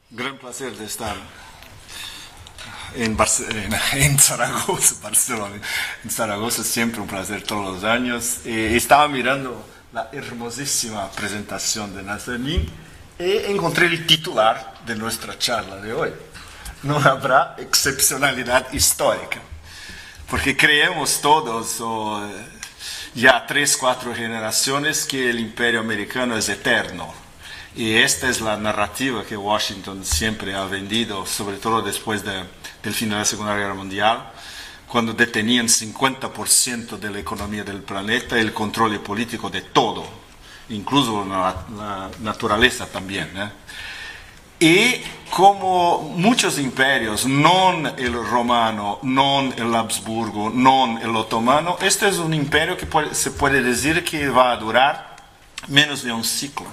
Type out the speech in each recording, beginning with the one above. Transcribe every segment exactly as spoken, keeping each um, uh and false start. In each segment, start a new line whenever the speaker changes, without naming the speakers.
Gran placer de estar en, Barce- en, en Zaragoza, Barcelona. En Zaragoza es siempre un placer todos los años. Eh, estaba mirando la hermosísima presentación de Nazanin y encontré el titular de nuestra charla de hoy. No habrá excepcionalidad histórica, porque creemos todos, o ya tres, cuatro generaciones, que el imperio americano es eterno. Y esta es la narrativa que Washington siempre ha vendido, sobre todo después de, del fin de la Segunda Guerra Mundial, cuando detenían cincuenta por ciento de la economía del planeta y el control político de todo, incluso la, la naturaleza también, ¿eh? Y como muchos imperios, non el romano, non el Habsburgo, non el otomano, este es un imperio que puede, se puede decir que va a durar menos de un ciclo.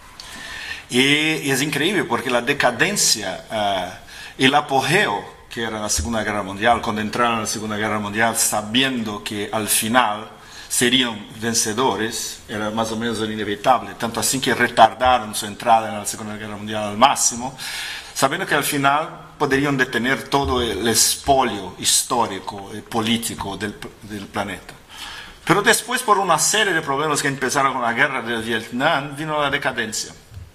Y es increíble porque la decadencia, uh, el apogeo que era la Segunda Guerra Mundial, cuando entraron en la Segunda Guerra Mundial sabiendo que al final serían vencedores, era más o menos inevitable, tanto así que retardaron su entrada en la Segunda Guerra Mundial al máximo, sabiendo que al final podrían detener todo el expolio histórico y político del, del planeta. Pero después, por una serie de problemas que empezaron con la guerra de Vietnam, vino la decadencia.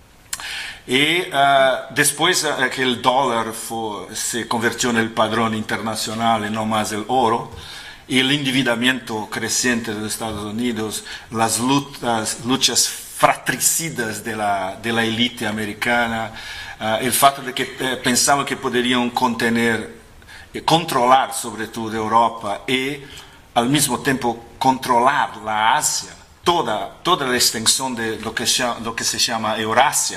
Y uh, después uh, que el dólar fue, se convirtió en el padrón internacional y no más el oro, y el endividamiento creciente de los Estados Unidos, las luchas, luchas fratricidas de la, de la élite americana, uh, el fato de que eh, pensaban que podrían contener, eh, controlar sobre todo Europa y al mismo tiempo controlar la Asia, toda, toda la extensión de lo que, lo que se llama Eurasia.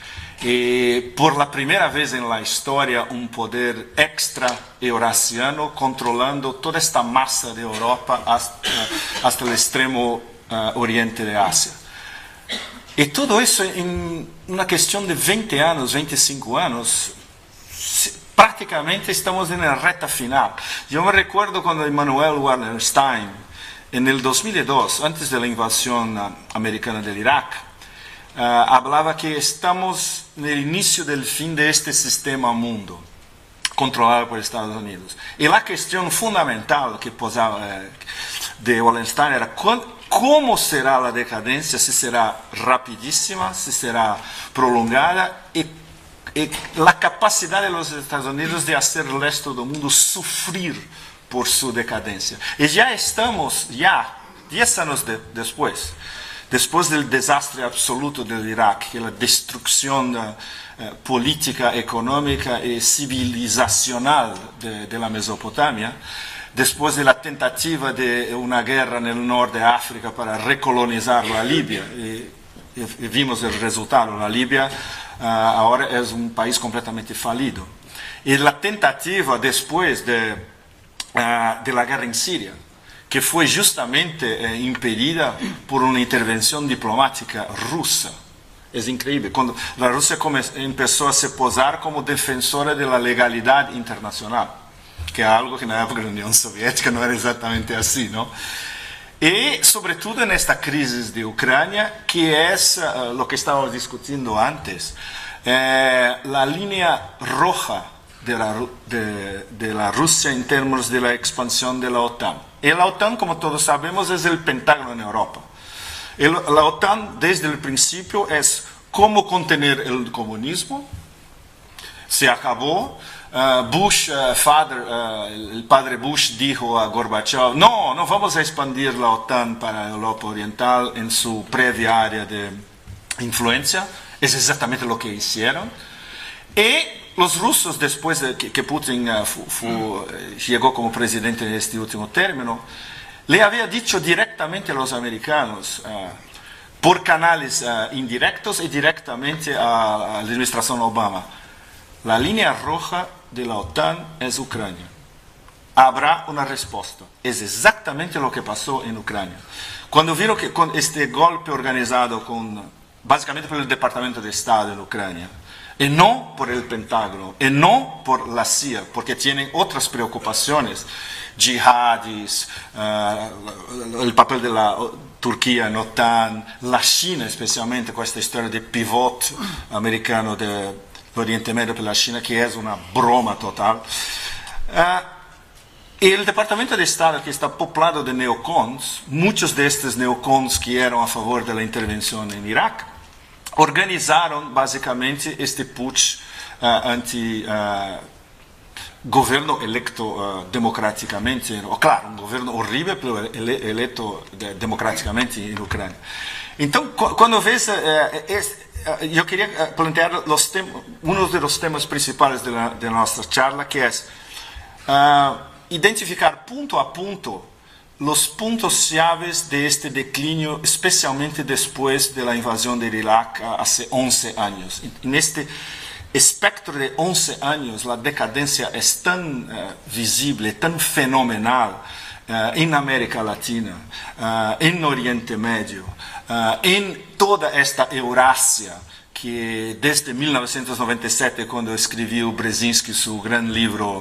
Y por la primera vez en la historia un poder extra eurasiano controlando toda esta masa de Europa hasta, hasta el extremo uh, oriente de Asia. Y todo eso en una cuestión de veinte años, veinticinco años, prácticamente estamos en la recta final. Yo me recuerdo cuando Emanuel Wallerstein, en el dos mil dos, antes de la invasión uh, americana del Irak, Uh, hablaba que estamos en el inicio del fin de este sistema mundo, controlado por Estados Unidos. Y la cuestión fundamental que posaba uh, de Wallenstein era cómo será la decadencia, si será rapidísima, si será prolongada, y, y la capacidad de los Estados Unidos de hacer el resto del mundo sufrir por su decadencia. Y ya estamos, ya, diez años de, después, después del desastre absoluto del Irak, que la destrucción uh, uh, política, económica y civilizacional de, de la Mesopotamia, después de la tentativa de una guerra en el norte de África para recolonizar la Libia, y, y vimos el resultado, la Libia uh, ahora es un país completamente falido. Y la tentativa después de, uh, de la guerra en Siria, que fue justamente eh, impedida por una intervención diplomática rusa. Es increíble. Cuando la Rusia empezó a se posar como defensora de la legalidad internacional, que es algo que en la época de la Unión Soviética no era exactamente así, ¿no? Y sobre todo en esta crisis de Ucrania, que es uh, lo que estábamos discutiendo antes, eh, la línea roja de la, de, de la Rusia en términos de la expansión de la OTAN. Y la OTAN, como todos sabemos, es el Pentágono en Europa. El, la OTAN, desde el principio, es cómo contener el comunismo. Se acabó. Uh, Bush, uh, father, uh, el padre Bush dijo a Gorbachev, no, no vamos a expandir la OTAN para Europa Oriental en su previa área de influencia. Es exactamente lo que hicieron. Y los rusos, después de que, que Putin uh, fu, fu, uh, llegó como presidente en este último término, le había dicho directamente a los americanos, uh, por canales uh, indirectos y directamente a, a la administración Obama, la línea roja de la OTAN es Ucrania. Habrá una respuesta. Es exactamente lo que pasó en Ucrania. Cuando vieron que con este golpe organizado con, básicamente por el Departamento de Estado en Ucrania, y no por el Pentágono, y no por la C I A, porque tienen otras preocupaciones, jihadis, uh, el papel de la Turquía en OTAN, la China especialmente con esta historia de pivot americano de Oriente Medio pela China, que é uma broma total. Uh, el Departamento de Estado, que está poblado de neocons, muitos destes neocons que eram a favor da intervenção em Iraque, organizaram basicamente este putsch uh, anti uh, governo electo uh, democraticamente, o claro, um governo horrível, mas ele, eleito de, democraticamente em Ucrânia. Então, quando vês, uh, uh, eu queria plantear los um dos temas principais da nossa charla, que é uh, identificar ponto a ponto os pontos chaves de este declínio, especialmente depois da invasão de Iraque há onze anos. Neste espectro de onze anos, a decadência é tão uh, visível, tão fenomenal uh, em América Latina, uh, em Oriente Médio, uh, em toda esta Eurásia, que desde mil novecentos e noventa e sete, quando escreveu Brzezinski seu grande livro,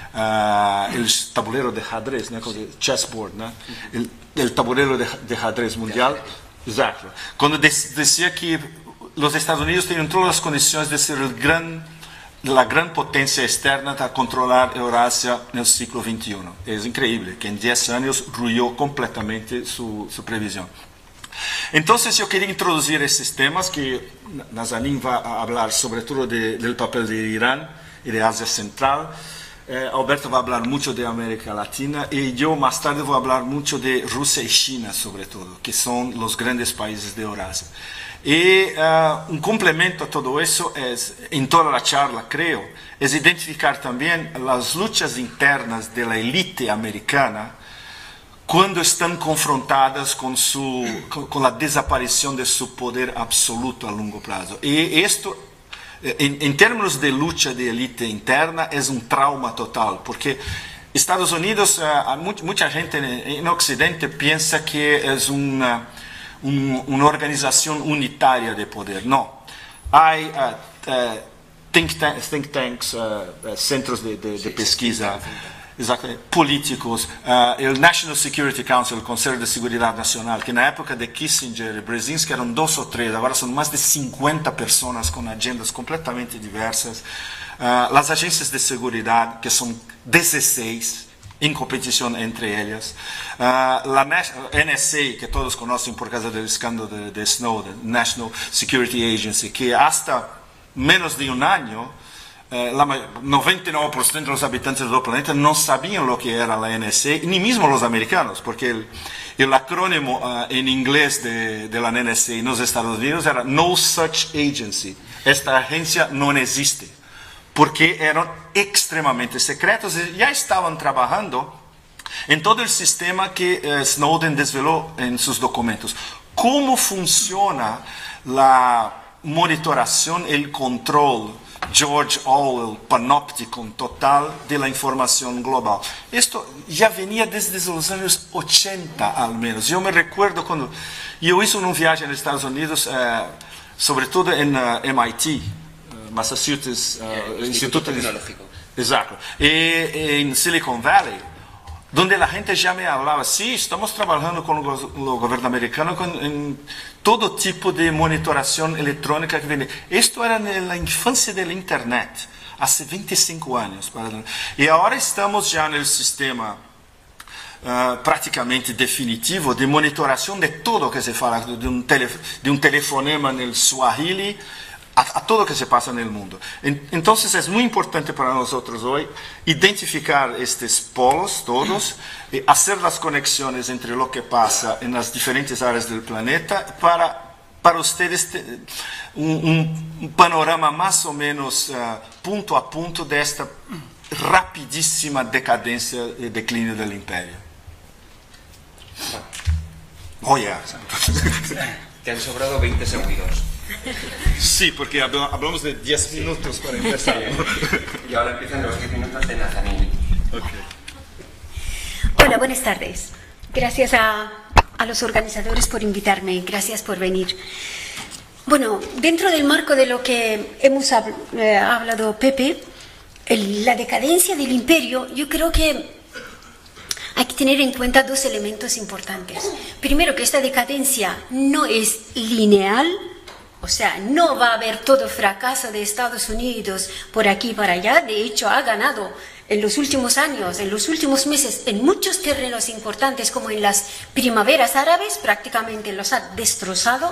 uh, El Tabuleiro de Xadrez, né, chessboard, né, el, el Tabuleiro de, de Xadrez Mundial, exato, quando dizia que os Estados Unidos têm todas as condições de ser a grande, a grande potência externa para controlar a Eurásia no século vinte e um. É incrível que em dez anos ruiu completamente sua, sua previsão. Então, eu queria introduzir esses temas que Nazanin vai falar sobretudo de, do papel de Irã e de Ásia Central. Eh, Alberto vai falar muito de América Latina e eu mais tarde vou falar muito de Rússia e China, sobretudo, que são os grandes países de Eurásia. E uh, um complemento a todo isso, é, em toda a charla, creio, é identificar também as lutas internas da elite americana quando estão confrontadas com, su, com, com a desaparição de seu poder absoluto a longo prazo. E isto, em, em termos de luta de elite interna, é um trauma total, porque Estados Unidos, uh, muita gente no Ocidente pensa que é uma Um, uma organização unitária de poder. Não. Há uh, uh, think, tanks, think tanks, uh, uh, centros de, de, de pesquisa, exatamente, políticos, uh, o National Security Council, o Conselho de Seguridade Nacional, que na época de Kissinger e Brzezinski eram dois ou três, agora são mais de cinquenta pessoas com agendas completamente diversas. Uh, as agências de segurança, que são dezesseis, em competição entre elas. Uh, a N S A, que todos conhecem por causa do escândalo de, de Snowden, National Security Agency, que hasta menos de um ano, uh, noventa e nove por cento dos habitantes do planeta não sabiam o que era a N S A, nem mesmo os americanos, porque o acrónimo uh, em inglês de, de la N S A nos Estados Unidos era No Such Agency. Esta agência não existe, porque eram extremamente secretos e já estavam trabalhando em todo o sistema que eh, Snowden desvelou em seus documentos. Como funciona a monitoração e o controle George Orwell panóptico total da informação global. Isto já vinha desde os anos oitenta, ao menos. Eu me recordo quando eu fiz uma viagem nos Estados Unidos, eh, sobretudo em uh, M I T, Massachusetts, uh,
yeah, Instituto Tecnológico.
Exato. E em Silicon Valley, onde a gente já me falava, sim, estamos trabalhando com o governo americano com, em todo tipo de monitoração eletrônica que vem. Isto era na infância da internet, há vinte e cinco anos. E agora estamos já no sistema uh, praticamente definitivo de monitoração de tudo o que se fala, de um, tele, de um telefonema no Swahili, a, a tudo que se passa no mundo. Então, é muito importante para nós hoje identificar estes polos todos, e fazer as conexões entre o que passa nas diferentes áreas do planeta para, para vocês um, um panorama mais ou menos uh, ponto a ponto desta rapidíssima decadência e declínio do Império. Oh, yeah.
Te han sobrado veinte segundos.
Sí, porque hablamos de diez minutos para empezar.
Y ahora empiezan los diez minutos de Nazanin.
Okay.
Hola, buenas tardes. Gracias a, a los organizadores por invitarme. Gracias por venir. Bueno, dentro del marco de lo que hemos hab, eh, hablado Pepe, el, la decadencia del imperio, yo creo que hay que tener en cuenta dos elementos importantes. Primero, que esta decadencia no es lineal, O sea, no va a haber todo fracaso de Estados Unidos por aquí y para allá. De hecho, ha ganado en los últimos años, en los últimos meses, en muchos terrenos importantes, como en las primaveras árabes, prácticamente los ha destrozado.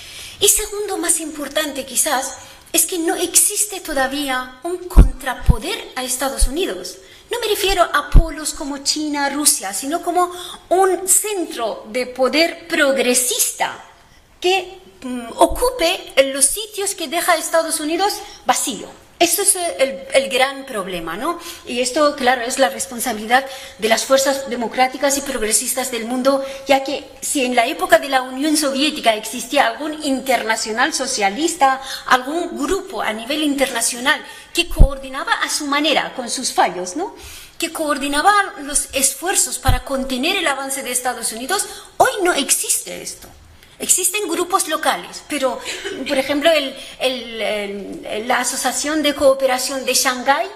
Y segundo, más importante quizás, es que no existe todavía un contrapoder a Estados Unidos. No me refiero a polos como China, Rusia, sino como un centro de poder progresista que mm, ocupe los sitios que deja Estados Unidos vacío. Esto es el, el gran problema, ¿no? Y esto, claro, es la responsabilidad de las fuerzas democráticas y progresistas del mundo, ya que si en la época de la Unión Soviética existía algún internacional socialista, algún grupo a nivel internacional que coordinaba a su manera, con sus fallos, ¿no?, que coordinaba los esfuerzos para contener el avance de Estados Unidos, hoy no existe esto. Existen grupos locales, pero, por ejemplo, el, el, el, la Asociación de Cooperación de Shanghái,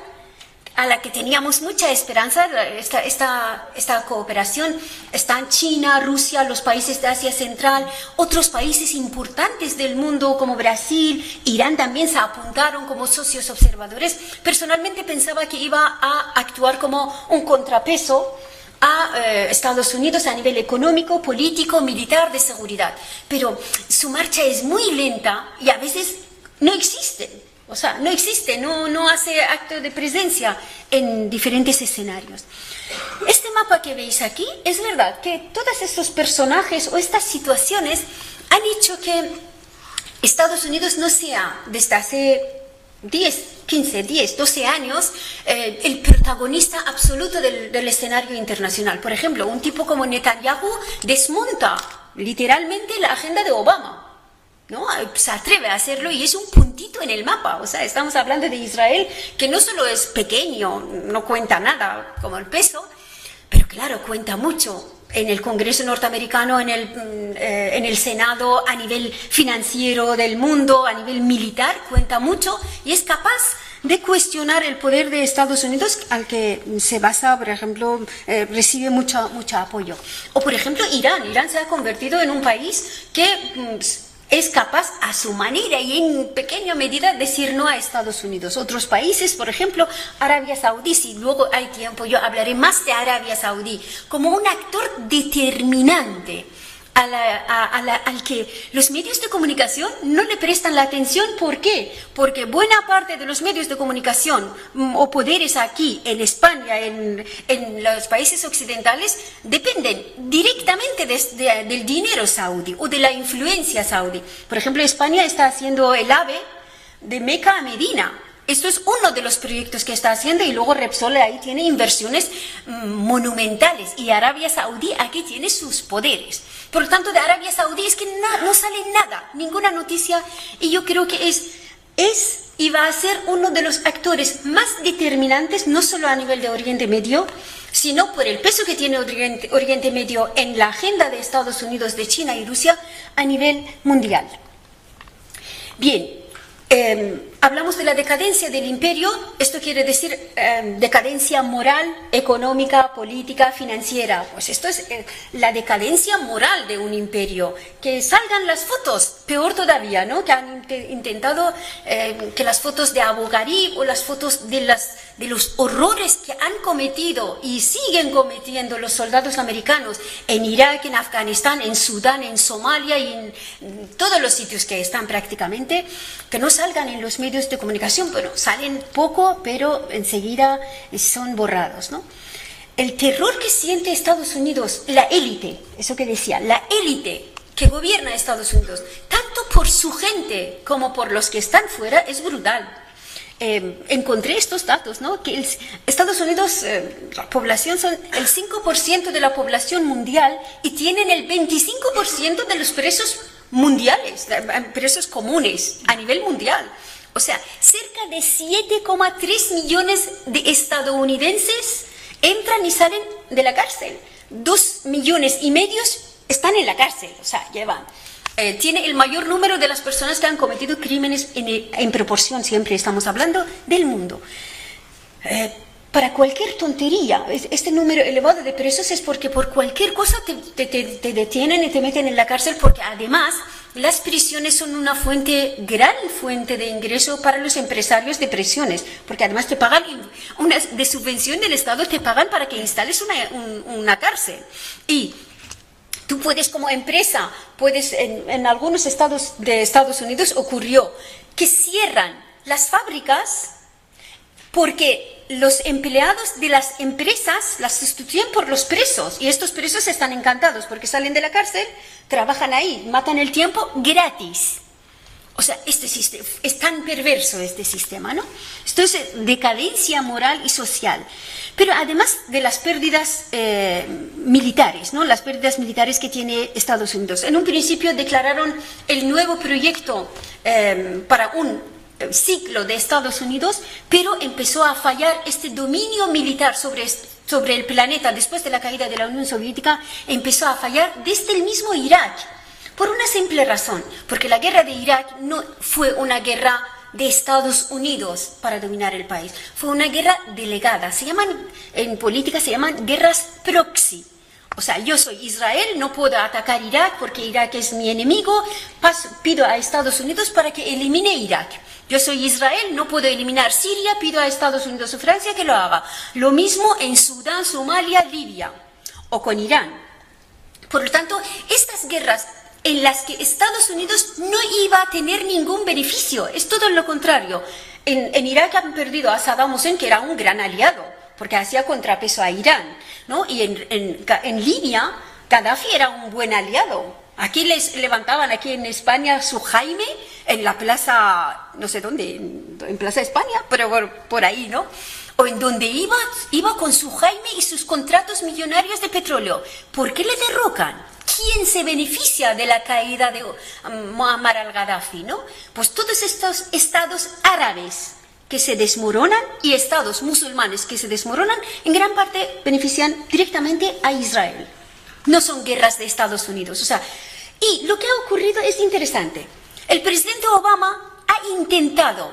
a la que teníamos mucha esperanza, esta, esta, esta cooperación, están China, Rusia, los países de Asia Central, otros países importantes del mundo como Brasil, Irán también se apuntaron como socios observadores. Personalmente pensaba que iba a actuar como un contrapeso a eh, Estados Unidos a nivel económico, político, militar, de seguridad. Pero su marcha es muy lenta y a veces no existe. O sea, no existe, no, no hace acto de presencia en diferentes escenarios. Este mapa que veis aquí, es verdad que todos estos personajes o estas situaciones han hecho que Estados Unidos no sea, desde hace diez, quince, diez, doce años, eh, el protagonista absoluto del, del escenario internacional. Por ejemplo, un tipo como Netanyahu desmonta literalmente la agenda de Obama, ¿no? Se atreve a hacerlo y es un puntito en el mapa. O sea, estamos hablando de Israel, que no solo es pequeño, no cuenta nada como el peso, pero claro, cuenta mucho en el Congreso norteamericano, en el, eh, en el Senado, a nivel financiero del mundo, a nivel militar, cuenta mucho y es capaz de cuestionar el poder de Estados Unidos, al que se basa, por ejemplo, eh, recibe mucho, mucho apoyo. O, por ejemplo, Irán. Irán se ha convertido en un país que mm, es capaz a su manera y en pequeña medida decir no a Estados Unidos. Otros países, por ejemplo, Arabia Saudí, si luego hay tiempo yo hablaré más de Arabia Saudí, como un actor determinante a la, a, a la, al que los medios de comunicación no le prestan la atención. ¿Por qué? Porque buena parte de los medios de comunicación mm, o poderes aquí en España, en, en los países occidentales, dependen directamente de, de, del dinero saudí o de la influencia saudí. Por ejemplo, España está haciendo el AVE de Meca a Medina. Esto es uno de los proyectos que está haciendo y luego Repsol ahí tiene inversiones mm, monumentales y Arabia Saudí aquí tiene sus poderes. Por lo tanto, de Arabia Saudí es que no, no sale nada, ninguna noticia, y yo creo que es, es y va a ser uno de los actores más determinantes, no solo a nivel de Oriente Medio, sino por el peso que tiene Oriente, Oriente Medio en la agenda de Estados Unidos, de China y Rusia a nivel mundial. Bien. Eh, hablamos de la decadencia del imperio. Esto quiere decir eh, decadencia moral, económica, política, financiera. Pues esto es eh, la decadencia moral de un imperio. Que salgan las fotos, peor todavía, ¿no? Que han int intentado eh, que las fotos de Abu Ghraib o las fotos de, las, de los horrores que han cometido y siguen cometiendo los soldados americanos en Irak, en Afganistán, en Sudán, en Somalia y en, en todos los sitios que están prácticamente, que no salgan en los medios de comunicación. Bueno, salen poco, pero enseguida son borrados, ¿no? El terror que siente Estados Unidos, la élite, eso que decía, la élite que gobierna Estados Unidos, tanto por su gente como por los que están fuera, es brutal. Eh, encontré estos datos, ¿no? Que el, Estados Unidos, eh, la población son el cinco por ciento de la población mundial y tienen el veinticinco por ciento de los presos mundiales, presos comunes a nivel mundial. O sea, cerca de siete coma tres millones de estadounidenses entran y salen de la cárcel. Dos millones y medios están en la cárcel, o sea, llevan. Eh, tiene el mayor número de las personas que han cometido crímenes en, en proporción, siempre estamos hablando del mundo. Eh, Para cualquier tontería, este número elevado de presos es porque por cualquier cosa te, te, te, te detienen y te meten en la cárcel, porque además las prisiones son una fuente, gran fuente de ingreso para los empresarios de prisiones, porque además te pagan una, de subvención del Estado, te pagan para que instales una, un, una cárcel. Y tú puedes, como empresa, puedes, en, en algunos estados de Estados Unidos ocurrió que cierran las fábricas porque los empleados de las empresas las sustituyen por los presos, y estos presos están encantados porque salen de la cárcel, trabajan ahí, matan el tiempo gratis. O sea, este sistema, es tan perverso este sistema, ¿no? Esto es decadencia moral y social. Pero además de las pérdidas eh, militares, ¿no? Las pérdidas militares que tiene Estados Unidos. En un principio declararon el nuevo proyecto eh, para un ciclo de Estados Unidos, pero empezó a fallar este dominio militar sobre, sobre el planeta después de la caída de la Unión Soviética, empezó a fallar desde el mismo Irak, por una simple razón, porque la guerra de Irak no fue una guerra de Estados Unidos para dominar el país, fue una guerra delegada, se llaman, en política se llaman guerras proxy. O sea, yo soy Israel, no puedo atacar Irak porque Irak es mi enemigo, paso, pido a Estados Unidos para que elimine Irak. Yo soy Israel, no puedo eliminar Siria, pido a Estados Unidos o Francia que lo haga. Lo mismo en Sudán, Somalia, Libia o con Irán. Por lo tanto, estas guerras en las que Estados Unidos no iba a tener ningún beneficio, es todo lo contrario. En, en Irak han perdido a Saddam Hussein, que era un gran aliado, porque hacía contrapeso a Irán, ¿no? Y en, en, en Libia, Gaddafi era un buen aliado. Aquí les levantaban, aquí en España, su Jaime, en la plaza, no sé dónde, en Plaza España, pero por, por ahí, ¿no? O en donde iba, iba con su Jaime y sus contratos millonarios de petróleo. ¿Por qué le derrocan? ¿Quién se beneficia de la caída de Muammar al-Gaddafi, no? Pues todos estos estados árabes que se desmoronan y estados musulmanes que se desmoronan, en gran parte benefician directamente a Israel. No son guerras de Estados Unidos. O sea, y lo que ha ocurrido es interesante. El presidente Obama ha intentado,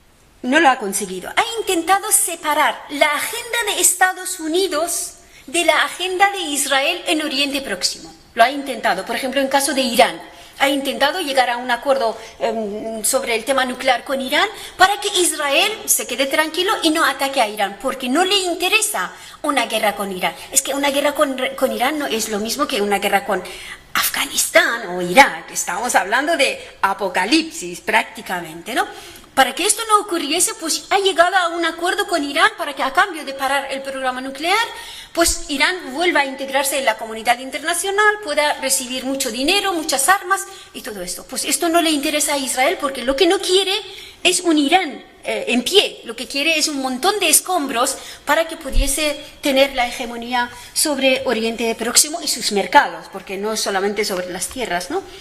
no lo ha conseguido, ha intentado separar la agenda de Estados Unidos de la agenda de Israel en Oriente Próximo. Lo ha intentado, por ejemplo, en caso de Irán. Ha intentado llegar a un acuerdo um, sobre el tema nuclear con Irán para que Israel se quede tranquilo y no ataque a Irán, porque no le interesa una guerra con Irán. Es que una guerra con, con Irán no es lo mismo que una guerra con Afganistán o Irak. Estamos hablando de apocalipsis prácticamente, ¿no? Para que esto no ocurriese, pues ha llegado a un acuerdo con Irán para que, a cambio de parar el programa nuclear, pues Irán vuelva a integrarse en la comunidad internacional, pueda recibir mucho dinero, muchas armas y todo esto. Pues esto no le interesa a Israel, porque lo que no quiere es un Irán eh, en pie, lo que quiere es un montón de escombros para que pudiese tener la hegemonía sobre Oriente Próximo y sus mercados, porque no es solamente sobre las tierras, ¿no?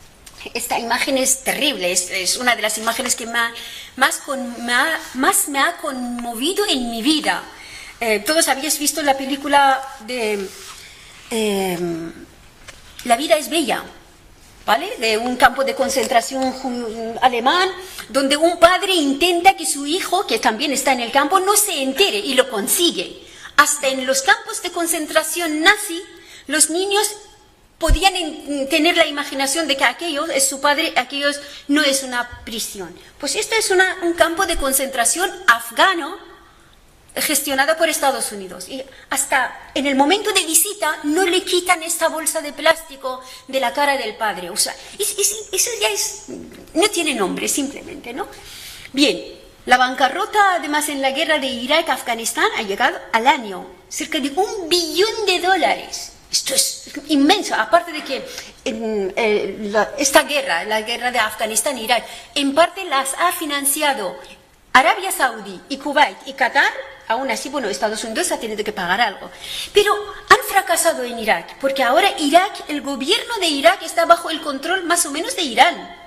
Esta imagen es terrible, es, es una de las imágenes que me ha, más, con, me ha, más me ha conmovido en mi vida. Eh, todos habéis visto la película de eh, La vida es bella, ¿vale? De un campo de concentración alemán, donde un padre intenta que su hijo, que también está en el campo, no se entere, y lo consigue. Hasta en los campos de concentración nazi, los niños podían tener la imaginación de que aquello es su padre, aquello no es una prisión. Pues esto es una, un campo de concentración afgano gestionado por Estados Unidos. Y hasta en el momento de visita no le quitan esta bolsa de plástico de la cara del padre. O sea, es, es, eso ya es, no tiene nombre, simplemente, ¿no? Bien, la bancarrota, además, en la guerra de Irak-Afganistán ha llegado al año, cerca de un billón de dólares. Esto es inmenso, aparte de que en, eh, la, esta guerra, la guerra de Afganistán-Irak, en parte las ha financiado Arabia Saudí y Kuwait y Qatar. Aún así, bueno, Estados Unidos ha tenido que pagar algo. Pero han fracasado en Irak, porque ahora Irak, el gobierno de Irak está bajo el control más o menos de Irán.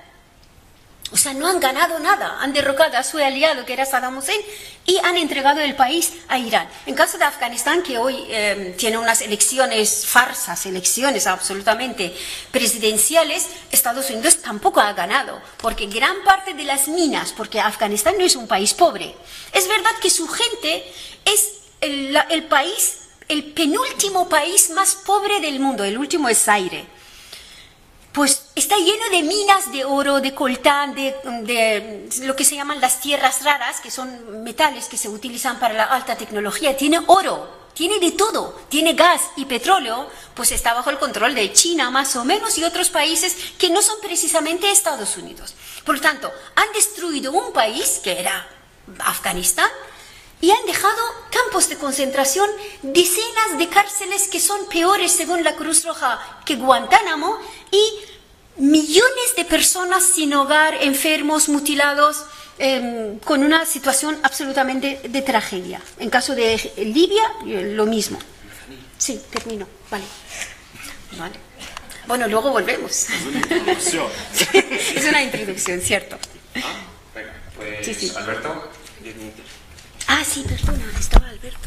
O sea, no han ganado nada, han derrocado a su aliado, que era Saddam Hussein, y han entregado el país a Irán. En caso de Afganistán, que hoy eh, tiene unas elecciones farsas, elecciones absolutamente presidenciales, Estados Unidos tampoco ha ganado, porque gran parte de las minas, porque Afganistán no es un país pobre, es verdad que su gente es el, el país, el penúltimo país más pobre del mundo, el último es Zaire. pues está lleno de minas de oro, de coltán, de, de lo que se llaman las tierras raras, que son metales que se utilizan para la alta tecnología. Tiene oro, tiene de todo, tiene gas y petróleo, pues está bajo el control de China más o menos y otros países que no son precisamente Estados Unidos. Por lo tanto, han destruido un país que era Afganistán y han dejado campos de concentración, decenas de cárceles que son peores según la Cruz Roja que Guantánamo y millones de personas sin hogar, enfermos, mutilados, eh, con una situación absolutamente de tragedia. En caso de Libia, eh, lo mismo. Sí, termino. Vale. Vale. Bueno, luego volvemos.
Es una introducción.
Es una introducción, cierto.
Ah, venga, pues
Sí, sí.
Alberto, diez minutos.
Ah, sí, perdona, estaba Alberto.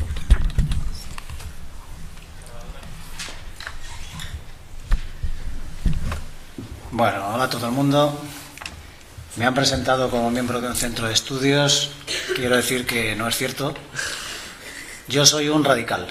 Bueno, hola a todo el mundo. Me han presentado como miembro de un centro de estudios. Quiero decir que no es cierto. Yo soy un radical.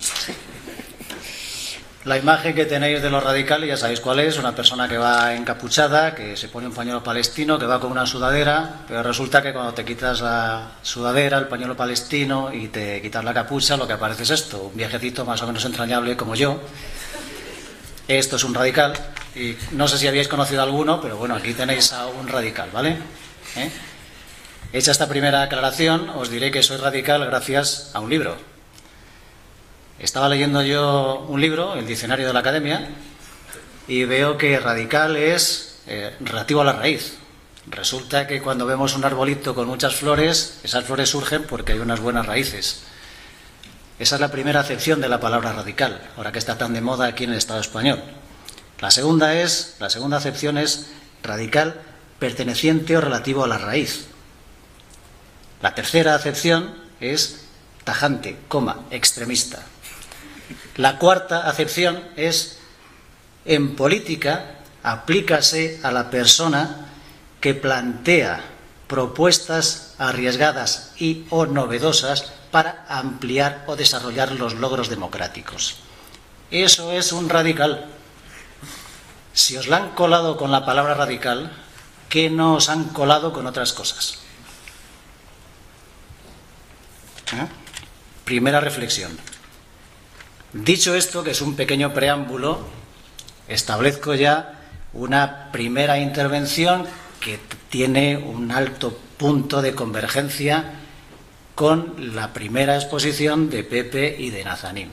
La imagen que tenéis de los radicales ya sabéis cuál es. Una persona que va encapuchada, que se pone un pañuelo palestino, que va con una sudadera, pero resulta que cuando te quitas la sudadera, el pañuelo palestino y te quitas la capucha, lo que aparece es esto, un viejecito más o menos entrañable como yo. Esto es un radical y no sé si habíais conocido alguno, pero bueno, aquí tenéis a un radical, ¿vale? ¿Eh? Hecha esta primera aclaración, os diré que soy radical gracias a un libro. Estaba leyendo yo un libro, el Diccionario de la Academia, y veo que radical es eh, relativo a la raíz. Resulta que cuando vemos un arbolito con muchas flores, esas flores surgen porque hay unas buenas raíces. Esa es la primera acepción de la palabra radical, ahora que está tan de moda aquí en el Estado español. La segunda es, la segunda acepción es radical perteneciente o relativo a la raíz. La tercera acepción es tajante, coma, extremista. La cuarta acepción es, en política, aplícase a la persona que plantea propuestas arriesgadas y o novedosas para ampliar o desarrollar los logros democráticos. Eso es un radical. Si os la han colado con la palabra radical, ¿qué no os han colado con otras cosas? ¿Eh? Primera reflexión. Dicho esto, que es un pequeño preámbulo, establezco ya una primera intervención que tiene un alto punto de convergencia con la primera exposición de Pepe y de Nazanín.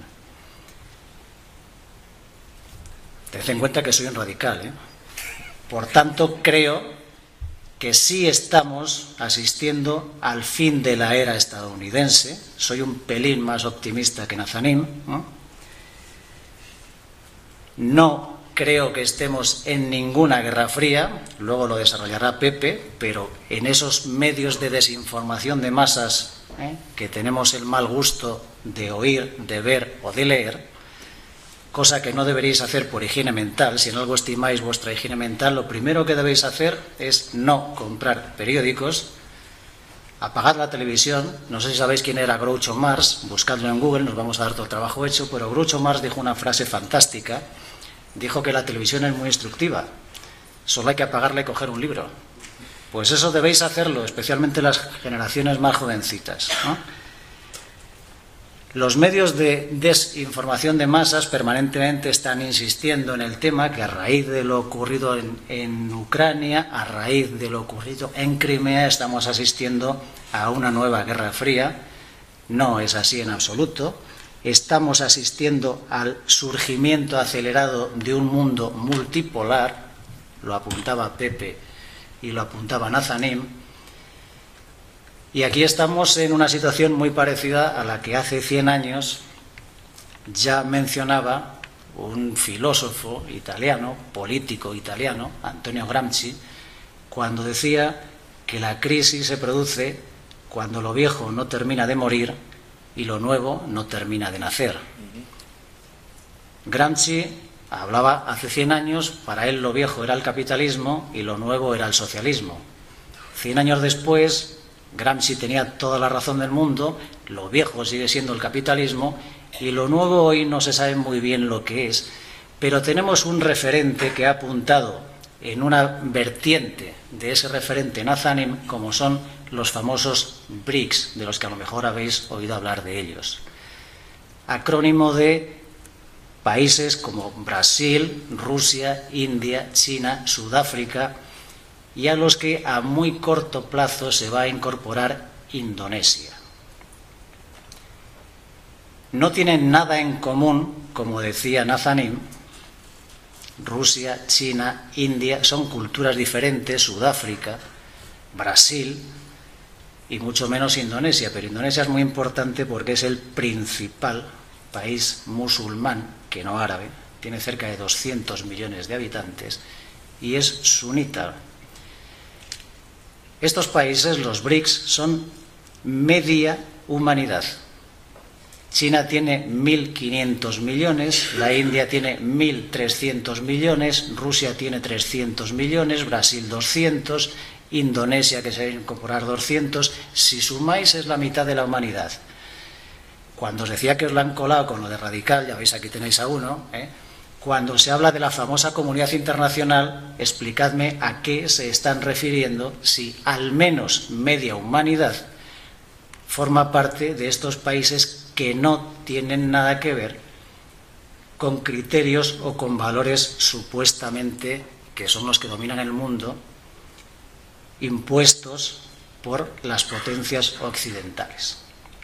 Tened en cuenta que soy un radical, ¿eh? Por tanto, creo que sí estamos asistiendo al fin de la era estadounidense. Soy un pelín más optimista que Nazanín, ¿no? No creo que estemos en ninguna guerra fría, luego lo desarrollará Pepe, pero en esos medios de desinformación de masas, ¿eh?, que tenemos el mal gusto de oír, de ver o de leer, cosa que no deberéis hacer por higiene mental. Si en algo estimáis vuestra higiene mental, lo primero que debéis hacer es no comprar periódicos, apagad la televisión. No sé si sabéis quién era Groucho Marx, buscadlo en Google, nos vamos a dar todo el trabajo hecho, pero Groucho Marx dijo una frase fantástica. Dijo que la televisión es muy instructiva, solo hay que apagarla y coger un libro. Pues eso debéis hacerlo, especialmente las generaciones más jovencitas, ¿no? Los medios de desinformación de masas permanentemente están insistiendo en el tema que a raíz de lo ocurrido en, en Ucrania, a raíz de lo ocurrido en Crimea, estamos asistiendo a una nueva guerra fría. No es así en absoluto. Estamos asistiendo al surgimiento acelerado de un mundo multipolar, lo apuntaba Pepe y lo apuntaba Nazanín, y aquí estamos en una situación muy parecida a la que hace cien años ya mencionaba un filósofo italiano, político italiano, Antonio Gramsci, cuando decía que la crisis se produce cuando lo viejo no termina de morir y lo nuevo no termina de nacer. Gramsci hablaba hace cien años, para él lo viejo era el capitalismo y lo nuevo era el socialismo. Cien años después, Gramsci tenía toda la razón del mundo, lo viejo sigue siendo el capitalismo y lo nuevo hoy no se sabe muy bien lo que es, pero tenemos un referente que ha apuntado en una vertiente de ese referente Nazanin, como son los famosos B R I C S, de los que a lo mejor habéis oído hablar de ellos. Acrónimo de países como Brasil, Rusia, India, China, Sudáfrica, y a los que a muy corto plazo se va a incorporar Indonesia. No tienen nada en común, como decía Nazanin. Rusia, China, India son culturas diferentes, Sudáfrica, Brasil y mucho menos Indonesia, pero Indonesia es muy importante porque es el principal país musulmán, que no árabe, tiene cerca de doscientos millones de habitantes y es sunita. Estos países, los B R I C S, son media humanidad. China tiene mil quinientos millones, la India tiene mil trescientos millones, Rusia tiene trescientos millones, Brasil doscientos, Indonesia, que se va a incorporar doscientos. Si sumáis, es la mitad de la humanidad. Cuando os decía que os la han colado con lo de radical, ya veis, aquí tenéis a uno, ¿eh? Cuando se habla de la famosa comunidad internacional, explicadme a qué se están refiriendo si al menos media humanidad forma parte de estos países que no tienen nada que ver con criterios o con valores supuestamente, que son los que dominan el mundo, impuestos por las potencias occidentales.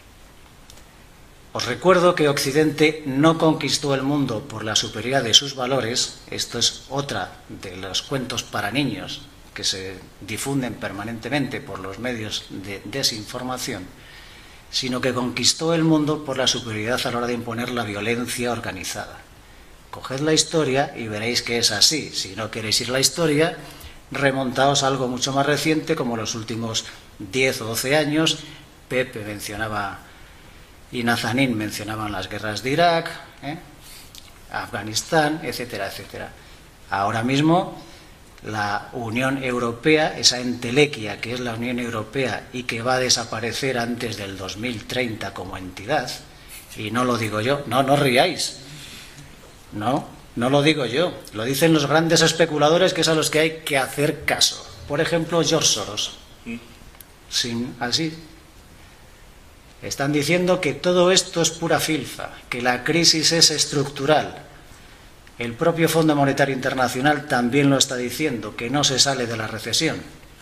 Os recuerdo que Occidente no conquistó el mundo por la superioridad de sus valores. Esto es otra de los cuentos para niños que se difunden permanentemente por los medios de desinformación, sino que conquistó el mundo por la superioridad a la hora de imponer la violencia organizada. Coged la historia y veréis que es así. Si no queréis ir a la historia, remontaos a algo mucho más reciente, como los últimos diez o doce años. Pepe mencionaba y Nazanin mencionaban las guerras de Irak, ¿eh? Afganistán, etcétera, etcétera. Ahora mismo la Unión Europea, esa entelequia que es la Unión Europea y que va a desaparecer antes del dos mil treinta como entidad, y no lo digo yo, no, no ríais, no, no lo digo yo, lo dicen los grandes especuladores, que es a los que hay que hacer caso. Por ejemplo, George Soros, sin, así, están diciendo que todo esto es pura filfa, que la crisis es estructural. El propio Fondo Monetario Internacional también lo está diciendo, que no se sale de la recesión.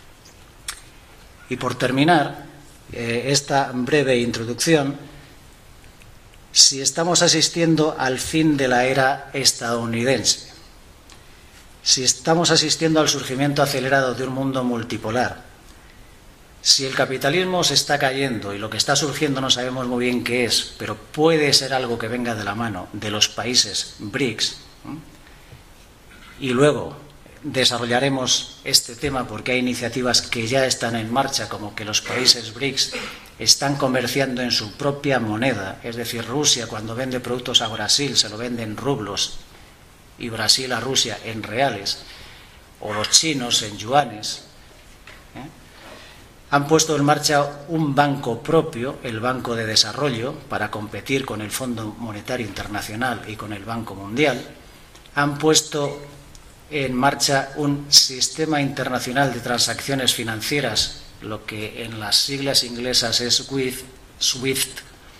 Y por terminar eh, esta breve introducción, si estamos asistiendo al fin de la era estadounidense, si estamos asistiendo al surgimiento acelerado de un mundo multipolar, si el capitalismo se está cayendo y lo que está surgiendo no sabemos muy bien qué es, pero puede ser algo que venga de la mano de los países B R I C S, ¿eh? Y luego desarrollaremos este tema porque hay iniciativas que ya están en marcha, como que los países B R I C S están comerciando en su propia moneda, es decir, Rusia cuando vende productos a Brasil se lo vende en rublos y Brasil a Rusia en reales, o los chinos en yuanes. ¿eh? Han puesto en marcha un banco propio, el Banco de Desarrollo, para competir con el Fondo Monetario Internacional y con el Banco Mundial. Han puesto en marcha un sistema internacional de transacciones financieras, lo que en las siglas inglesas es SWIFT.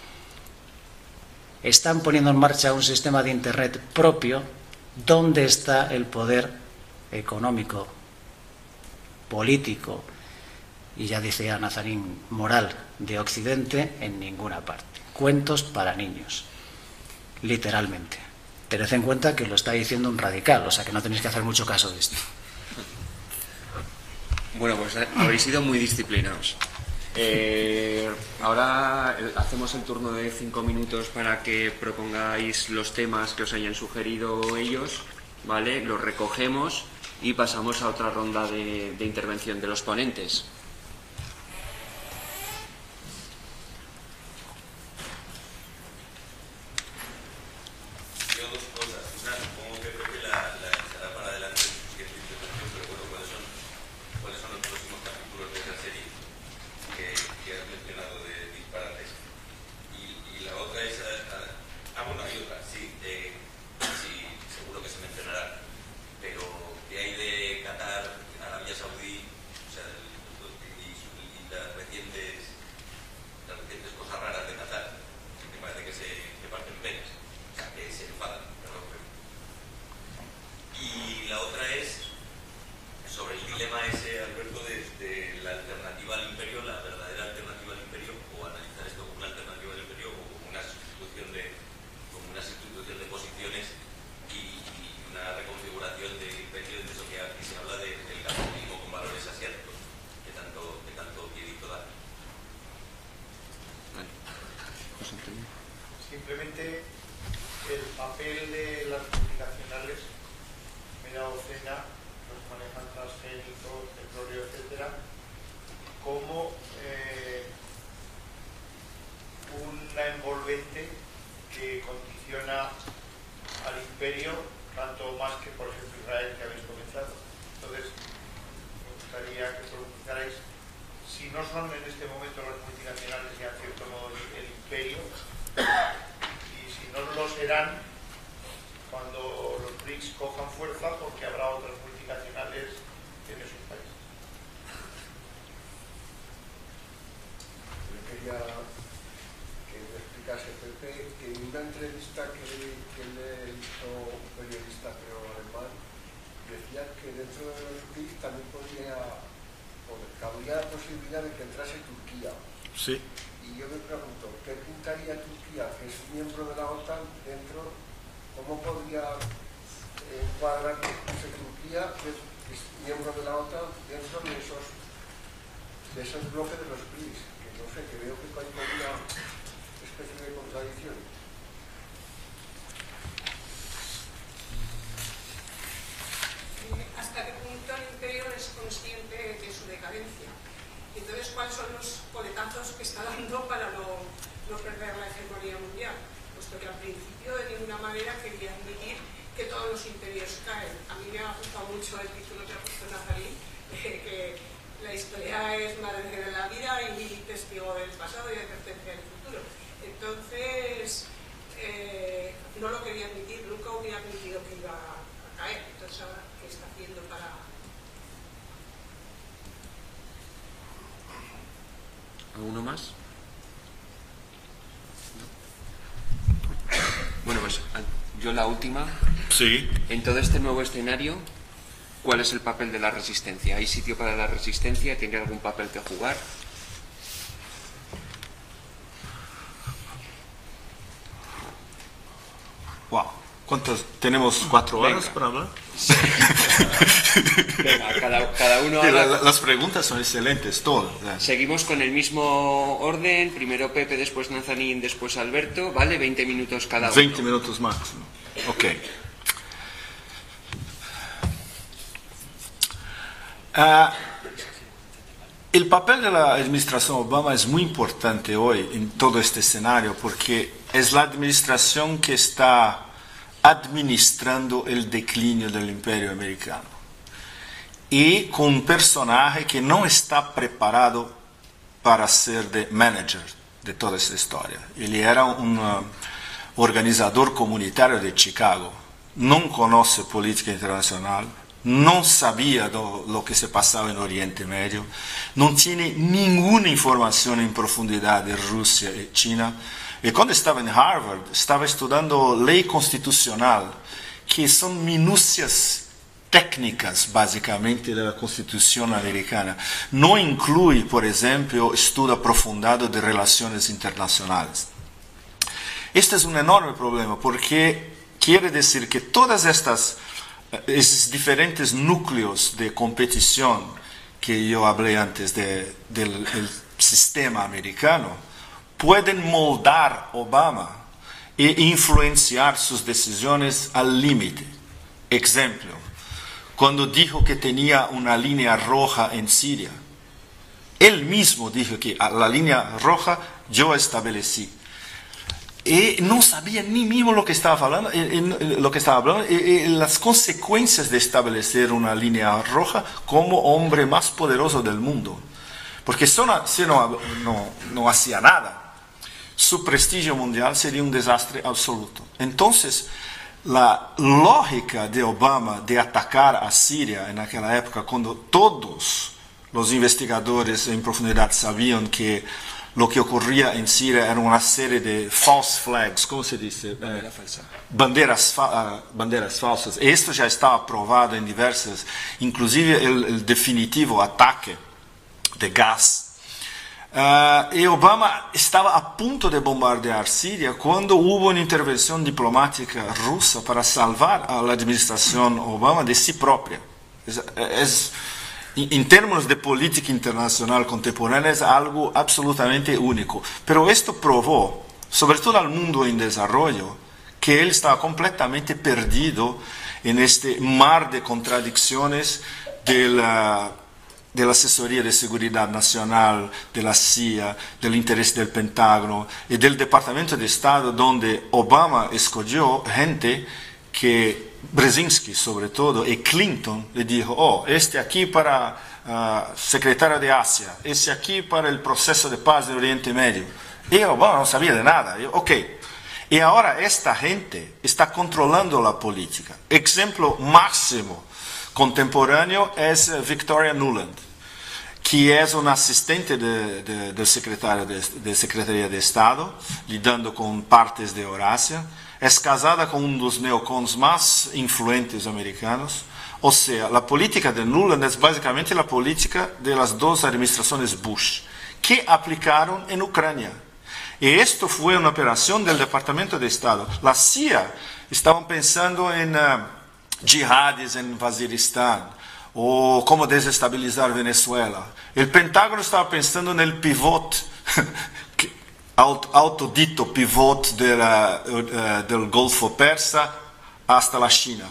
Están poniendo en marcha un sistema de Internet propio. ¿Dónde está el poder económico, político y, ya decía Nazanin, moral de Occidente? En ninguna parte. Cuentos para niños, literalmente. Tened en cuenta que lo está diciendo un radical, o sea que no tenéis que hacer mucho caso de esto.
Bueno, pues habéis sido muy disciplinados. Eh, ahora hacemos el turno de cinco minutos para que propongáis los temas que os hayan sugerido ellos, ¿vale? Los recogemos y pasamos a otra ronda de, de intervención de los ponentes.
Seguro que simplemente el papel de las multinacionales, media docena, los que manejan transgénicos, petróleo, etcétera, como eh, una envolvente que condiciona al imperio, tanto más que, por ejemplo, Israel, que habéis comenzado. Entonces, me gustaría que profundizarais, si no son en este momento las multinacionales y en cierto modo el imperio, y si no lo serán cuando los B R I C S cojan fuerza, porque habrá otras multinacionales en esos países.
Yo quería que me explicase, Pepe, que en una entrevista que, que le hizo un periodista, creo, alemán, decía que dentro de los B R I C S también podría, o cabría la posibilidad de que entrase Turquía.
Sí.
Y yo me pregunto, ¿qué pintaría Turquía, que es miembro de la OTAN, dentro? ¿Cómo podría encuadrar Turquía, que es miembro de la OTAN, dentro de esos, de esos bloques de los B R I C S? Que no sé, que veo que hay una especie de contradicción.
¿Hasta qué punto el imperio es consciente de su decadencia? Y entonces, ¿cuáles son los coletazos que está dando para no, no perder la hegemonía mundial? Puesto que al principio de ninguna manera quería admitir que todos los imperios caen. A mí me ha gustado mucho el título que ha puesto Nazarín, eh, que la historia es madre de la vida y testigo del pasado y advertencia del futuro. Entonces, eh, no lo quería admitir, nunca hubiera admitido que iba a caer. Entonces, ahora, ¿qué está haciendo para...?
¿Alguno más? Bueno, pues yo la última.
Sí.
En todo este nuevo escenario, ¿cuál es el papel de la resistencia? ¿Hay sitio para la resistencia? ¿Tiene algún papel que jugar?
Wow. ¿Cuántos? ¿Tenemos cuatro horas
Venga.
para hablar?
Venga, cada, cada uno
Sí,
haga...
la- las preguntas son excelentes, todas.
Seguimos con el mismo orden. Primero Pepe, después Nazanín, después Alberto. ¿Vale? veinte minutos cada uno.
veinte minutos máximo. Ok. Ah, el papel de la administración Obama es muy importante hoy en todo este escenario porque es la administración que está administrando el declinio del imperio americano y con un personaje que no está preparado para ser de manager de toda esta historia. Él era un uh, organizador comunitario de Chicago, no conoce política internacional, no sabía lo, lo que se pasaba en Oriente Medio, no tiene ninguna información en profundidad de Rusia y China. Y cuando estaba en Harvard, estaba estudiando ley constitucional, que son minucias técnicas, básicamente, de la Constitución americana. No incluye, por ejemplo, estudio aprofundado de relaciones internacionales. Este es un enorme problema, porque quiere decir que todas estas esos diferentes núcleos de competición que yo hablé antes de, del el sistema americano pueden moldar Obama e influenciar sus decisiones al límite. Ejemplo, cuando dijo que tenía una línea roja en Siria, él mismo dijo que a la línea roja yo establecí. Y no sabía ni mismo lo que estaba hablando, lo que estaba hablando, y, y las consecuencias de establecer una línea roja como hombre más poderoso del mundo. Porque si no, si no, no, no hacía nada, su prestigio mundial sería un desastre absoluto. Entonces, la lógica de Obama de atacar a Siria en aquella época, cuando todos los investigadores en profundidad sabían que lo que ocurría en Siria era una serie de false flags, ¿cómo se dice?
Bandera falsa.
Banderas, fa banderas falsas. Esto ya estaba probado en diversas, inclusive el, el definitivo ataque de gas. Uh, y Obama estaba a punto de bombardear Siria cuando hubo una intervención diplomática rusa para salvar a la administración Obama de sí propia. Es, es, en términos de política internacional contemporánea es algo absolutamente único. Pero esto probó sobre todo al mundo en desarrollo, que él estaba completamente perdido en este mar de contradicciones de la, de la Asesoría de Seguridad Nacional, de la C I A, del interés del Pentágono y del Departamento de Estado, donde Obama escogió gente que Brzezinski sobre todo y Clinton le dijo, oh, este aquí para uh, secretario de Asia, este aquí para el proceso de paz de Oriente Medio. Y Obama no sabía de nada. Y, ok. Y ahora esta gente está controlando la política. Ejemplo máximo contemporáneo es Victoria Nuland, que es una asistente de, de, del secretario de, de Secretaría de Estado, lidando con partes de Eurasia. Es casada con uno de los neocons más influentes americanos. O sea, la política de Nuland es básicamente la política de las dos administraciones Bush, que aplicaron en Ucrania. Y esto fue una operación del Departamento de Estado. La C I A estaban pensando en uh, jihadis en Waziristán o cómo desestabilizar Venezuela. El Pentágono estaba pensando en el pivot, autodito pivot de la, uh, del Golfo Persa hasta la China.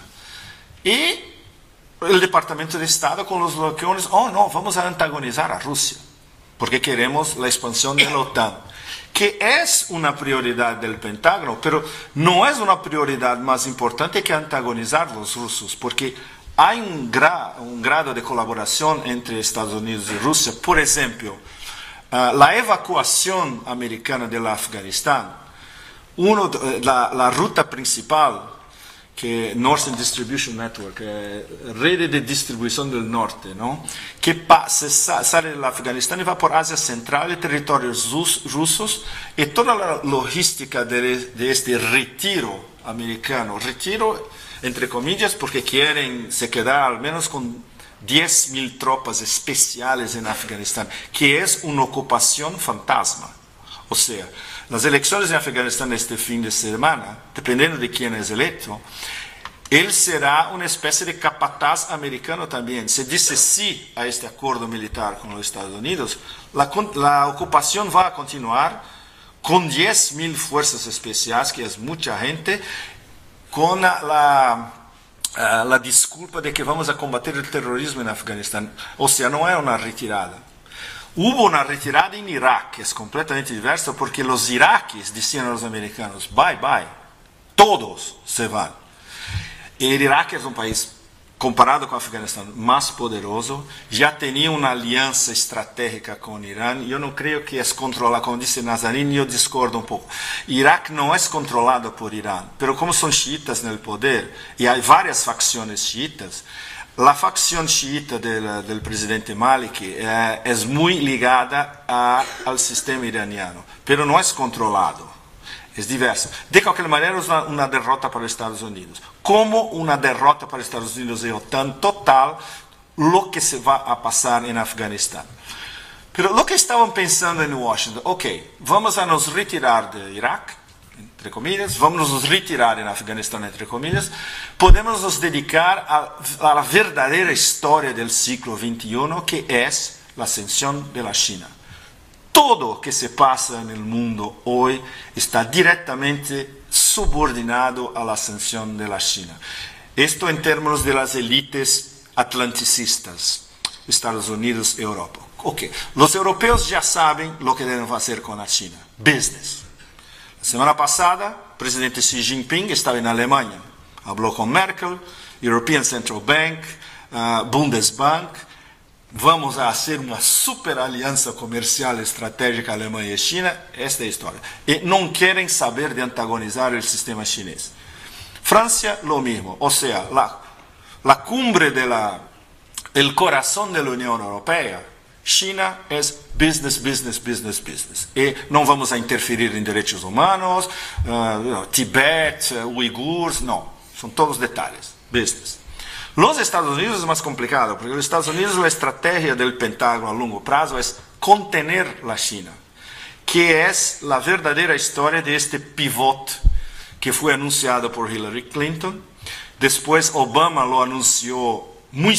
Y el Departamento de Estado con los bloqueones, oh no, vamos a antagonizar a Rusia, porque queremos la expansión de la OTAN, que es una prioridad del Pentágono, pero no es una prioridad más importante que antagonizar a los rusos, porque hay un, gra un grado de colaboración entre Estados Unidos y Rusia. Por ejemplo, uh, la evacuación americana del Afganistán, uno de, la, la ruta principal, que Northern Distribution Network, eh, red de distribución del norte, ¿no? Que pasa, sale del Afganistán y va por Asia Central y territorios rus, rusos, y toda la logística de, de este retiro americano, retiro entre comillas porque quieren se quedar al menos con diez mil tropas especiales en Afganistán, que es una ocupación fantasma. O sea, las elecciones en Afganistán este fin de semana, dependiendo de quién es electo, él será una especie de capataz americano también. Se dice sí a este acuerdo militar con los Estados Unidos, la, la ocupación va a continuar con diez mil fuerzas especiales, que es mucha gente, con la, la, la disculpa de que vamos a combatir el terrorismo en Afganistán. O sea, no es una retirada. Hubo una retirada en Irak, que es completamente diversa, porque los iraquíes decían a los americanos, bye, bye, todos se van. Y el Irak es un país, comparado con Afganistán, más poderoso, ya tenía una alianza estratégica con Irán. Yo no creo que es controlado, como dice Nazarín, yo discordo un poco. Irak no es controlado por Irán, pero como son chiitas en el poder, y hay varias facciones chiitas, la facción chiita del, del presidente Maliki eh, es muy ligada a, al sistema iraniano, pero no es controlado, es diverso. De cualquier manera es una, una derrota para Estados Unidos. Como una derrota para Estados Unidos y OTAN total, lo que se va a pasar en Afganistán. Pero lo que estaban pensando en Washington, ok, vamos a nos retirar de Irak, entre comillas, vamos a nos retirar en Afganistán, entre comillas, podemos nos dedicar a, a la verdadera historia del siglo veintiuno, que es la ascensión de la China. Todo que se pasa en el mundo hoy está directamente subordinado a la ascensión de la China. Esto en términos de las élites atlanticistas, Estados Unidos y Europa. Okay. Los europeos ya saben lo que deben hacer con la China. Business. La semana pasada, el presidente Xi Jinping estaba en Alemania. Habló con Merkel, European Central Bank, uh, Bundesbank. Vamos a hacer una super alianza comercial estratégica Alemania y China. Esta es la historia. Y no quieren saber de antagonizar el sistema chinés. Francia, lo mismo. O sea, la, la cumbre de la, el corazón de la Unión Europea, China es business, business, business, business. Y no vamos a interferir en derechos humanos, uh, Tibet, uh, uigures, no. Son todos detalles. Business. Los Estados Unidos es más complicado, porque los Estados Unidos la estrategia del Pentágono a largo plazo es contener la China, que es la verdadera historia de este pivot que fue anunciado por Hillary Clinton. Después Obama lo anunció muy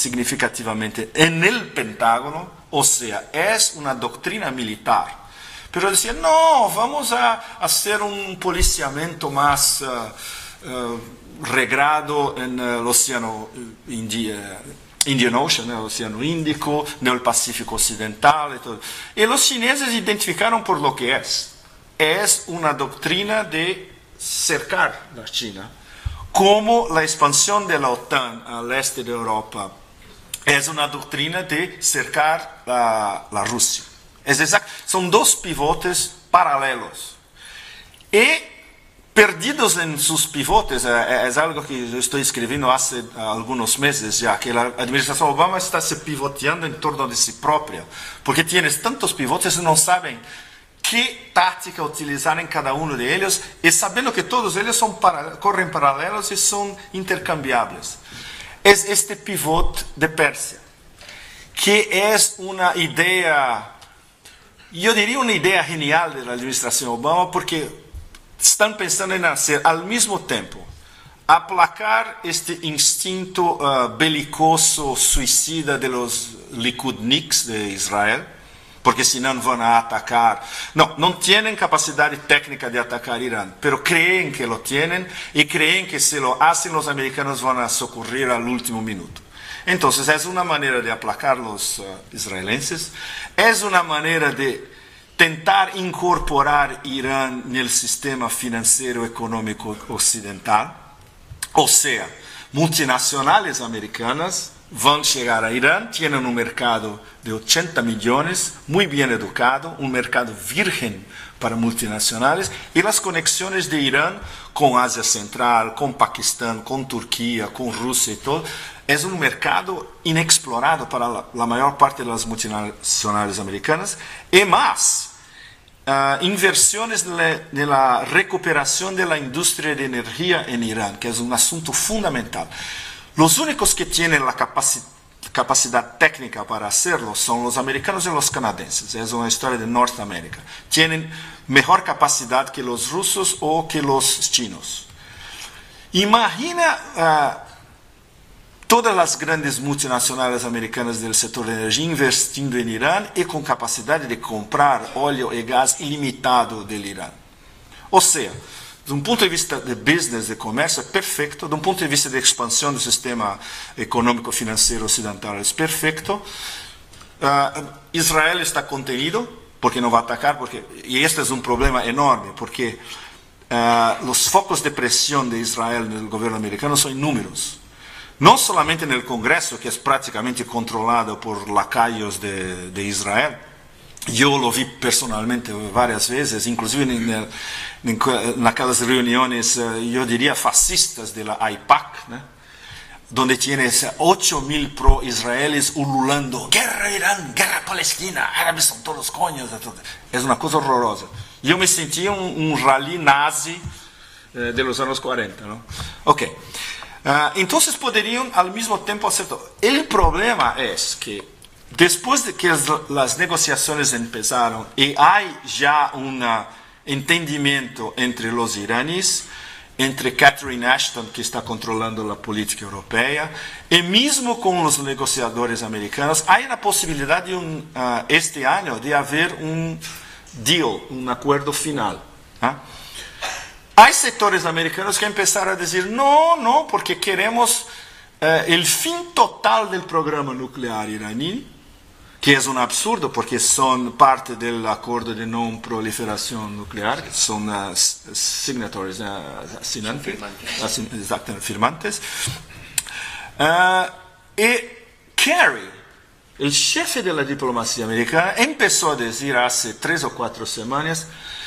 significativamente en el Pentágono, o sea, es una doctrina militar pero decían, no, vamos a hacer un policiamiento más uh, uh, regrado en el océano India, Indian Ocean, el océano Índico, en el Pacífico Occidental y todo. Y los chineses identificaron por lo que es. Es una doctrina de cercar la China, como la expansión de la OTAN al este de Europa es una doctrina de cercar la, la Rusia. Es exacto, son dos pivotes paralelos. Y perdidos en sus pivotes, eh, es algo que yo estoy escribiendo hace uh, algunos meses ya, que la administración Obama está se pivoteando en torno de sí propia, porque tienes tantos pivotes y no saben qué táctica utilizar en cada uno de ellos, y sabiendo que todos ellos son para, corren paralelos y son intercambiables. Es este pivot de Persia, que es una idea, yo diría una idea genial de la administración Obama, porque están pensando en hacer al mismo tiempo, aplacar este instinto uh, belicoso, suicida de los Likudniks de Israel, porque si no van a atacar. No, no tienen capacidad técnica de atacar Irán, pero creen que lo tienen y creen que si lo hacen los americanos van a socorrer al último minuto. Entonces es una manera de aplacar los uh, israelenses, es una manera de tentar incorporar Irán en el sistema financiero económico occidental, o sea, multinacionales americanas van a llegar a Irán, tienen un mercado de ochenta millones, muy bien educado, un mercado virgen para multinacionales, y las conexiones de Irán con Asia Central, con Pakistán, con Turquía, con Rusia y todo, es un mercado inexplorado para la, la mayor parte de las multinacionales americanas, y más, uh, inversiones de la, de la recuperación de la industria de energía en Irán, que es un asunto fundamental. Los únicos que tienen la capacidad, capacidad técnica para hacerlo son los americanos y los canadienses. Es una historia de Norteamérica. Tienen mejor capacidad que los rusos o que los chinos. Imagina uh, todas las grandes multinacionales americanas del sector de energía invirtiendo en Irán y con capacidad de comprar óleo y gas ilimitado del Irán. O sea, de un punto de vista de business, de comercio, es perfecto. De un punto de vista de expansión del sistema económico financiero occidental, es perfecto. Uh, Israel está contenido porque no va a atacar, porque, y este es un problema enorme, porque uh, los focos de presión de Israel en el gobierno americano son números. No solamente en el Congreso, que es prácticamente controlado por lacayos de, de Israel. Yo lo vi personalmente varias veces, inclusive en, el, en aquellas reuniones, yo diría, fascistas de la AIPAC, ¿no? Donde tienes ocho mil pro-israelíes ululando, guerra Irán, guerra Palestina, árabes son todos coños. Es una cosa horrorosa. Yo me sentí un, un rally nazi eh, de los años cuarenta, ¿no? Ok. Uh, entonces podrían al mismo tiempo hacer todo. El problema es que después de que las negociaciones empezaron y hay ya un entendimiento entre los iraníes, entre Catherine Ashton, que está controlando la política europea, y mismo con los negociadores americanos, hay la posibilidad de un, uh, este año de haber un deal, un acuerdo final. ¿eh? Hay sectores americanos que empezaron a decir, no, no, porque queremos uh, el fin total del programa nuclear iraní, que es un absurdo porque son parte del acuerdo de no proliferación nuclear, son uh, signatories, uh, asinantes, asin, exactamente, firmantes. Uh, y Kerry, el jefe de la diplomacia americana, empezó a decir hace tres o cuatro semanas,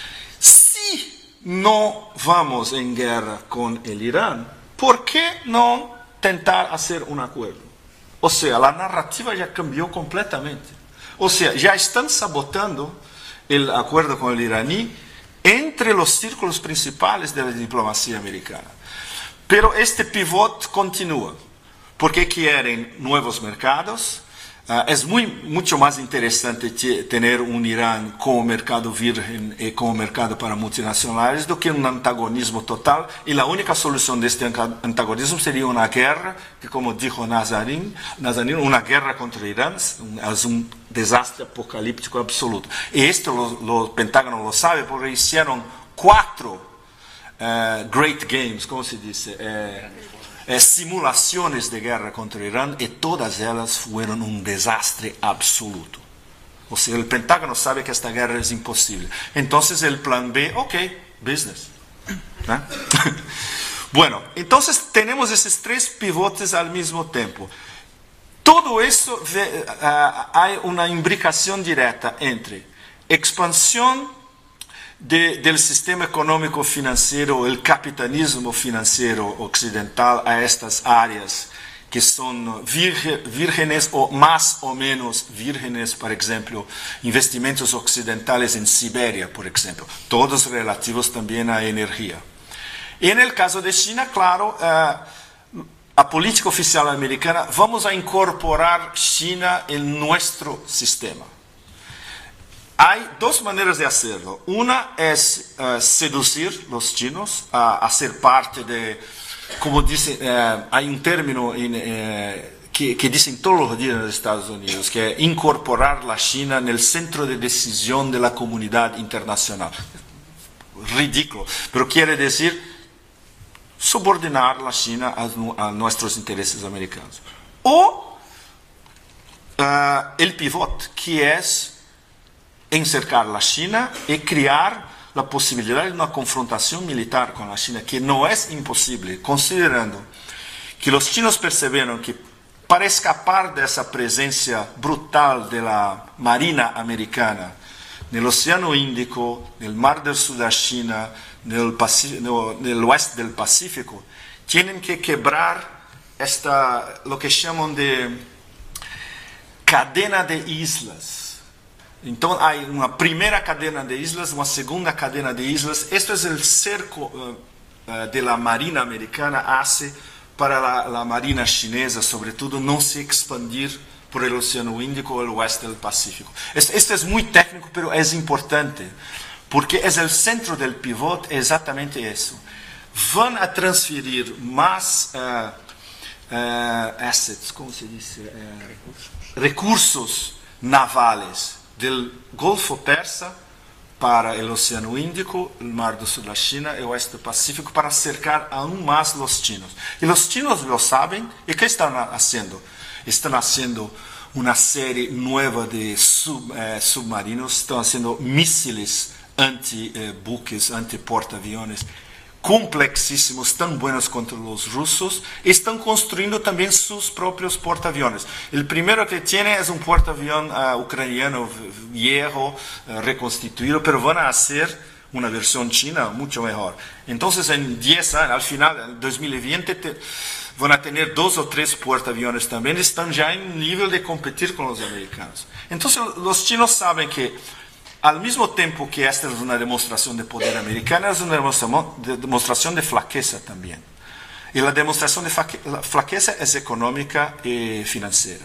si no vamos en guerra con el Irán, ¿por qué no tentar hacer un acuerdo? O sea, la narrativa ya cambió completamente. O sea, ya están sabotando el acuerdo con el iraní entre los círculos principales de la diplomacia americana. Pero este pivot continúa, porque quieren nuevos mercados, Uh, es muy, mucho más interesante tener un Irán como mercado virgen y como mercado para multinacionales do que un antagonismo total, y la única solución de este antagonismo sería una guerra, que como dijo Nazanin, Nazanin una guerra contra Irán es un desastre apocalíptico absoluto. Y esto lo, lo Pentágono lo sabe porque hicieron cuatro uh, Great Games, ¿cómo se dice? Uh, Eh, simulaciones de guerra contra Irán, y todas ellas fueron un desastre absoluto. O sea, el Pentágono sabe que esta guerra es imposible. Entonces el plan B, ok, business. ¿Eh? Bueno, entonces tenemos esos tres pivotes al mismo tiempo. Todo eso, de, uh, hay una imbricación directa entre expansión De, del sistema económico financiero, el capitalismo financiero occidental a estas áreas que son virge, vírgenes o más o menos vírgenes, por ejemplo, investimentos occidentales en Siberia, por ejemplo, todos relativos también a energía. Y en el caso de China, claro, uh, a política oficial americana, vamos a incorporar China en nuestro sistema. Hay dos maneras de hacerlo. Una es uh, seducir los chinos a, a ser parte de, como dice, uh, hay un término en, uh, que, que dicen todos los días en los Estados Unidos, que es incorporar la China en el centro de decisión de la comunidad internacional. Ridículo, pero quiere decir subordinar la China a, a nuestros intereses americanos. O uh, el pivot, que es encercar la China y crear la posibilidad de una confrontación militar con la China, que no es imposible, considerando que los chinos percibieron que para escapar de esa presencia brutal de la Marina americana en el Océano Índico, en el Mar del Sur de China, en el, no, en el oeste del Pacífico, tienen que quebrar esta, lo que llaman de cadena de islas. Entonces hay una primera cadena de islas, una segunda cadena de islas. Esto es el cerco uh, uh, de la Marina americana hace para la, la Marina chinesa, sobre todo, no se expandir por el Océano Índico o el oeste del Pacífico. Esto, esto es muy técnico, pero es importante, porque es el centro del pivot, exactamente eso. Van a transferir más uh, uh, assets, ¿cómo se dice? Uh, recursos. recursos navales del Golfo Persa para el Océano Índico, el Mar del Sur de la China y el Oeste Pacífico, para acercar aún más los chinos. Y los chinos lo saben. ¿Y qué están haciendo? Están haciendo una serie nueva de sub, eh, submarinos, están haciendo misiles anti-buques, eh, anti-portaaviones, complexísimos, tan buenos contra los rusos. Están construyendo también sus propios portaaviones. El primero que tiene es un portaavión uh, ucraniano viejo, uh, reconstituido, pero van a hacer una versión china mucho mejor. Entonces, en diez años, al final, en dos mil veinte, te, van a tener dos o tres portaaviones también. Están ya en nivel de competir con los americanos. Entonces, los chinos saben que al mismo tiempo que esta es una demostración de poder americana, es una demostración de flaqueza también. Y la demostración de flaqueza es económica y financiera.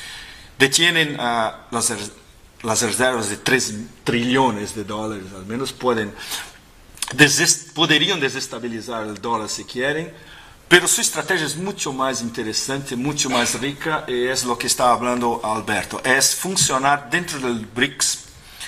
Detienen uh, las, las reservas de tres trillones de dólares, al menos pueden, desest, podrían desestabilizar el dólar si quieren, pero su estrategia es mucho más interesante, mucho más rica, y es lo que estaba hablando Alberto, es funcionar dentro del BRICS,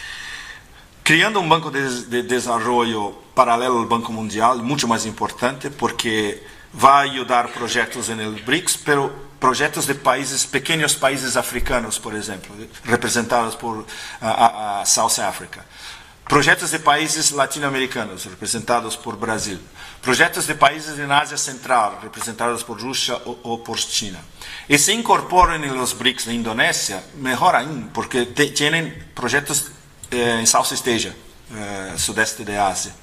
creando un banco de, de desarrollo paralelo al Banco Mundial, mucho más importante, porque va a ayudar proyectos en el BRICS, pero proyectos de países, pequeños países africanos, por ejemplo, representados por uh, uh, South Africa. Proyectos de países latinoamericanos, representados por Brasil. Proyectos de países en Asia Central, representados por Rusia o, o por China. Y se incorporan en los BRICS de Indonesia, mejor aún, porque te, tienen proyectos en Southeast Asia, eh, sudeste de Asia.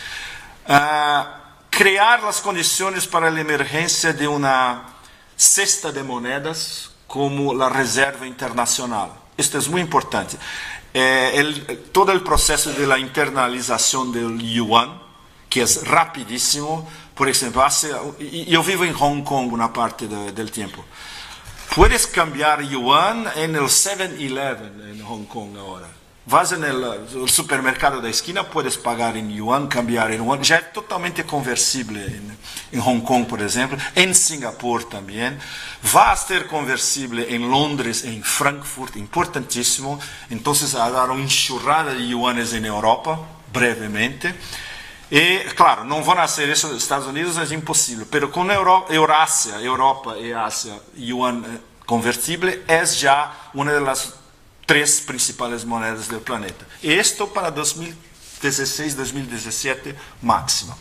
Uh, crear las condiciones para la emergencia de una cesta de monedas como la Reserva Internacional. Esto es muy importante. Eh, el, todo el proceso de la internalización del yuan, que es rapidísimo. Por ejemplo, hace, yo vivo en Hong Kong una parte de, del tiempo. puedes cambiar yuan en el seven eleven en Hong Kong ahora. Vas en el, el supermercado de esquina, puedes pagar en yuan, cambiar en yuan. Ya es totalmente conversible en, en Hong Kong, por ejemplo. En Singapur también. Va a ser conversible en Londres, en Frankfurt, importantísimo. Entonces, habrá una enxurrada de yuanes en Europa, brevemente. Y, claro, no van a hacer eso en Estados Unidos, es imposible. Pero con Euro, Eurasia, Europa y Asia, yuan eh, convertible es ya una de las tres principales monedas del planeta. Y esto para dos mil dieciséis, dos mil diecisiete máximo.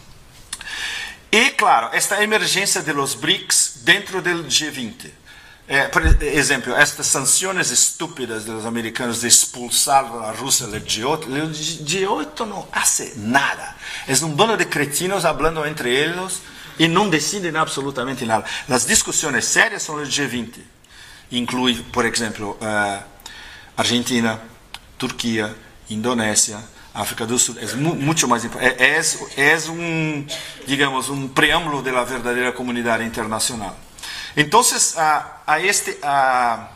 Y claro, esta emergencia de los BRICS dentro del G veinte. Eh, por ejemplo, estas sanciones estúpidas de los americanos de expulsar a Rusia del G ocho. El G ocho no hace nada. Es un bando de cretinos hablando entre ellos y no deciden absolutamente nada. Las discusiones serias son el G veinte. Incluye, por ejemplo, uh, Argentina, Turquía, Indonesia, África del Sur. Es mu mucho más importante. Es, es un, digamos, un preámbulo de la verdadera comunidad internacional. Entonces, a, a, este, a,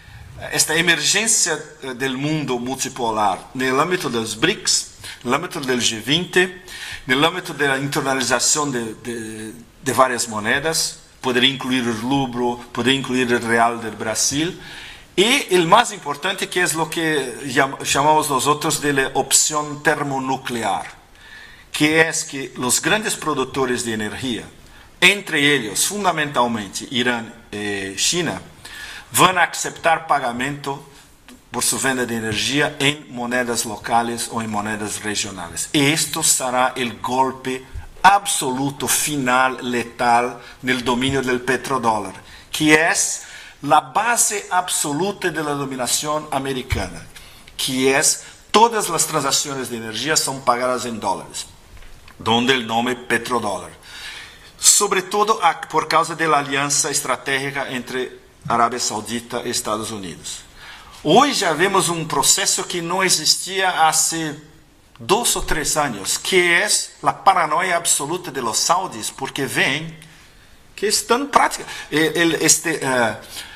a esta emergencia del mundo multipolar, en el ámbito de los BRICS, en el ámbito del G veinte, en el ámbito de la internalización de, de, de varias monedas, podría incluir el rublo, podría incluir el real del Brasil, y el más importante, que es lo que llamamos nosotros de la opción termonuclear, que es que los grandes productores de energía, entre ellos fundamentalmente Irán y China, van a aceptar pagamento por su venta de energía en monedas locales o en monedas regionales. Y esto será el golpe absoluto, final, letal del dominio del petrodólar, que es la base absoluta de la dominación americana, que es todas las transacciones de energía son pagadas en dólares, donde el nombre petrodólar. Sobre todo por causa de la alianza estratégica entre Arabia Saudita y Estados Unidos. Hoy ya vemos un proceso que no existía hace dos o tres años, que es la paranoia absoluta de los saudíes, porque ven que están prácticamente este uh,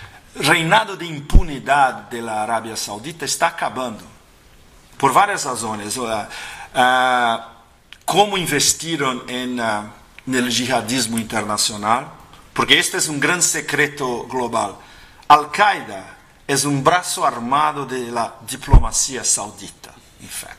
reinado de impunidad de la Arabia Saudita está acabando, por varias razones. Uh, uh, cómo investiron en, uh, en el yihadismo internacional, porque este es un gran secreto global. Al-Qaeda es un brazo armado de la diplomacia saudita, en fact.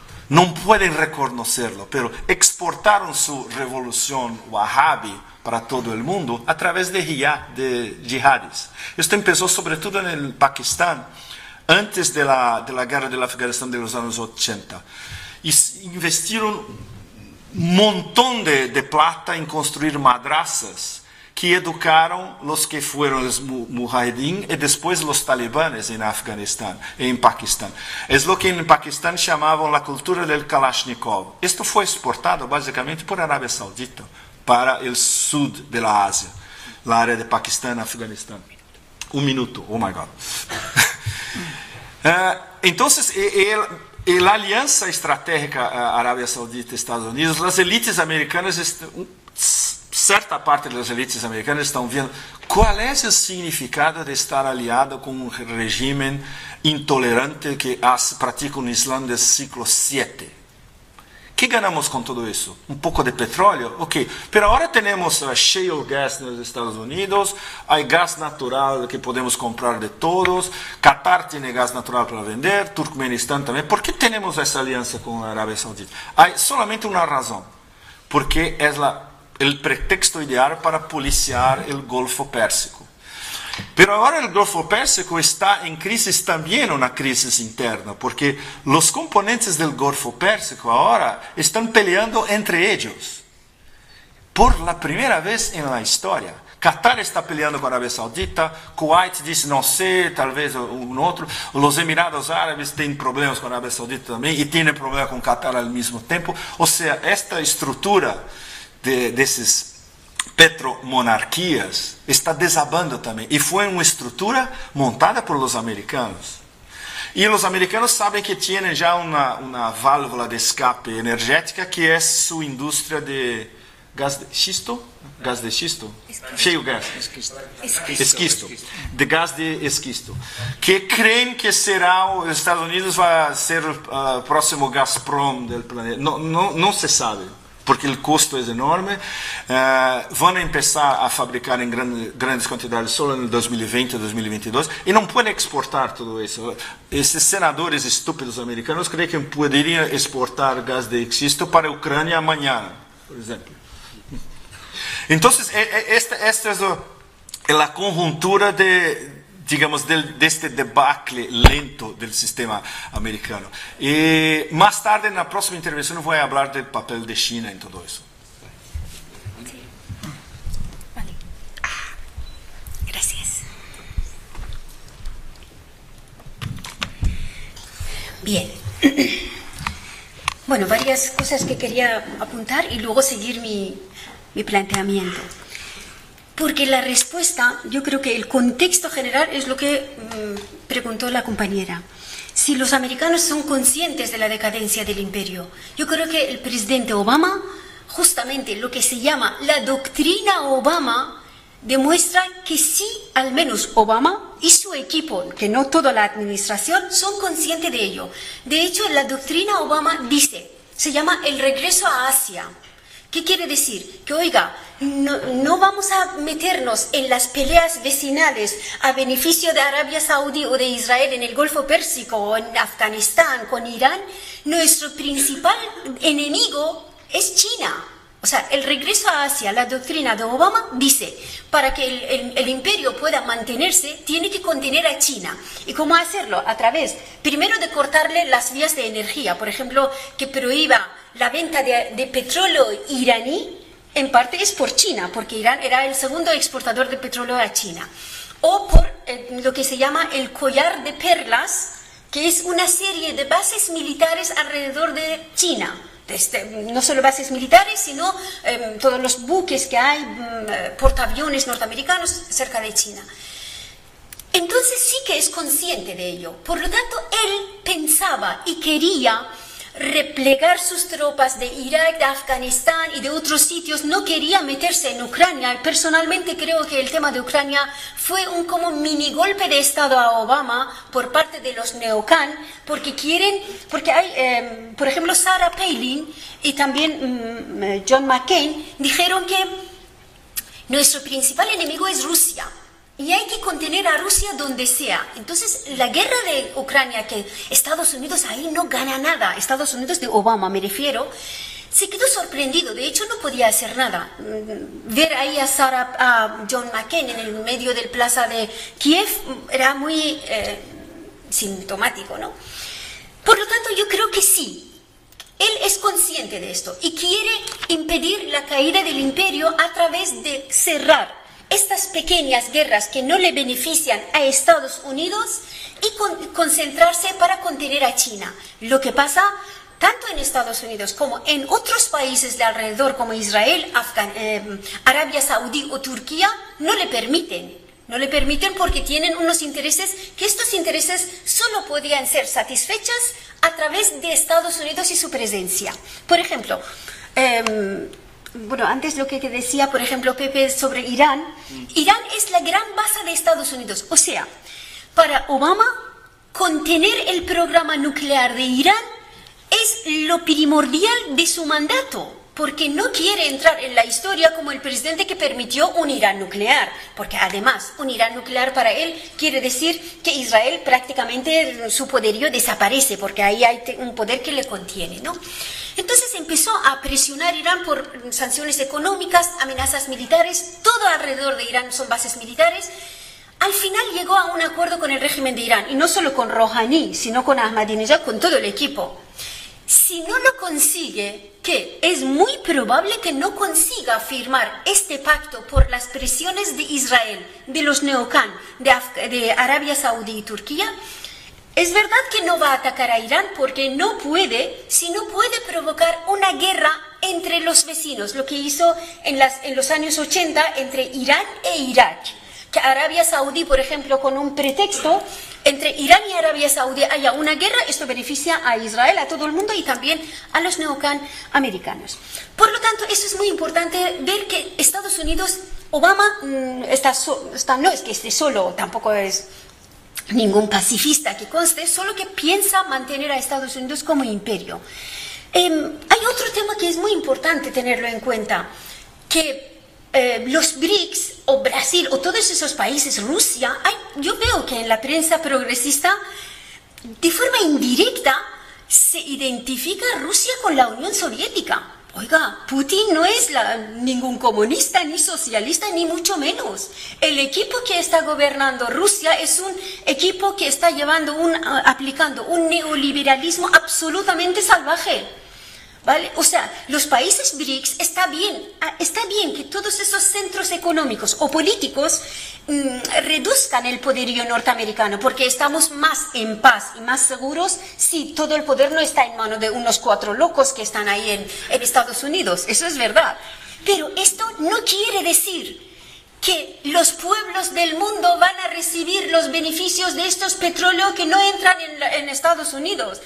No pueden reconocerlo, pero exportaron su revolución wahhabi para todo el mundo a través de, de jihadis. Esto empezó sobre todo en el Pakistán, antes de la, de la guerra del Afganistán de los años ochenta. Y investiron un montón de, de plata en construir madrazas que educaron los que fueron los mujahidín y después los talibanes en Afganistán y en Pakistán. Es lo que en Pakistán llamaban la cultura del Kalashnikov. Esto fue exportado básicamente por Arabia Saudita para el sur de la Asia, la área de Pakistán, Afganistán. Un minuto, oh my God. uh, entonces, el, el, la alianza estratégica uh, Arabia Saudita y Estados Unidos, las élites americanas están... Certa parte das elites americanas estão vendo qual é o significado de estar aliado com um regime intolerante que hace, pratica um Islã do século sete. que ganamos com tudo isso? Um pouco de petróleo? Ok. Pero agora temos uh, shale gas nos Estados Unidos, há gás natural que podemos comprar de todos, Qatar tem gás natural para vender, Turkmenistán também. ¿Por que temos essa aliança com a Arábia Saudita? Há solamente uma razão, porque é o pretexto ideal para policiar o Golfo Pérsico. Pero ahora el Golfo Pérsico está en crisis también, una crisis interna, porque los componentes del Golfo Pérsico ahora están peleando entre ellos. Por la primera vez en la historia. Qatar está peleando con Arabia Saudita, Kuwait dice no sé, tal vez un otro, los Emiratos Árabes tienen problemas con Arabia Saudita también y tienen problemas con Qatar al mismo tiempo. O sea, esta estructura de, de esos petromonarquias está desabando também. E foi uma estrutura montada por los americanos. E os americanos sabem que têm já uma, uma válvula de escape energética que é sua indústria de, gas de xisto, gas de xisto, shale gas,
Esquisto.
esquisto, de gas de esquisto, que creen que será, los Estados Unidos va a ser el uh, próximo Gazprom del planeta. No, no, no se sabe, porque el costo es enorme. Uh, van a empezar a fabricar en grande, grandes cantidades solo en el dos mil veinte, dos mil veintidós, y no pueden exportar todo eso. Estos senadores estúpidos americanos creen que podrían exportar gas de esquisto para Ucrania mañana, por ejemplo. Entonces, esta, esta es la conjuntura de, digamos, de, de este debacle lento del sistema americano. Y más tarde, en la próxima intervención, voy a hablar del papel de China en todo eso.
Sí. Vale. Ah, gracias. Bien. Bueno, varias cosas que quería apuntar y luego seguir mi, mi planteamiento. Porque la respuesta, yo creo que el contexto general es lo que mmm, preguntó la compañera. Si los americanos son conscientes de la decadencia del imperio. Yo creo que el presidente Obama, justamente lo que se llama la doctrina Obama, demuestra que sí, al menos Obama y su equipo, que no toda la administración, son conscientes de ello. De hecho, la doctrina Obama dice, se llama el regreso a Asia. ¿Qué quiere decir? Que, oiga, no, no vamos a meternos en las peleas vecinales a beneficio de Arabia Saudí o de Israel en el Golfo Pérsico o en Afganistán con Irán. Nuestro principal enemigo es China. O sea, el regreso a Asia, la doctrina de Obama dice, para que el, el, el imperio pueda mantenerse, tiene que contener a China. ¿Y cómo hacerlo? A través, primero, de cortarle las vías de energía. Por ejemplo, que prohíba la venta de, de petróleo iraní, en parte es por China, porque Irán era el segundo exportador de petróleo a China. O por eh, lo que se llama el collar de perlas, que es una serie de bases militares alrededor de China. Este, no solo bases militares, sino eh, todos los buques que hay, eh, portaaviones norteamericanos cerca de China. Entonces sí que es consciente de ello. Por lo tanto, él pensaba y quería replegar sus tropas de Irak, de Afganistán y de otros sitios, no quería meterse en Ucrania. Personalmente creo que el tema de Ucrania fue un como mini golpe de Estado a Obama por parte de los neocon, porque quieren, porque hay, eh, por ejemplo, Sarah Palin y también um, John McCain dijeron que nuestro principal enemigo es Rusia. Y hay que contener a Rusia donde sea. Entonces, la guerra de Ucrania, que Estados Unidos ahí no gana nada, Estados Unidos de Obama me refiero, se quedó sorprendido. De hecho, no podía hacer nada. Ver ahí a, Sarah, a John McCain en el medio del plaza de Kiev era muy eh, sintomático, ¿no? Por lo tanto, yo creo que sí. Él es consciente de esto y quiere impedir la caída del imperio a través de cerrar estas pequeñas guerras que no le benefician a Estados Unidos y con, concentrarse para contener a China. Lo que pasa tanto en Estados Unidos como en otros países de alrededor como Israel, Afgan, eh, Arabia Saudí o Turquía no le permiten. No le permiten porque tienen unos intereses que estos intereses solo podían ser satisfechos a través de Estados Unidos y su presencia. Por ejemplo, eh, bueno, antes lo que decía, por ejemplo, Pepe sobre Irán. Irán es la gran base de Estados Unidos. O sea, para Obama, contener el programa nuclear de Irán es lo primordial de su mandato, porque no quiere entrar en la historia como el presidente que permitió un Irán nuclear, porque además un Irán nuclear para él quiere decir que Israel prácticamente su poderío desaparece, porque ahí hay un poder que le contiene, ¿no? Entonces empezó a presionar a Irán por sanciones económicas, amenazas militares, todo alrededor de Irán son bases militares. Al final llegó a un acuerdo con el régimen de Irán, y no solo con Rouhani, sino con Ahmadinejad, con todo el equipo. Si no lo consigue, que es muy probable que no consiga firmar este pacto por las presiones de Israel, de los neocon, de, Af- de Arabia Saudí y Turquía, es verdad que no va a atacar a Irán porque no puede, si no puede provocar una guerra entre los vecinos, lo que hizo en, las, en los años ochenta entre Irán e Irak. que Arabia Saudí, por ejemplo, con un pretexto, entre Irán y Arabia Saudí haya una guerra, esto beneficia a Israel, a todo el mundo y también a los neocon americanos. Por lo tanto, eso es muy importante ver que Estados Unidos, Obama, mmm, está, so, está, no es que esté solo, tampoco es ningún pacifista que conste, solo que piensa mantener a Estados Unidos como imperio. Eh, hay otro tema que es muy importante tenerlo en cuenta, que eh, los B R I C S o Brasil o todos esos países, Rusia, hay, yo veo que en la prensa progresista de forma indirecta se identifica a Rusia con la Unión Soviética. Oiga, Putin no es la, ningún comunista, ni socialista, ni mucho menos. El equipo que está gobernando Rusia es un equipo que está llevando un, aplicando un neoliberalismo absolutamente salvaje. ¿Vale? O sea, los países B R I C S está bien, está bien que todos esos centros económicos o políticos mmm, reduzcan el poderío norteamericano, porque estamos más en paz y más seguros si todo el poder no está en manos de unos cuatro locos que están ahí en, en Estados Unidos. Eso es verdad. Pero esto no quiere decir que los pueblos del mundo van a recibir los beneficios de estos petróleos que no entran en, en Estados Unidos.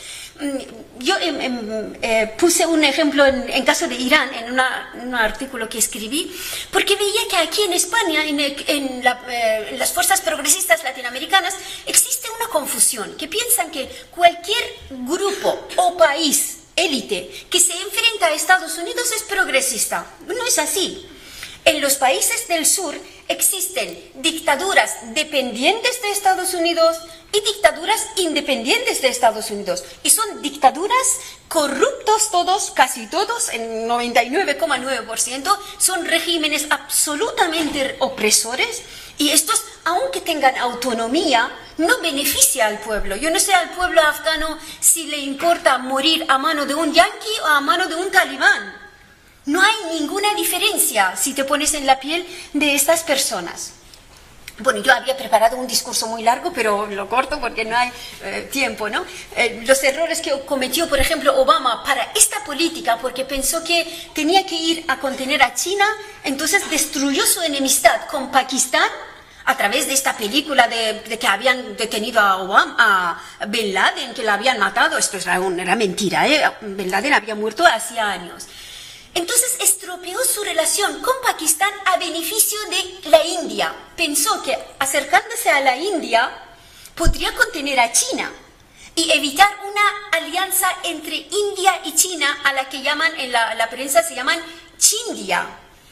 Yo eh, eh, puse un ejemplo en, en caso de Irán en, una, en un artículo que escribí, porque veía que aquí en España, en, el, en, la, eh, en las fuerzas progresistas latinoamericanas, existe una confusión, que piensan que cualquier grupo o país élite que se enfrenta a Estados Unidos es progresista. No es así. En los países del sur existen dictaduras dependientes de Estados Unidos y dictaduras independientes de Estados Unidos. Y son dictaduras corruptos todos, casi todos, en noventa y nueve coma nueve por ciento, son regímenes absolutamente opresores y estos, aunque tengan autonomía, no beneficia al pueblo. Yo no sé al pueblo afgano si le importa morir a mano de un yanqui o a mano de un talibán. No hay ninguna diferencia si te pones en la piel de estas personas. Bueno, yo había preparado un discurso muy largo, pero lo corto porque no hay eh, tiempo, ¿no? Eh, los errores que cometió, por ejemplo, Obama para esta política, porque pensó que tenía que ir a contener a China, entonces destruyó su enemistad con Pakistán a través de esta película de, de que habían detenido a Obama, a Bin Laden, que la habían matado. Esto era, un, era mentira, ¿eh? Bin Laden había muerto hacía años. Entonces estropeó su relación con Pakistán a beneficio de la India. Pensó que acercándose a la India podría contener a China y evitar una alianza entre India y China, a la que llaman en la, la prensa se llaman Chindia.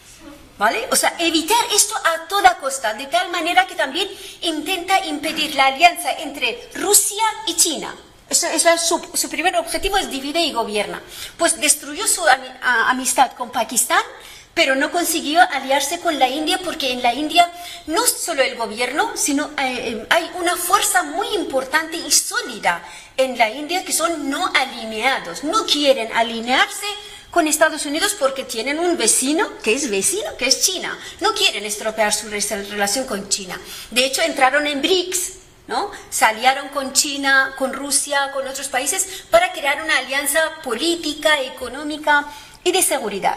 ¿Vale? O sea, evitar esto a toda costa, de tal manera que también intenta impedir la alianza entre Rusia y China. Eso, eso es su, su primer objetivo es divide y gobierna. Pues destruyó su am, a, amistad con Pakistán, pero no consiguió aliarse con la India, porque en la India no solo el gobierno, sino eh, hay una fuerza muy importante y sólida en la India que son no alineados, no quieren alinearse con Estados Unidos porque tienen un vecino que es vecino, que es China. No quieren estropear su relación con China. De hecho, entraron en B R I C S. ¿No? Se aliaron con China, con Rusia, con otros países para crear una alianza política, económica y de seguridad.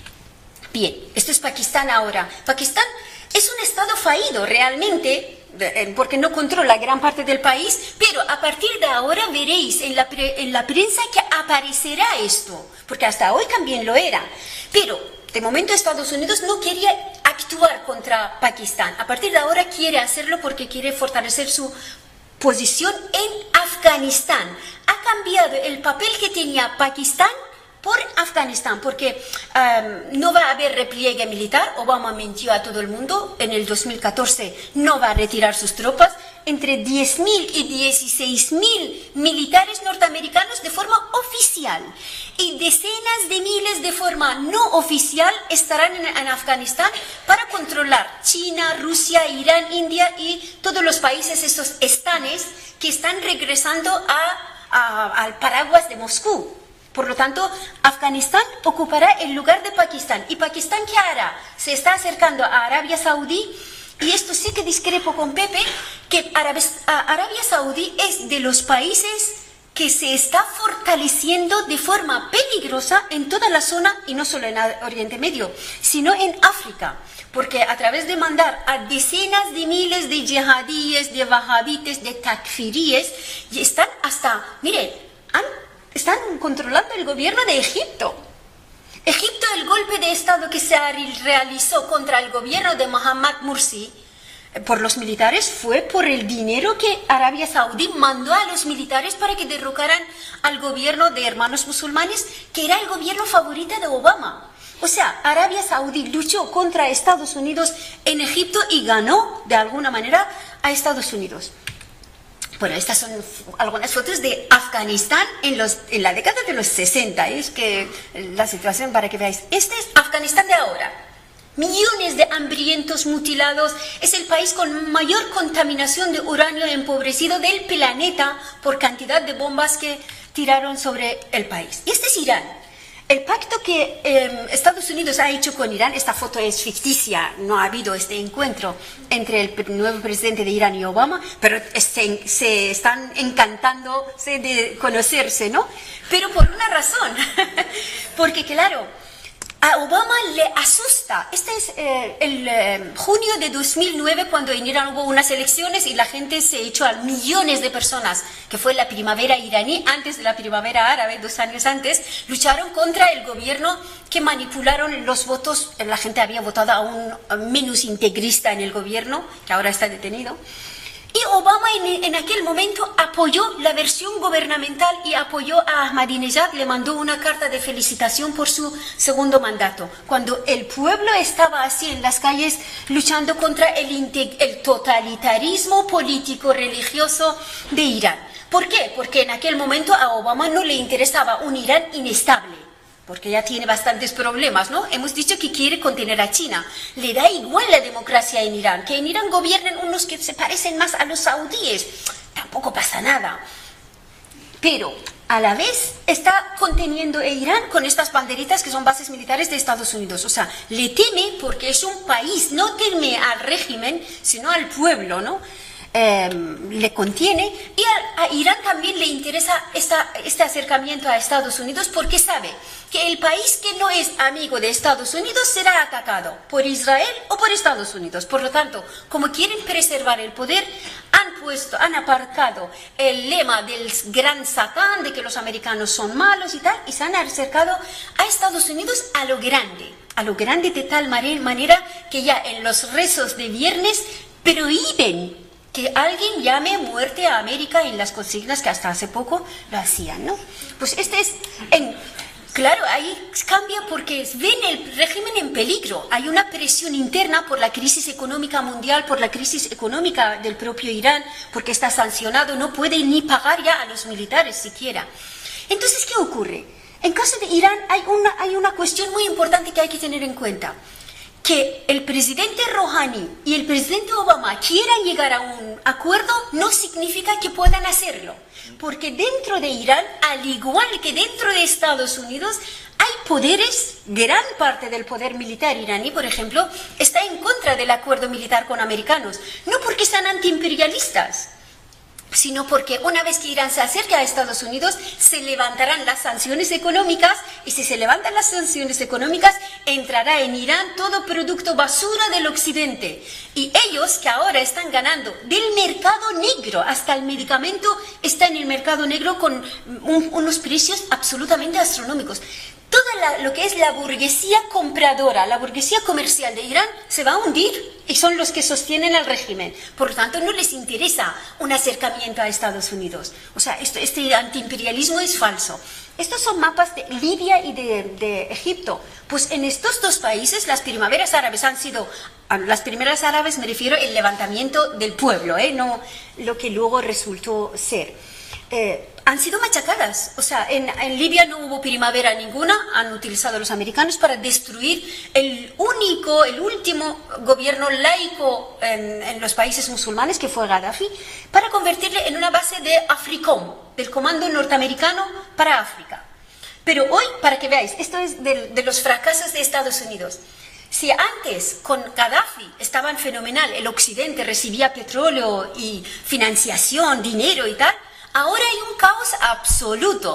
Bien, esto es Pakistán ahora. Pakistán es un estado fallido realmente, porque no controla gran parte del país, pero a partir de ahora veréis en la, pre, en la prensa que aparecerá esto, porque hasta hoy también lo era. Pero de momento Estados Unidos no quería actuar contra Pakistán. A partir de ahora quiere hacerlo porque quiere fortalecer su posición en Afganistán. Ha cambiado el papel que tenía Pakistán por Afganistán, porque um, no va a haber repliegue militar. Obama mintió a todo el mundo. En el dos mil catorce no va a retirar sus tropas. Entre diez mil y dieciséis mil militares norteamericanos de forma oficial y decenas de miles de forma no oficial estarán en, en Afganistán para controlar China, Rusia, Irán, India y todos los países, esos estanes que están regresando a, a, al paraguas de Moscú. Por lo tanto, Afganistán ocupará el lugar de Pakistán. ¿Y Pakistán qué hará? Se está acercando a Arabia Saudí. Y esto sí que discrepo con Pepe, que Arabia Saudí es de los países que se está fortaleciendo de forma peligrosa en toda la zona, y no solo en Oriente Medio, sino en África. Porque a través de mandar a decenas de miles de yihadíes, de wahabites, de takfiríes, y están hasta, miren, han, están controlando el gobierno de Egipto. Egipto, el golpe de Estado que se realizó contra el gobierno de Mohamed Morsi por los militares fue por el dinero que Arabia Saudí mandó a los militares para que derrocaran al gobierno de hermanos musulmanes, que era el gobierno favorito de Obama. O sea, Arabia Saudí luchó contra Estados Unidos en Egipto y ganó, de alguna manera, a Estados Unidos. Bueno, estas son algunas fotos de Afganistán en, los, en la década de los sesenta. Es que la situación, para que veáis. Este es Afganistán de ahora. Millones de hambrientos mutilados. Es el país con mayor contaminación de uranio empobrecido del planeta por cantidad de bombas que tiraron sobre el país. Y este es Irán. El pacto que eh, Estados Unidos ha hecho con Irán, esta foto es ficticia, no ha habido este encuentro entre el nuevo presidente de Irán y Obama, pero se, se están encantándose de conocerse, ¿no? Pero por una razón, porque claro, a Obama le asusta. Este es eh, el eh, junio de dos mil nueve, cuando en Irán hubo unas elecciones y la gente se echó a millones de personas, que fue la primavera iraní, antes de la primavera árabe, dos años antes, lucharon contra el gobierno que manipularon los votos. La gente había votado a un menos integrista en el gobierno, que ahora está detenido. Y Obama en, en aquel momento apoyó la versión gubernamental y apoyó a Ahmadinejad, le mandó una carta de felicitación por su segundo mandato, cuando el pueblo estaba así en las calles luchando contra el, el totalitarismo político-religioso de Irán. ¿Por qué? Porque en aquel momento a Obama no le interesaba un Irán inestable, porque ya tiene bastantes problemas, ¿no? Hemos dicho que quiere contener a China. Le da igual la democracia en Irán, que en Irán gobiernen unos que se parecen más a los saudíes. Tampoco pasa nada. Pero a la vez está conteniendo a Irán con estas banderitas que son bases militares de Estados Unidos. O sea, le teme porque es un país, no teme al régimen, sino al pueblo, ¿no? Eh, le contiene, y a, a Irán también le interesa esta, este acercamiento a Estados Unidos porque sabe que el país que no es amigo de Estados Unidos será atacado por Israel o por Estados Unidos. Por lo tanto, como quieren preservar el poder, han puesto, han aparcado el lema del gran Satán, de que los americanos son malos y tal, y se han acercado a Estados Unidos a lo grande, a lo grande de tal manera que ya en los rezos de viernes prohíben que alguien llame muerte a América en las consignas que hasta hace poco lo hacían, ¿no? Pues este es, en, claro, ahí cambia porque ven el régimen en peligro. Hay una presión interna por la crisis económica mundial, por la crisis económica del propio Irán, porque está sancionado, no puede ni pagar ya a los militares siquiera. Entonces, ¿qué ocurre? En caso de Irán hay una, hay una cuestión muy importante que hay que tener en cuenta. Que el presidente Rouhani y el presidente Obama quieran llegar a un acuerdo no significa que puedan hacerlo, porque dentro de Irán, al igual que dentro de Estados Unidos, hay poderes, gran parte del poder militar iraní, por ejemplo, está en contra del acuerdo militar con americanos, no porque sean antiimperialistas, sino porque una vez que Irán se acerque a Estados Unidos, se levantarán las sanciones económicas, y si se levantan las sanciones económicas, entrará en Irán todo producto basura del occidente. Y ellos, que ahora están ganando del mercado negro, hasta el medicamento está en el mercado negro con un, unos precios absolutamente astronómicos. Toda la, lo que es la burguesía compradora, la burguesía comercial de Irán se va a hundir, y son los que sostienen el régimen. Por lo tanto, no les interesa un acercamiento a Estados Unidos. O sea, esto, este antiimperialismo es falso. Estos son mapas de Libia y de, de Egipto. Pues en estos dos países las primaveras árabes han sido, las primeras árabes me refiero al levantamiento del pueblo, ¿eh? No lo que luego resultó ser. Eh, han sido machacadas. O sea, en, en Libia no hubo primavera ninguna, han utilizado los americanos para destruir el único, el último gobierno laico en, en los países musulmanes, que fue Gaddafi, para convertirle en una base de AFRICOM, del Comando Norteamericano para África. Pero hoy, para que veáis, esto es de, de los fracasos de Estados Unidos. Si antes con Gaddafi estaban fenomenal, el occidente recibía petróleo y financiación, dinero y tal, ahora hay un caos absoluto.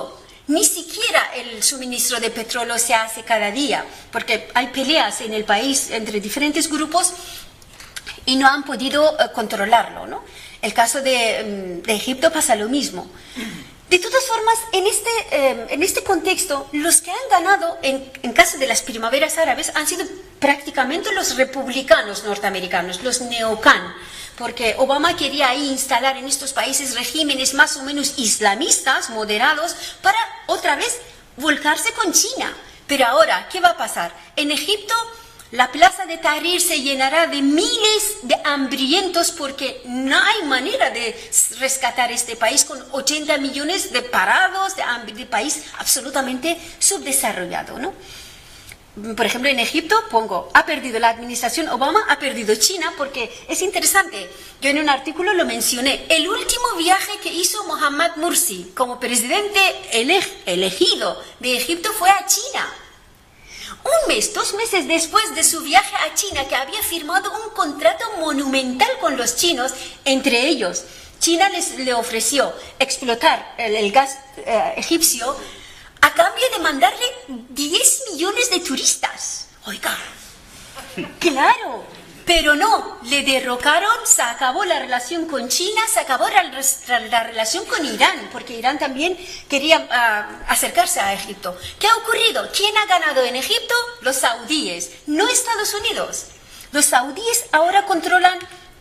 Ni siquiera el suministro de petróleo se hace cada día, porque hay peleas en el país entre diferentes grupos y no han podido uh, controlarlo, ¿no? El caso de, de Egipto pasa lo mismo. De todas formas, en este, eh, en este contexto, los que han ganado en, en caso de las primaveras árabes han sido prácticamente los republicanos norteamericanos, los neocon, porque Obama quería ahí instalar en estos países regímenes más o menos islamistas, moderados, para otra vez volcarse con China. Pero ahora, ¿qué va a pasar? En Egipto, la plaza de Tahrir se llenará de miles de hambrientos porque no hay manera de rescatar este país con ochenta millones de parados, de, de país absolutamente subdesarrollado, ¿no? Por ejemplo, en Egipto, pongo, ha perdido la administración Obama, ha perdido China, porque es interesante. Yo en un artículo lo mencioné. El último viaje que hizo Mohamed Morsi como presidente ele elegido de Egipto fue a China. Un mes, dos meses después de su viaje a China, que había firmado un contrato monumental con los chinos, entre ellos, China les le ofreció explotar el, el gas eh, egipcio a cambio de mandarle diez millones de turistas. Oiga, claro, pero no, le derrocaron, se acabó la relación con China, se acabó la, la relación con Irán, porque Irán también quería uh, acercarse a Egipto. ¿Qué ha ocurrido? ¿Quién ha ganado en Egipto? Los saudíes, no Estados Unidos. Los saudíes ahora controlan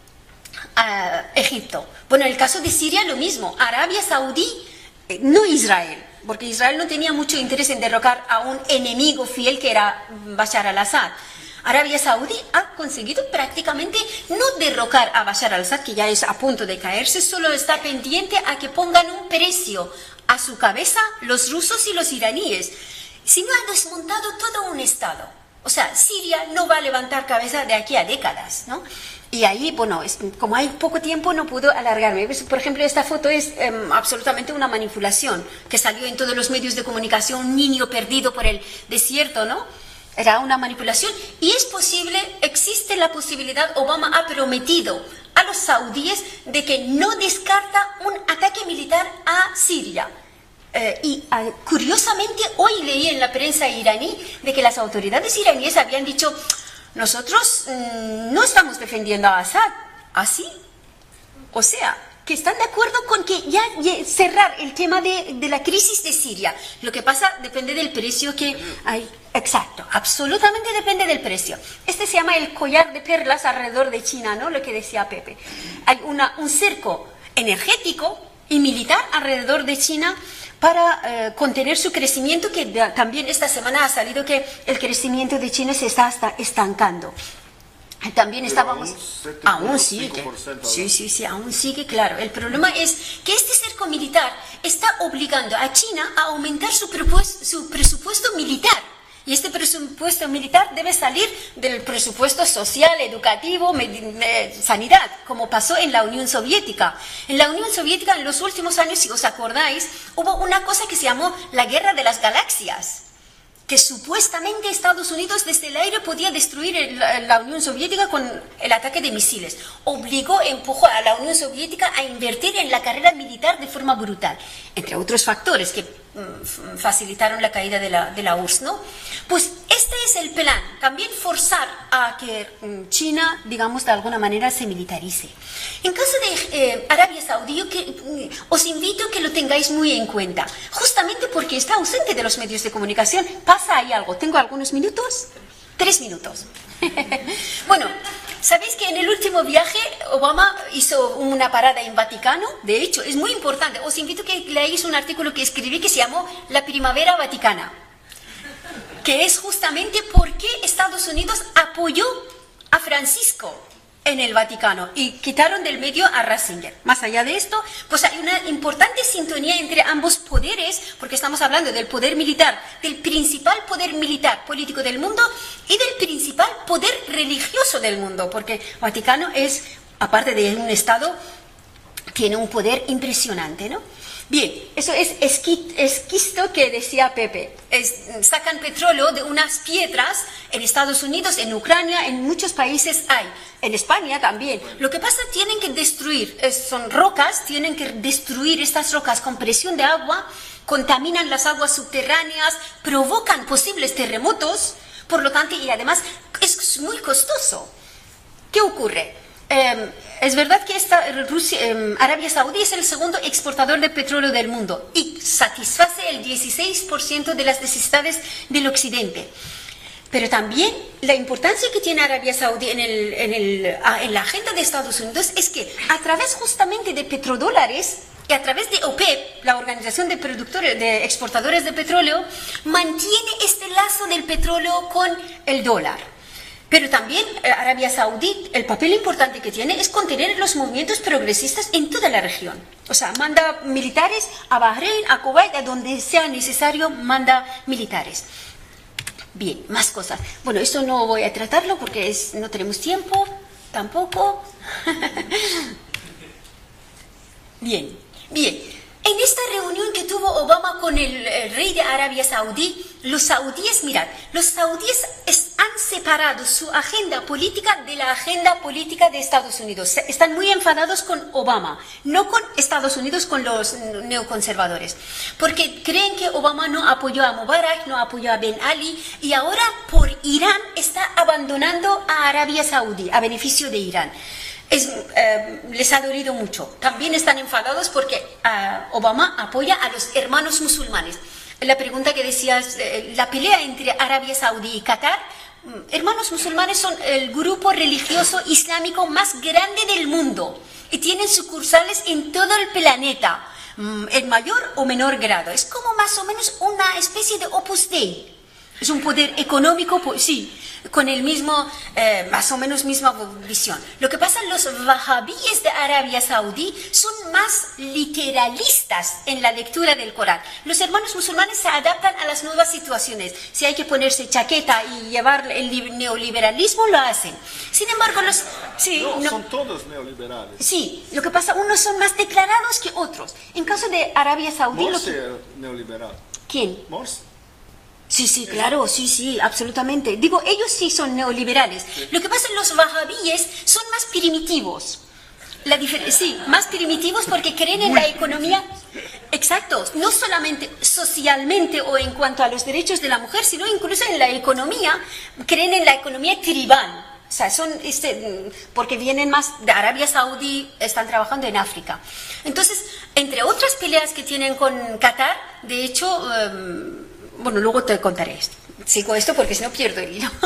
uh, Egipto. Bueno, en el caso de Siria lo mismo, Arabia Saudí, eh, no Israel, porque Israel no tenía mucho interés en derrocar a un enemigo fiel que era Bashar al-Assad. Arabia Saudí ha conseguido prácticamente no derrocar a Bashar al-Assad, que ya es a punto de caerse, solo está pendiente a que pongan un precio a su cabeza los rusos y los iraníes. Si no, ha desmontado todo un Estado. O sea, Siria no va a levantar cabeza de aquí a décadas, ¿no? Y ahí, bueno, es, como hay poco tiempo, no puedo alargarme. Por ejemplo, esta foto es eh, absolutamente una manipulación que salió en todos los medios de comunicación, un niño perdido por el desierto, ¿no? Era una manipulación. Y es posible, existe la posibilidad, Obama ha prometido a los saudíes de que no descarta un ataque militar a Siria. Eh, y uh, curiosamente, hoy leí en la prensa iraní de que las autoridades iraníes habían dicho: nosotros mmm, no estamos defendiendo a Assad, ¿así? O sea, que están de acuerdo con que ya, ya cerrar el tema de, de la crisis de Siria. Lo que pasa depende del precio que hay. Exacto, absolutamente depende del precio. Este se llama el collar de perlas alrededor de China, ¿no? Lo que decía Pepe. Hay una, un cerco energético y militar alrededor de China para eh, contener su crecimiento, que de, también esta semana ha salido que el crecimiento de China se está hasta estancando. También estábamos... Aún sigue. Sí, sí, sí, aún sigue, claro. El problema es que este cerco militar está obligando a China a aumentar su, su presupuesto militar. Y este presupuesto militar debe salir del presupuesto social, educativo, sanidad, como pasó en la Unión Soviética. En la Unión Soviética, en los últimos años, si os acordáis, hubo una cosa que se llamó la Guerra de las Galaxias, que supuestamente Estados Unidos desde el aire podía destruir el, la Unión Soviética con el ataque de misiles. Obligó, empujó a la Unión Soviética a invertir en la carrera militar de forma brutal, entre otros factores que mm, facilitaron la caída de la, de la U R S S, ¿no? Pues este es el plan, también forzar a que mm, China, digamos, de alguna manera se militarice. En caso de eh, Arabia Saudí, yo que, mm, os invito a que lo tengáis muy en cuenta, justamente porque está ausente de los medios de comunicación. Pasa ahí algo. ¿Tengo algunos minutos? Tres minutos. Bueno, ¿sabéis que en el último viaje Obama hizo una parada en Vaticano? De hecho, es muy importante. Os invito a que leáis un artículo que escribí que se llamó La Primavera Vaticana, que es justamente por qué Estados Unidos apoyó a Francisco en el Vaticano y quitaron del medio a Ratzinger. Más allá de esto, pues hay una importante sintonía entre ambos poderes, porque estamos hablando del poder militar, del principal poder militar político del mundo y del principal poder religioso del mundo, porque el Vaticano es, aparte de un Estado, tiene un poder impresionante, ¿no? Bien, eso es esquisto que decía Pepe. Es, sacan petróleo de unas piedras en Estados Unidos, en Ucrania, en muchos países hay. En España también. Lo que pasa, tienen que destruir, es, son rocas, tienen que destruir estas rocas con presión de agua, contaminan las aguas subterráneas, provocan posibles terremotos, por lo tanto, y además es muy costoso. ¿Qué ocurre? Eh, es verdad que esta Rusia, eh, Arabia Saudí es el segundo exportador de petróleo del mundo y satisface el dieciséis por ciento de las necesidades del occidente. Pero también la importancia que tiene Arabia Saudí en, el, en, el, en la agenda de Estados Unidos es que a través justamente de petrodólares y a través de OPEP, la Organización de, Productores, de Exportadores de Petróleo, mantiene este lazo del petróleo con el dólar. Pero también Arabia Saudí, el papel importante que tiene es contener los movimientos progresistas en toda la región. O sea, manda militares a Bahrein, a Kuwait, a donde sea necesario, manda militares. Bien, más cosas. Bueno, esto no voy a tratarlo porque es, no tenemos tiempo, tampoco. Bien, bien. En esta reunión que tuvo Obama con el, el rey de Arabia Saudí, los saudíes, mirad, los saudíes es, han separado su agenda política de la agenda política de Estados Unidos. Están muy enfadados con Obama, no con Estados Unidos, con los neoconservadores, porque creen que Obama no apoyó a Mubarak, no apoyó a Ben Ali, y ahora por Irán está abandonando a Arabia Saudí, a beneficio de Irán. Es, eh, les ha dolido mucho. También están enfadados porque uh, Obama apoya a los hermanos musulmanes. La pregunta que decías, eh, la pelea entre Arabia Saudí y Qatar, hermanos musulmanes son el grupo religioso islámico más grande del mundo y tienen sucursales en todo el planeta, en mayor o menor grado. Es como más o menos una especie de Opus Dei. Es un poder económico, sí, con el mismo, eh, más o menos misma visión. Lo que pasa, los wahabíes de Arabia Saudí son más literalistas en la lectura del Corán. Los hermanos musulmanes se adaptan a las nuevas situaciones. Si hay que ponerse chaqueta y llevar el neoliberalismo, lo hacen. Sin embargo, los... Sí,
no,
no,
son todos neoliberales.
Sí, lo que pasa, unos son más declarados que otros. En caso de Arabia Saudí...
Morsi
lo que...
era neoliberal.
¿Quién?
Morsi.
Sí, sí, claro, sí, sí, absolutamente. Digo, ellos sí son neoliberales. Sí. Lo que pasa es que los wahabíes son más primitivos. La sí, más primitivos porque creen en la economía. Exacto, no solamente socialmente o en cuanto a los derechos de la mujer, sino incluso en la economía. Creen en la economía tribal. O sea, son este, porque vienen más de Arabia Saudí, están trabajando en África. Entonces, entre otras peleas que tienen con Qatar, de hecho... Um, Bueno, luego te contaré esto. Sigo esto porque si no pierdo el hilo.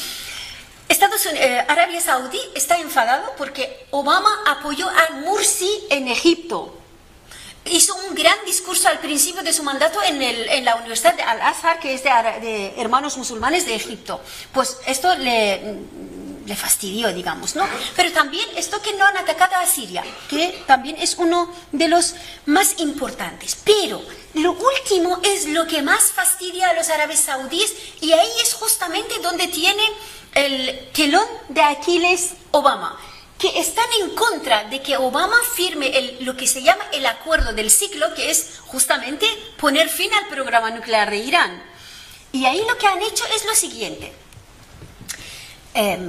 Estados Unidos, eh, Arabia Saudí está enfadado porque Obama apoyó a Morsi en Egipto. Hizo un gran discurso al principio de su mandato en, el, en la Universidad de Al-Azhar, que es de, de hermanos musulmanes de Egipto. Pues esto le... le fastidió, digamos, ¿no? Pero también esto que no han atacado a Siria, que también es uno de los más importantes. Pero lo último es lo que más fastidia a los árabes saudíes y ahí es justamente donde tiene el telón de Aquiles Obama, que están en contra de que Obama firme el, lo que se llama el acuerdo del ciclo, que es justamente poner fin al programa nuclear de Irán. Y ahí lo que han hecho es lo siguiente. Eh,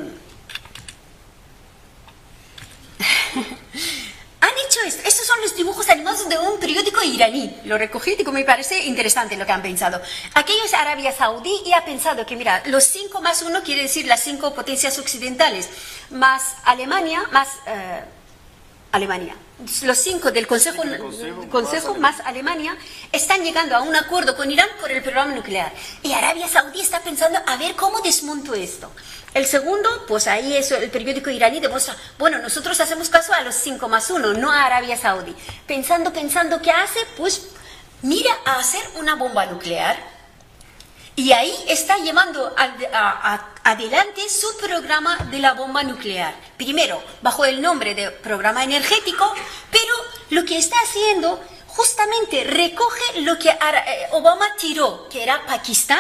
Han hecho esto. Estos son los dibujos animados de un periódico iraní. Lo recogí y me parece interesante lo que han pensado. Aquello es Arabia Saudí y ha pensado que, mira, los cinco más uno quiere decir las cinco potencias occidentales, más Alemania, más eh, Alemania. Los cinco del Consejo, sí, Consejo, Consejo más Alemania están llegando a un acuerdo con Irán por el programa nuclear. Y Arabia Saudí está pensando a ver cómo desmonto esto. El segundo, pues ahí es el periódico iraní demuestra, bueno, nosotros hacemos caso a los cinco más uno, no a Arabia Saudí. Pensando, pensando, ¿qué hace? Pues mira a hacer una bomba nuclear. Y ahí está llevando a, a, a, adelante su programa de la bomba nuclear. Primero, bajo el nombre de programa energético, pero lo que está haciendo justamente recoge lo que Obama tiró, que era Pakistán,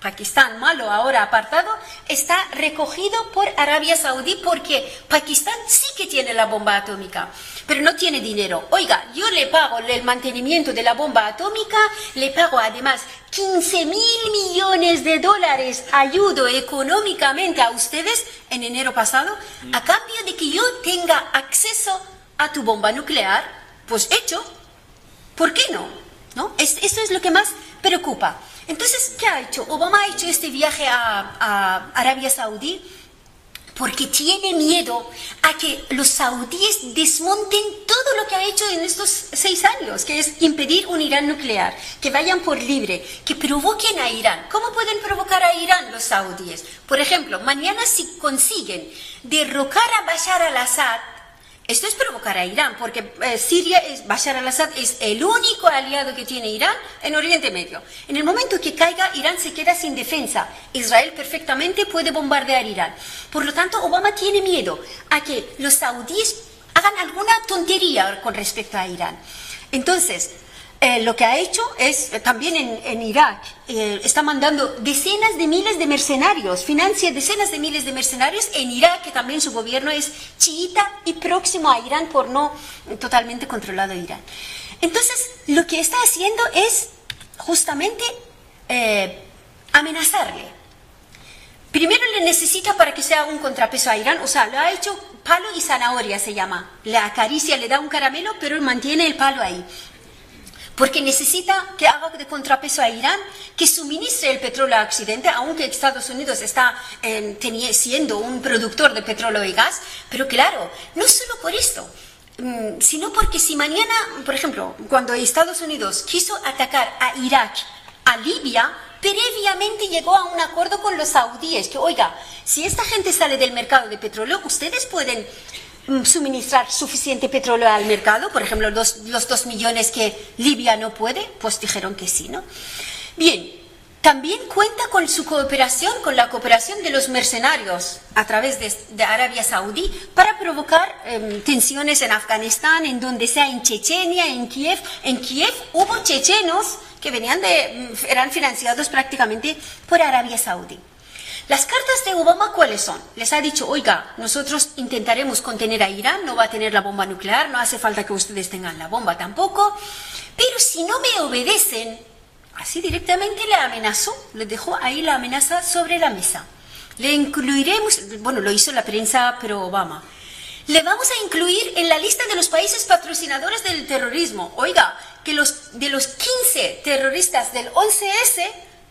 Pakistán malo ahora apartado, está recogido por Arabia Saudí porque Pakistán sí que tiene la bomba atómica, pero no tiene dinero. Oiga, yo le pago el mantenimiento de la bomba atómica, le pago además quince mil millones de dólares, ayudo económicamente a ustedes en enero pasado, a cambio de que yo tenga acceso a tu bomba nuclear. Pues hecho, ¿por qué no? ¿No? Es, esto es lo que más preocupa. Entonces, ¿qué ha hecho? Obama ha hecho este viaje a, a Arabia Saudí porque tiene miedo a que los saudíes desmonten todo lo que ha hecho en estos seis años, que es impedir un Irán nuclear, que vayan por libre, que provoquen a Irán. ¿Cómo pueden provocar a Irán los saudíes? Por ejemplo, mañana si consiguen derrocar a Bashar al-Assad, esto es provocar a Irán, porque eh, Siria, es, Bashar al-Assad es el único aliado que tiene Irán en Oriente Medio. En el momento que caiga, Irán se queda sin defensa. Israel perfectamente puede bombardear Irán. Por lo tanto, Obama tiene miedo a que los saudíes hagan alguna tontería con respecto a Irán. Entonces, eh, lo que ha hecho es, eh, también en, en Irak, eh, está mandando decenas de miles de mercenarios, financia decenas de miles de mercenarios en Irak, que también su gobierno es chiita y próximo a Irán por no totalmente controlado Irán. Entonces, lo que está haciendo es justamente eh, amenazarle. Primero le necesita para que sea un contrapeso a Irán, o sea, lo ha hecho palo y zanahoria se llama. Le acaricia, le da un caramelo, pero él mantiene el palo ahí. Porque necesita que haga de contrapeso a Irán, que suministre el petróleo a Occidente, aunque Estados Unidos está eh, teniendo, siendo un productor de petróleo y gas, pero claro, no solo por esto, mmm, sino porque si mañana, por ejemplo, cuando Estados Unidos quiso atacar a Irak, a Libia, previamente llegó a un acuerdo con los saudíes, que oiga, si esta gente sale del mercado de petróleo, ustedes pueden suministrar suficiente petróleo al mercado, por ejemplo, los, los dos millones que Libia no puede, pues dijeron que sí, ¿no? Bien, también cuenta con su cooperación, con la cooperación de los mercenarios a través de, de Arabia Saudí para provocar eh, tensiones en Afganistán, en donde sea, en Chechenia, en Kiev. En Kiev hubo chechenos que venían de, eran financiados prácticamente por Arabia Saudí. Las cartas de Obama, ¿cuáles son? Les ha dicho, oiga, nosotros intentaremos contener a Irán, no va a tener la bomba nuclear, no hace falta que ustedes tengan la bomba tampoco, pero si no me obedecen, así directamente le amenazó, le dejó ahí la amenaza sobre la mesa. Le incluiremos, bueno, lo hizo la prensa, pero Obama. Le vamos a incluir en la lista de los países patrocinadores del terrorismo. Oiga, que los, de los quince terroristas del once ese,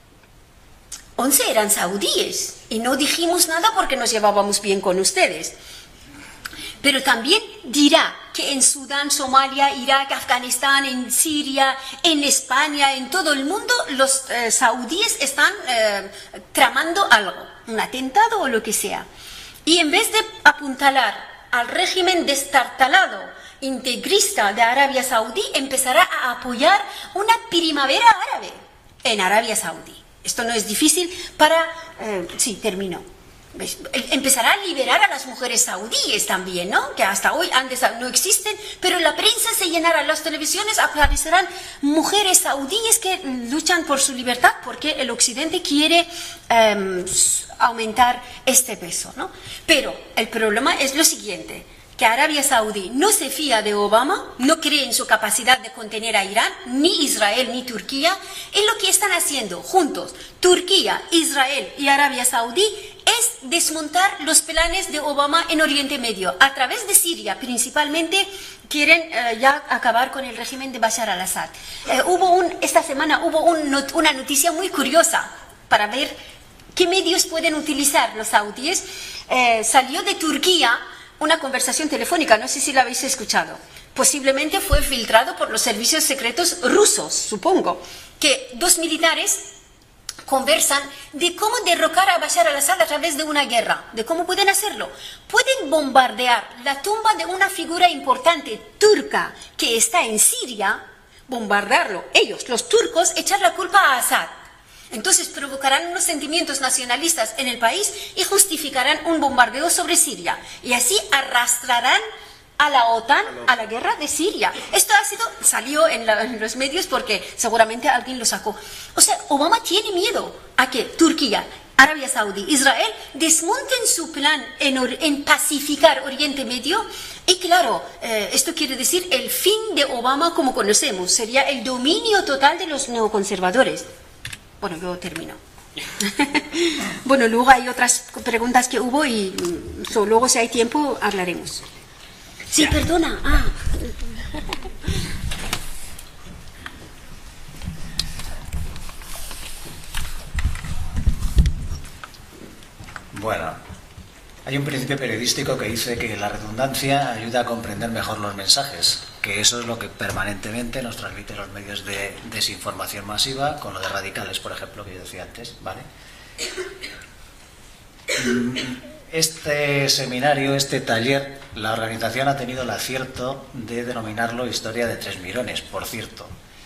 once eran saudíes y no dijimos nada porque nos llevábamos bien con ustedes. Pero también dirá que en Sudán, Somalia, Irak, Afganistán, en Siria, en España, en todo el mundo, los eh, saudíes están eh, tramando algo, un atentado o lo que sea. Y en vez de apuntalar al régimen destartalado, integrista de Arabia Saudí, empezará a apoyar una primavera árabe en Arabia Saudí. Esto no es difícil para... Eh, sí, termino. ¿Ves? Empezará a liberar a las mujeres saudíes también, ¿no? Que hasta hoy antes no existen, pero la prensa se llenará, las televisiones aparecerán mujeres saudíes que luchan por su libertad porque el Occidente quiere eh, aumentar este peso, ¿no? Pero el problema es lo siguiente, que Arabia Saudí no se fía de Obama, no cree en su capacidad de contener a Irán, ni Israel ni Turquía, y lo que están haciendo juntos, Turquía, Israel y Arabia Saudí, es desmontar los planes de Obama en Oriente Medio. A través de Siria, principalmente, quieren eh, ya acabar con el régimen de Bashar al-Assad. Eh, hubo un, esta semana hubo un not, una noticia muy curiosa para ver qué medios pueden utilizar los saudíes. Eh, salió de Turquía una conversación telefónica, no sé si la habéis escuchado. Posiblemente fue filtrado por los servicios secretos rusos, supongo, que dos militares conversan de cómo derrocar a Bashar al-Assad a través de una guerra, de cómo pueden hacerlo. Pueden bombardear la tumba de una figura importante turca que está en Siria, bombardearlo, ellos, los turcos, echar la culpa a Assad. Entonces provocarán unos sentimientos nacionalistas en el país y justificarán un bombardeo sobre Siria. Y así arrastrarán a la OTAN a la guerra de Siria. Esto ha sido, salió en, la, en los medios porque seguramente alguien lo sacó. O sea, Obama tiene miedo a que Turquía, Arabia Saudí, Israel desmonten su plan en, en pacificar Oriente Medio. Y claro, eh, esto quiere decir el fin de Obama como conocemos, sería el dominio total de los neoconservadores. Bueno, yo termino. Bueno, luego hay otras preguntas que hubo y so, luego si hay tiempo hablaremos. Sí, perdona. Ah.
Bueno, hay un principio periodístico que dice que la redundancia ayuda a comprender mejor los mensajes, que eso es lo que permanentemente nos transmiten los medios de desinformación masiva, con lo de radicales, por ejemplo, que yo decía antes, ¿vale? Este seminario, este taller, la organización ha tenido el acierto de denominarlo Historia de Tres Mirones, por cierto.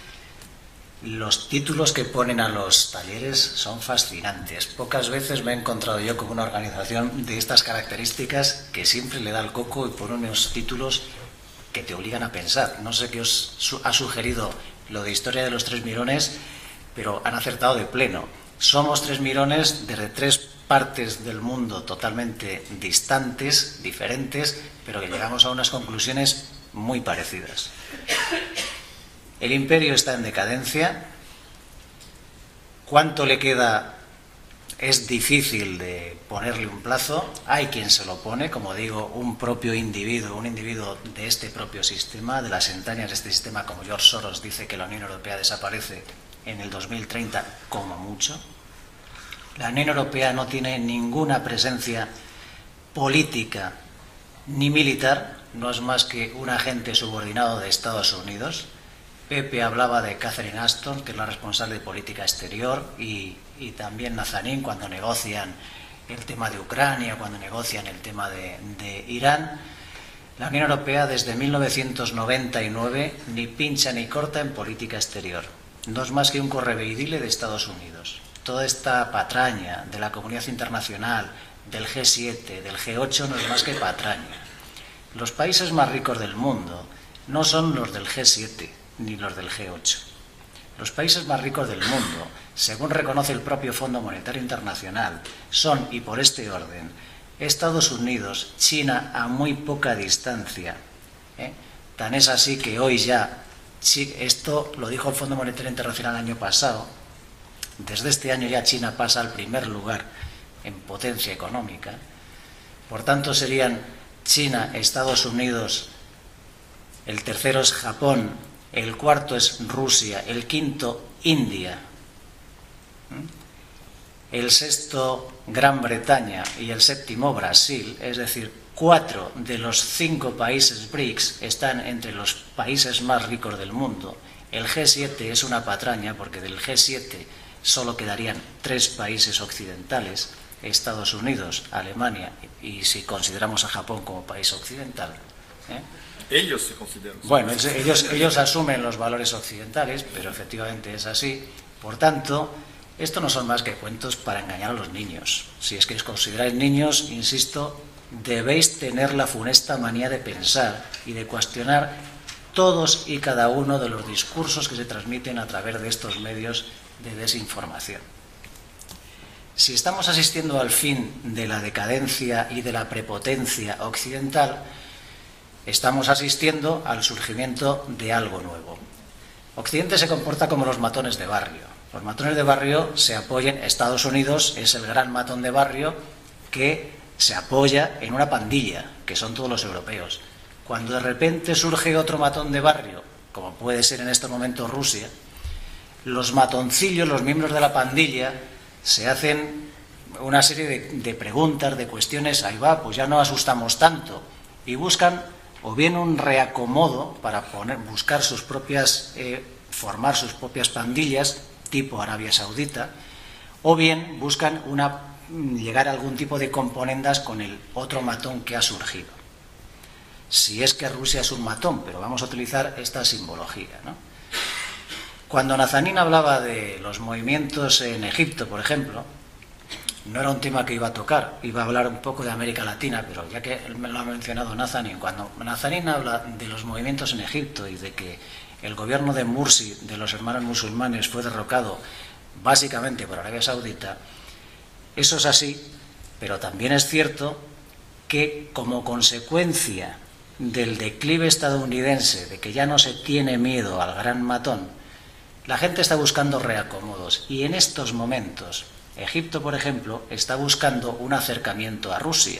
Los títulos que ponen a los talleres son fascinantes. Pocas veces me he encontrado yo con una organización de estas características que siempre le da el coco y pone unos títulos que te obligan a pensar. No sé qué os ha sugerido lo de Historia de los Tres Mirones, pero han acertado de pleno. Somos tres mirones desde tres partes del mundo totalmente distantes, diferentes, pero que llegamos a unas conclusiones muy parecidas. El imperio está en decadencia. ¿Cuánto le queda? Es difícil de ponerle un plazo. Hay quien se lo pone, como digo, un propio individuo, un individuo de este propio sistema, de las entrañas de este sistema, como George Soros dice que la Unión Europea desaparece en el dos mil treinta como mucho. La Unión Europea no tiene ninguna presencia política ni militar, no es más que un agente subordinado de Estados Unidos. Pepe hablaba de Catherine Ashton, que es la responsable de política exterior, y, y también Nazanin cuando negocian el tema de Ucrania, cuando negocian el tema de, de Irán. La Unión Europea desde mil novecientos noventa y nueve ni pincha ni corta en política exterior. No es más que un correveidile de Estados Unidos. Toda esta patraña de la comunidad internacional, del G siete, del G ocho, no es más que patraña. Los países más ricos del mundo no son los del G siete ni los del G ocho. Los países más ricos del mundo, según reconoce el propio Fondo Monetario Internacional, son, y por este orden, Estados Unidos, China a muy poca distancia. ¿eh? Tan es así que hoy ya, esto lo dijo el Fondo Monetario Internacional el año pasado, desde este año ya China pasa al primer lugar en potencia económica. Por tanto, serían China, Estados Unidos, el tercero es Japón, el cuarto es Rusia, el quinto India, el sexto Gran Bretaña y el séptimo Brasil, es decir, cuatro de los cinco países B R I C S están entre los países más ricos del mundo. El G siete es una patraña porque del G siete solo quedarían tres países occidentales, Estados Unidos, Alemania y si consideramos a Japón como país occidental. ¿eh?
Ellos se consideran.
Bueno, ellos, ellos asumen los valores occidentales, pero efectivamente es así. Por tanto, esto no son más que cuentos para engañar a los niños. Si es que os consideráis niños, insisto, debéis tener la funesta manía de pensar y de cuestionar todos y cada uno de los discursos que se transmiten a través de estos medios de desinformación. Si estamos asistiendo al fin de la decadencia y de la prepotencia occidental, estamos asistiendo al surgimiento de algo nuevo. Occidente se comporta como los matones de barrio. Los matones de barrio se apoyan, Estados Unidos es el gran matón de barrio que se apoya en una pandilla, que son todos los europeos. Cuando de repente surge otro matón de barrio, como puede ser en este momento Rusia, los matoncillos, los miembros de la pandilla, se hacen una serie de, de preguntas, de cuestiones, ahí va, pues ya no asustamos tanto, y buscan o bien un reacomodo para poner, buscar sus propias, eh, formar sus propias pandillas, tipo Arabia Saudita, o bien buscan una, llegar a algún tipo de componendas con el otro matón que ha surgido. Si es que Rusia es un matón, pero vamos a utilizar esta simbología, ¿no? Cuando Nazanin hablaba de los movimientos en Egipto, por ejemplo, no era un tema que iba a tocar, iba a hablar un poco de América Latina, pero ya que me lo ha mencionado Nazanin, cuando Nazanin habla de los movimientos en Egipto y de que el gobierno de Mursi, de los hermanos musulmanes, fue derrocado básicamente por Arabia Saudita, eso es así, pero también es cierto que como consecuencia del declive estadounidense, de que ya no se tiene miedo al gran matón, la gente está buscando reacomodos y en estos momentos Egipto, por ejemplo, está buscando un acercamiento a Rusia.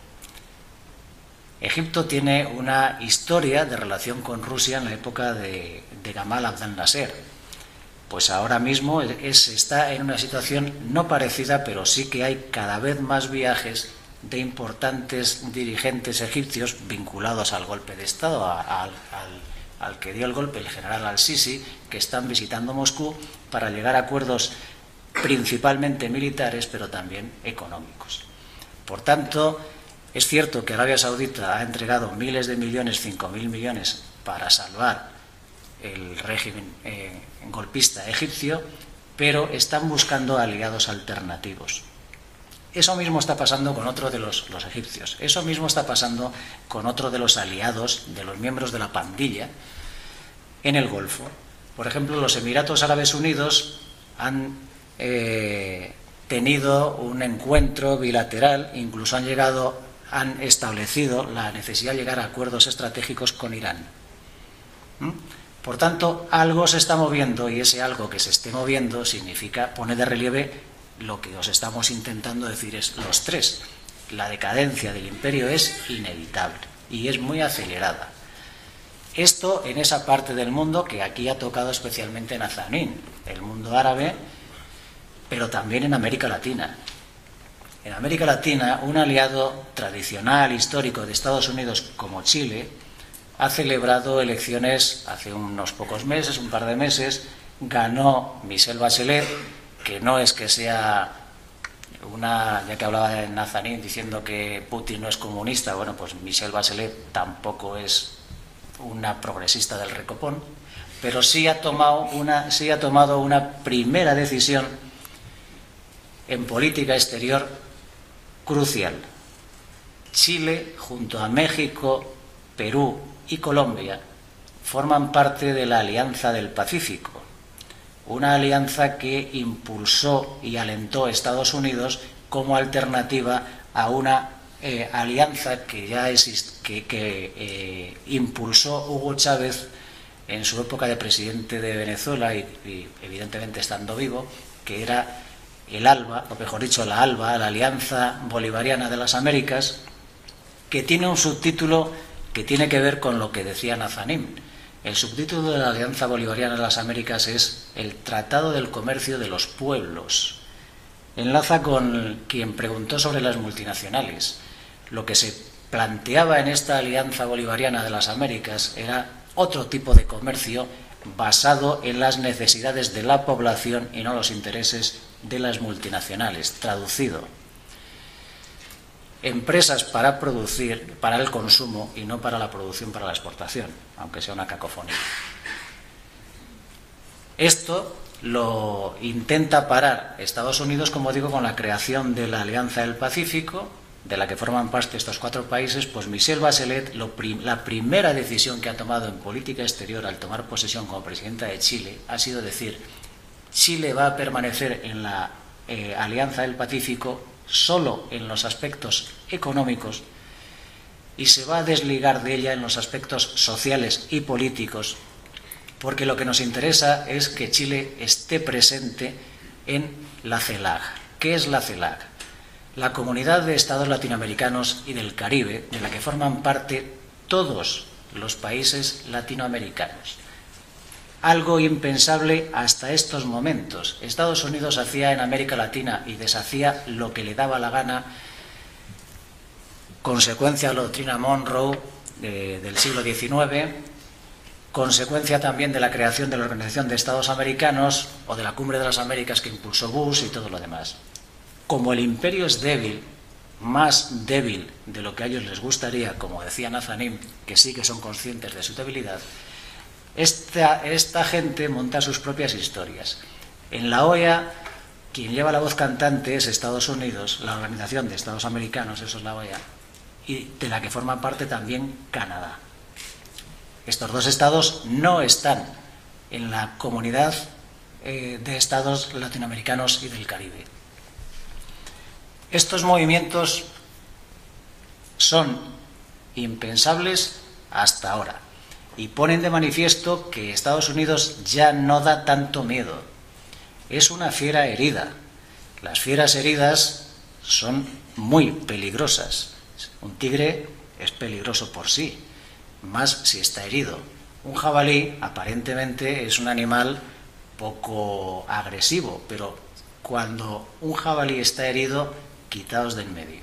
Egipto tiene una historia de relación con Rusia en la época de, de Gamal Abdel Nasser. Pues ahora mismo es, está en una situación no parecida, pero sí que hay cada vez más viajes de importantes dirigentes egipcios vinculados al golpe de Estado, a, a, al, al que dio el golpe el general al-Sisi, que están visitando Moscú para llegar a acuerdos principalmente militares, pero también económicos. Por tanto, es cierto que Arabia Saudita ha entregado miles de millones, cinco mil millones, para salvar el régimen eh, golpista egipcio, pero están buscando aliados alternativos. Eso mismo está pasando con otro de los, los egipcios. Eso mismo está pasando con otro de los aliados, de los miembros de la pandilla, en el Golfo. Por ejemplo, los Emiratos Árabes Unidos han eh, tenido un encuentro bilateral, incluso han llegado, han establecido la necesidad de llegar a acuerdos estratégicos con Irán. ¿Mm? Por tanto, algo se está moviendo y ese algo que se esté moviendo significa, pone de relieve lo que os estamos intentando decir es los tres. La decadencia del imperio es inevitable y es muy acelerada. Esto en esa parte del mundo que aquí ha tocado especialmente Nazanin, el mundo árabe, pero también en América Latina. En América Latina, un aliado tradicional, histórico de Estados Unidos como Chile, ha celebrado elecciones hace unos pocos meses, un par de meses, ganó Michelle Bachelet, que no es que sea una, ya que hablaba de Nazanin diciendo que Putin no es comunista, bueno, pues Michelle Bachelet tampoco es una progresista del recopón, pero sí ha tomado una, sí ha tomado una primera decisión en política exterior crucial. Chile, junto a México, Perú y Colombia, forman parte de la Alianza del Pacífico, una alianza que impulsó y alentó a Estados Unidos como alternativa a una eh, alianza que ya existe, que, que eh, impulsó Hugo Chávez en su época de presidente de Venezuela y, y evidentemente estando vivo, que era el ALBA, o mejor dicho la ALBA, la Alianza Bolivariana de las Américas, que tiene un subtítulo que tiene que ver con lo que decía Nazanin. El subtítulo de la Alianza Bolivariana de las Américas es el Tratado del Comercio de los Pueblos. Enlaza con quien preguntó sobre las multinacionales. Lo que se planteaba en esta Alianza Bolivariana de las Américas era otro tipo de comercio basado en las necesidades de la población y no los intereses de las multinacionales. Traducido: empresas para producir, para el consumo y no para la producción, para la exportación, aunque sea una cacofonía. Esto lo intenta parar Estados Unidos, como digo, con la creación de la Alianza del Pacífico, de la que forman parte estos cuatro países. Pues Michelle Bachelet, lo prim la primera decisión que ha tomado en política exterior al tomar posesión como presidenta de Chile ha sido decir: Chile va a permanecer en la eh, Alianza del Pacífico solo en los aspectos económicos y se va a desligar de ella en los aspectos sociales y políticos, porque lo que nos interesa es que Chile esté presente en la CELAC. ¿Qué es la CELAC? La Comunidad de Estados Latinoamericanos y del Caribe, de la que forman parte todos los países latinoamericanos. Algo impensable hasta estos momentos. Estados Unidos hacía en América Latina y deshacía lo que le daba la gana, consecuencia de la doctrina Monroe de, del siglo diecinueve, consecuencia también de la creación de la Organización de Estados Americanos o de la Cumbre de las Américas que impulsó Bush y todo lo demás. Como el imperio es débil, más débil de lo que a ellos les gustaría, como decía Nazanin, que sí que son conscientes de su debilidad, Esta, esta gente monta sus propias historias. En la O E A quien lleva la voz cantante es Estados Unidos, la Organización de Estados Americanos, eso es la O E A, y de la que forma parte también Canadá. Estos dos estados no están en la comunidad eh, de estados latinoamericanos y del Caribe. Estos movimientos son impensables hasta ahora y ponen de manifiesto que Estados Unidos ya no da tanto miedo. Es una fiera herida. Las fieras heridas son muy peligrosas. Un tigre es peligroso por sí, más si está herido. Un jabalí aparentemente es un animal poco agresivo, pero cuando un jabalí está herido, quitaos del medio,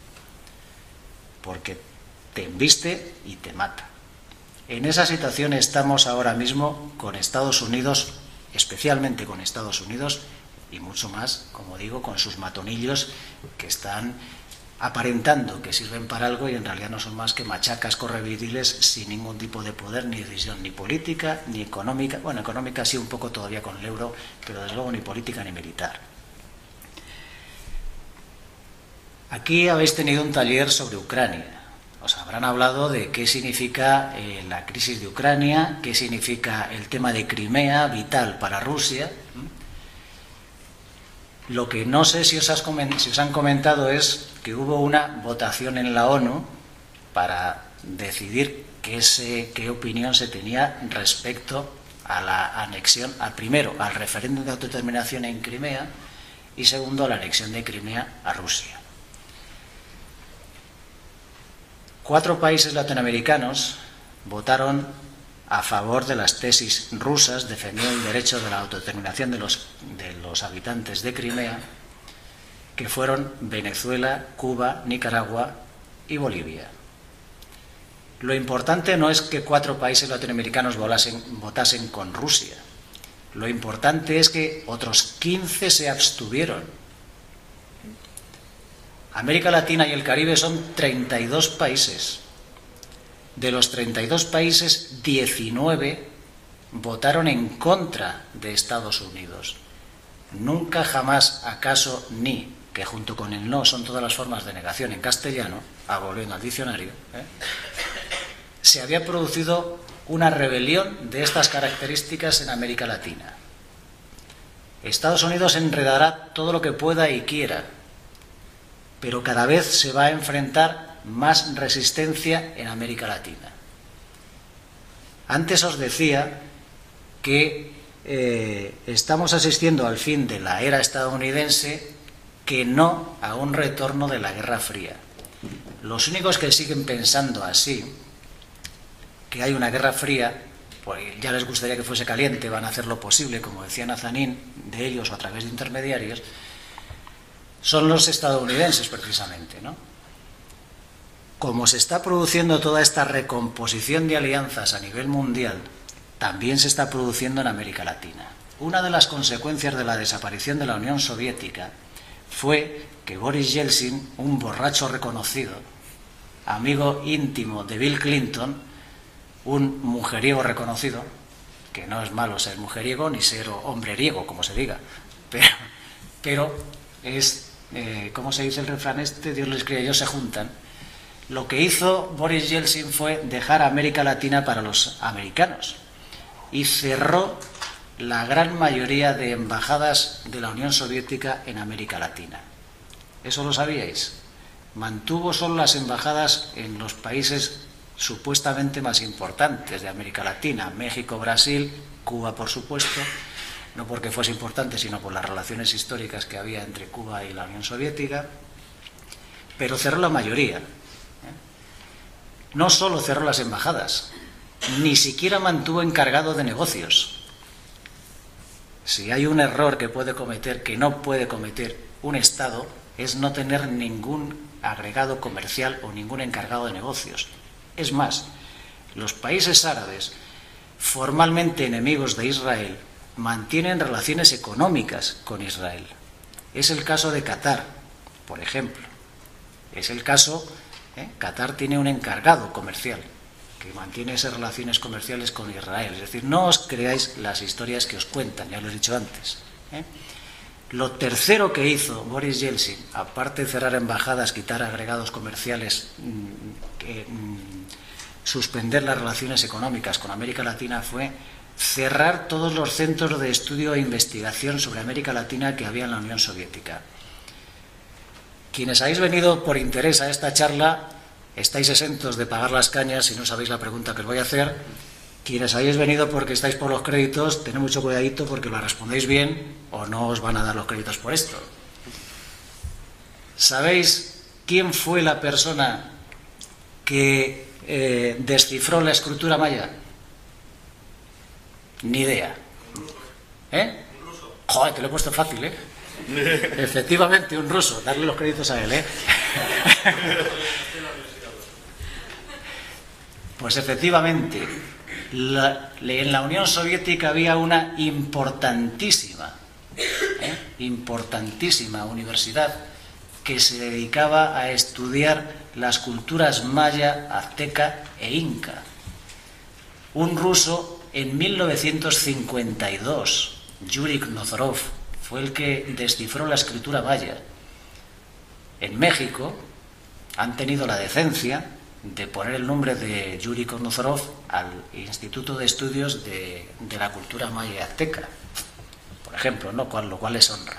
porque te embiste y te mata. En esa situación estamos ahora mismo con Estados Unidos, especialmente con Estados Unidos, y mucho más, como digo, con sus matonillos que están aparentando que sirven para algo y en realidad no son más que machacas correvidiles sin ningún tipo de poder ni decisión, ni política, ni económica. Bueno, económica sí un poco todavía con el euro, pero desde luego ni política ni militar. Aquí habéis tenido un taller sobre Ucrania. Os habrán hablado de qué significa eh, la crisis de Ucrania, qué significa el tema de Crimea, vital para Rusia. Lo que no sé si os, has si os han comentado es que hubo una votación en la ONU para decidir qué, se, qué opinión se tenía respecto a la anexión, al primero, al referéndum de autodeterminación en Crimea y segundo, a la anexión de Crimea a Rusia. Cuatro países latinoamericanos votaron a favor de las tesis rusas defendiendo el derecho de la autodeterminación de los, de los habitantes de Crimea, que fueron Venezuela, Cuba, Nicaragua y Bolivia. Lo importante no es que cuatro países latinoamericanos votasen, votasen con Rusia. Lo importante es que otros quince se abstuvieron. América Latina y el Caribe son treinta y dos países. De los treinta y dos países, diecinueve votaron en contra de Estados Unidos. Nunca jamás, acaso, ni, que junto con el no son todas las formas de negación en castellano, ah, volviendo al diccionario, ¿eh? se había producido una rebelión de estas características en América Latina. Estados Unidos enredará todo lo que pueda y quiera, pero cada vez se va a enfrentar más resistencia en América Latina. Antes os decía que eh, estamos asistiendo al fin de la era estadounidense, que no a un retorno de la Guerra Fría. Los únicos que siguen pensando así, que hay una Guerra Fría, pues ya les gustaría que fuese caliente, van a hacer lo posible, como decía Nazanin, de ellos o a través de intermediarios, son los estadounidenses precisamente, ¿no? Como se está produciendo toda esta recomposición de alianzas a nivel mundial, también se está produciendo en América Latina. Una de las consecuencias de la desaparición de la Unión Soviética fue que Boris Yeltsin, un borracho reconocido, amigo íntimo de Bill Clinton, un mujeriego reconocido, que no es malo ser mujeriego ni ser hombreriego, como se diga, pero, pero es... Eh, ¿cómo se dice el refrán este? Dios les cría, ellos se juntan. Lo que hizo Boris Yeltsin fue dejar América Latina para los americanos y cerró la gran mayoría de embajadas de la Unión Soviética en América Latina. ¿Eso lo sabíais? Mantuvo solo las embajadas en los países supuestamente más importantes de América Latina, México, Brasil, Cuba, por supuesto, no porque fuese importante, sino por las relaciones históricas que había entre Cuba y la Unión Soviética, pero cerró la mayoría. ¿eh? No solo cerró las embajadas, ni siquiera mantuvo encargado de negocios. Si hay un error que puede cometer, que no puede cometer un Estado, es no tener ningún agregado comercial o ningún encargado de negocios. Es más, los países árabes, formalmente enemigos de Israel, mantienen relaciones económicas con Israel. Es el caso de Qatar, por ejemplo. Es el caso, ¿eh? Qatar tiene un encargado comercial que mantiene esas relaciones comerciales con Israel. Es decir, no os creáis las historias que os cuentan, ya lo he dicho antes. ¿eh? Lo tercero que hizo Boris Yeltsin, aparte de cerrar embajadas, quitar agregados comerciales, que, suspender las relaciones económicas con América Latina, fue cerrar todos los centros de estudio e investigación sobre América Latina que había en la Unión Soviética. Quienes habéis venido por interés a esta charla estáis exentos de pagar las cañas si no sabéis la pregunta que os voy a hacer. Quienes habéis venido porque estáis por los créditos, tened mucho cuidadito porque lo respondéis bien o no os van a dar los créditos por esto. ¿Sabéis quién fue la persona que eh, descifró la escritura maya? Ni idea. ¿Eh? Joder, te lo he puesto fácil, ¿eh? Efectivamente, un ruso. Darle los créditos a él, ¿eh? Pues efectivamente, la, en la Unión Soviética había una importantísima, ¿eh? importantísima universidad que se dedicaba a estudiar las culturas maya, azteca e inca. Un ruso en mil novecientos cincuenta y dos, Yuri Kozorov, fue el que descifró la escritura maya. En México han tenido la decencia de poner el nombre de Yuri Kozorov al Instituto de Estudios de, de la Cultura Maya y Azteca, por ejemplo, ¿no? Lo cual les honra.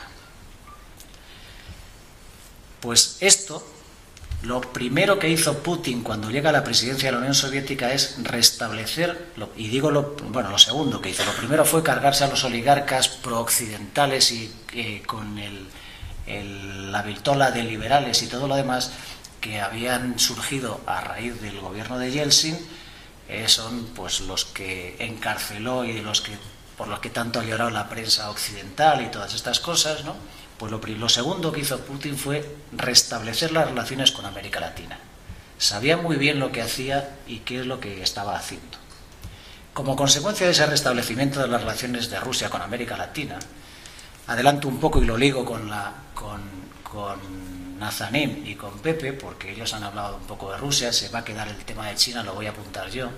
Pues esto, lo primero que hizo Putin cuando llega a la presidencia de la Unión Soviética es restablecer, lo, y digo lo, bueno, lo segundo que hizo, lo primero fue cargarse a los oligarcas prooccidentales y eh, con el, el, la vitola de liberales y todo lo demás que habían surgido a raíz del gobierno de Yeltsin, eh, son pues los que encarceló y de los que por los que tanto ha llorado la prensa occidental y todas estas cosas, ¿no? Pues lo, lo segundo que hizo Putin fue restablecer las relaciones con América Latina. Sabía muy bien lo que hacía y qué es lo que estaba haciendo. Como consecuencia de ese restablecimiento de las relaciones de Rusia con América Latina, adelanto un poco y lo ligo con la con, con Nazanin y con Pepe, porque ellos han hablado un poco de Rusia, se va a quedar el tema de China, lo voy a apuntar yo.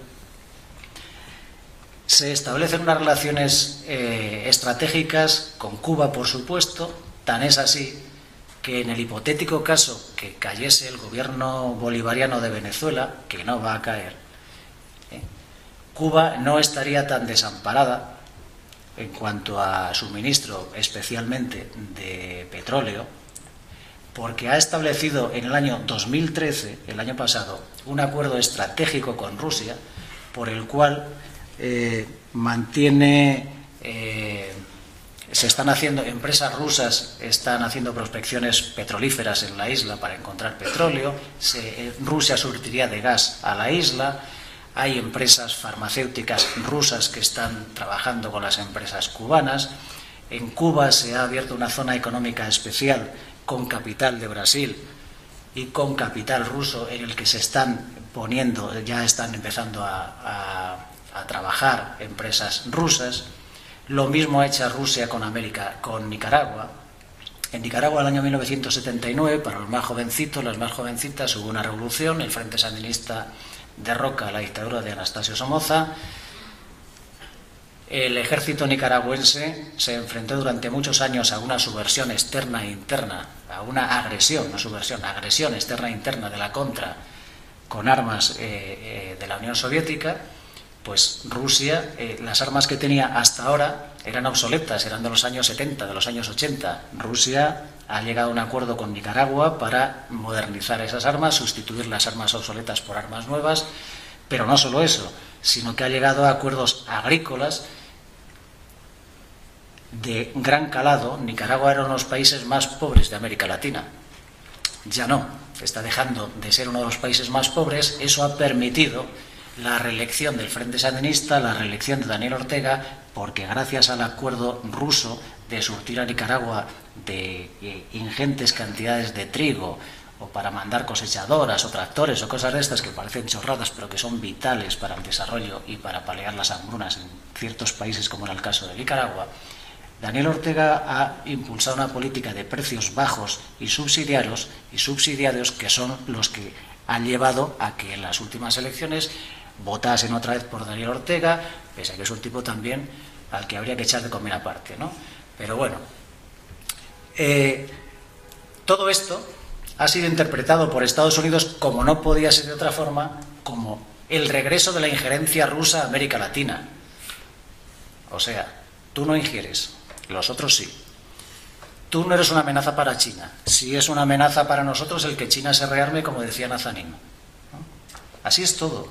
Se establecen unas relaciones eh, estratégicas con Cuba, por supuesto, tan es así que en el hipotético caso que cayese el gobierno bolivariano de Venezuela, que no va a caer, ¿eh? Cuba no estaría tan desamparada en cuanto a suministro, especialmente de petróleo, porque ha establecido en el año dos mil trece, el año pasado, un acuerdo estratégico con Rusia por el cual eh, mantiene, eh, se están haciendo, empresas rusas están haciendo prospecciones petrolíferas en la isla para encontrar petróleo, se, eh, Rusia surtiría de gas a la isla, hay empresas farmacéuticas rusas que están trabajando con las empresas cubanas, en Cuba se ha abierto una zona económica especial con capital de Brasil y con capital ruso en el que se están poniendo, ya están empezando a, a, a trabajar empresas rusas. Lo mismo ha hecho Rusia con América, con Nicaragua. En Nicaragua, en el año mil novecientos setenta y nueve, para los más jovencitos, las más jovencitas, hubo una revolución, el Frente Sandinista derroca la dictadura de Anastasio Somoza. El ejército nicaragüense se enfrentó durante muchos años a una subversión externa e interna, a una agresión, no subversión, agresión externa e interna de la contra con armas eh, eh, de la Unión Soviética. Pues Rusia, eh, las armas que tenía hasta ahora eran obsoletas, eran de los años setenta, de los años ochenta. Rusia ha llegado a un acuerdo con Nicaragua para modernizar esas armas, sustituir las armas obsoletas por armas nuevas, pero no solo eso, sino que ha llegado a acuerdos agrícolas de gran calado. Nicaragua era uno de los países más pobres de América Latina. Ya no, está dejando de ser uno de los países más pobres. Eso ha permitido la reelección del Frente Sandinista, la reelección de Daniel Ortega, porque gracias al acuerdo ruso de surtir a Nicaragua de eh, ingentes cantidades de trigo, o para mandar cosechadoras o tractores o cosas de estas que parecen chorradas pero que son vitales para el desarrollo y para paliar las hambrunas en ciertos países como era el caso de Nicaragua, Daniel Ortega ha impulsado una política de precios bajos y subsidiarios, y subsidiarios que son los que han llevado a que en las últimas elecciones votasen otra vez por Daniel Ortega, pese a que es un tipo también al que habría que echar de comer aparte, ¿no? Pero bueno, Eh, todo esto ha sido interpretado por Estados Unidos, como no podía ser de otra forma, como el regreso de la injerencia rusa a América Latina. O sea, tú no ingieres, los otros sí. Tú no eres una amenaza para China. Sí es una amenaza para nosotros el que China se rearme, como decía Nazanin, ¿no? Así es todo.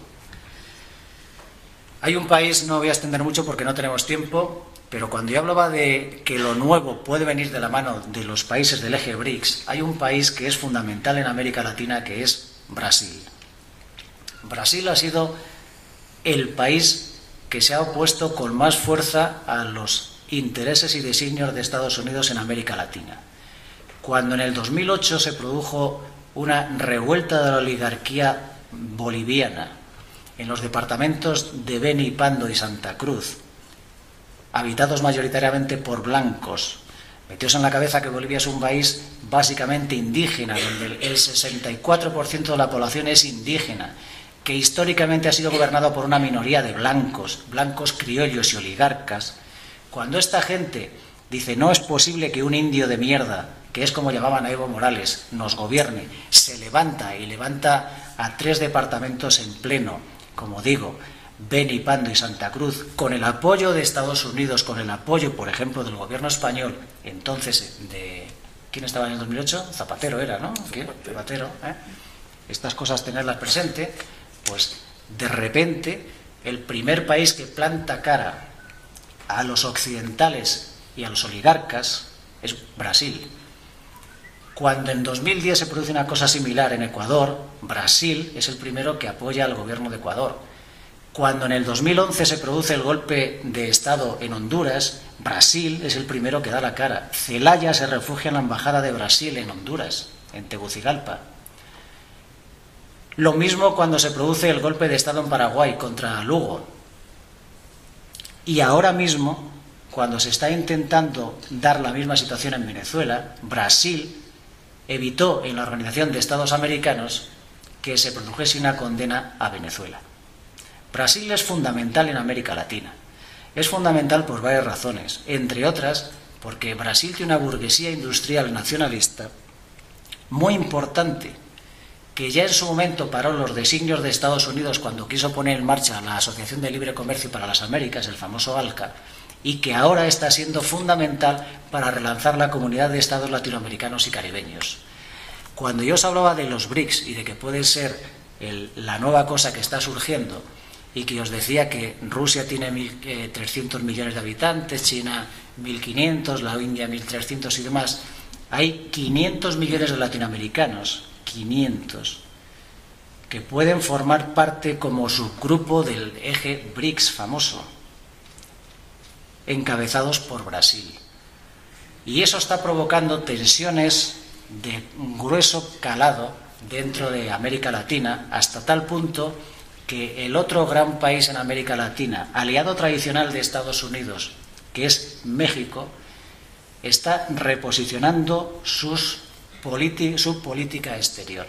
Hay un país, no voy a extender mucho porque no tenemos tiempo, pero cuando yo hablaba de que lo nuevo puede venir de la mano de los países del eje BRICS, hay un país que es fundamental en América Latina, que es Brasil. Brasil ha sido el país que se ha opuesto con más fuerza a los intereses y designios de Estados Unidos en América Latina. Cuando en el dos mil ocho se produjo una revuelta de la oligarquía boliviana en los departamentos de Beni, Pando y Santa Cruz, habitados mayoritariamente por blancos, metidos en la cabeza que Bolivia es un país básicamente indígena, donde el sesenta y cuatro por ciento de la población es indígena, que históricamente ha sido gobernado por una minoría de blancos, blancos criollos y oligarcas. Cuando esta gente dice no es posible que un indio de mierda, que es como llamaban a Evo Morales, nos gobierne, se levanta y levanta a tres departamentos en pleno, como digo, Beni, Pando y Santa Cruz, con el apoyo de Estados Unidos, con el apoyo, por ejemplo, del gobierno español, entonces de... ¿Quién estaba en el dos mil ocho? Zapatero era, ¿no? ¿Quién? Zapatero, ¿eh? Estas cosas tenerlas presente, pues de repente el primer país que planta cara a los occidentales y a los oligarcas es Brasil. Cuando en dos mil diez se produce una cosa similar en Ecuador, Brasil es el primero que apoya al gobierno de Ecuador. Cuando en el dos mil once se produce el golpe de Estado en Honduras, Brasil es el primero que da la cara. Zelaya se refugia en la embajada de Brasil en Honduras, en Tegucigalpa. Lo mismo cuando se produce el golpe de Estado en Paraguay contra Lugo. Y ahora mismo, cuando se está intentando dar la misma situación en Venezuela, Brasil evitó en la Organización de Estados Americanos que se produjese una condena a Venezuela. Brasil es fundamental en América Latina. Es fundamental por varias razones, entre otras porque Brasil tiene una burguesía industrial nacionalista muy importante, que ya en su momento paró los designios de Estados Unidos cuando quiso poner en marcha la Asociación de Libre Comercio para las Américas, el famoso ALCA, y que ahora está siendo fundamental para relanzar la comunidad de estados latinoamericanos y caribeños. Cuando yo os hablaba de los BRICS y de que puede ser el, la nueva cosa que está surgiendo, y que os decía que Rusia tiene mil trescientos millones de habitantes, China mil quinientos, la India mil trescientos y demás, hay quinientos millones de latinoamericanos, quinientos, que pueden formar parte como subgrupo del eje BRICS famoso, encabezados por Brasil. Y eso está provocando tensiones de grueso calado dentro de América Latina, hasta tal punto que el otro gran país en América Latina, aliado tradicional de Estados Unidos, que es México, está reposicionando sus politi- su política exterior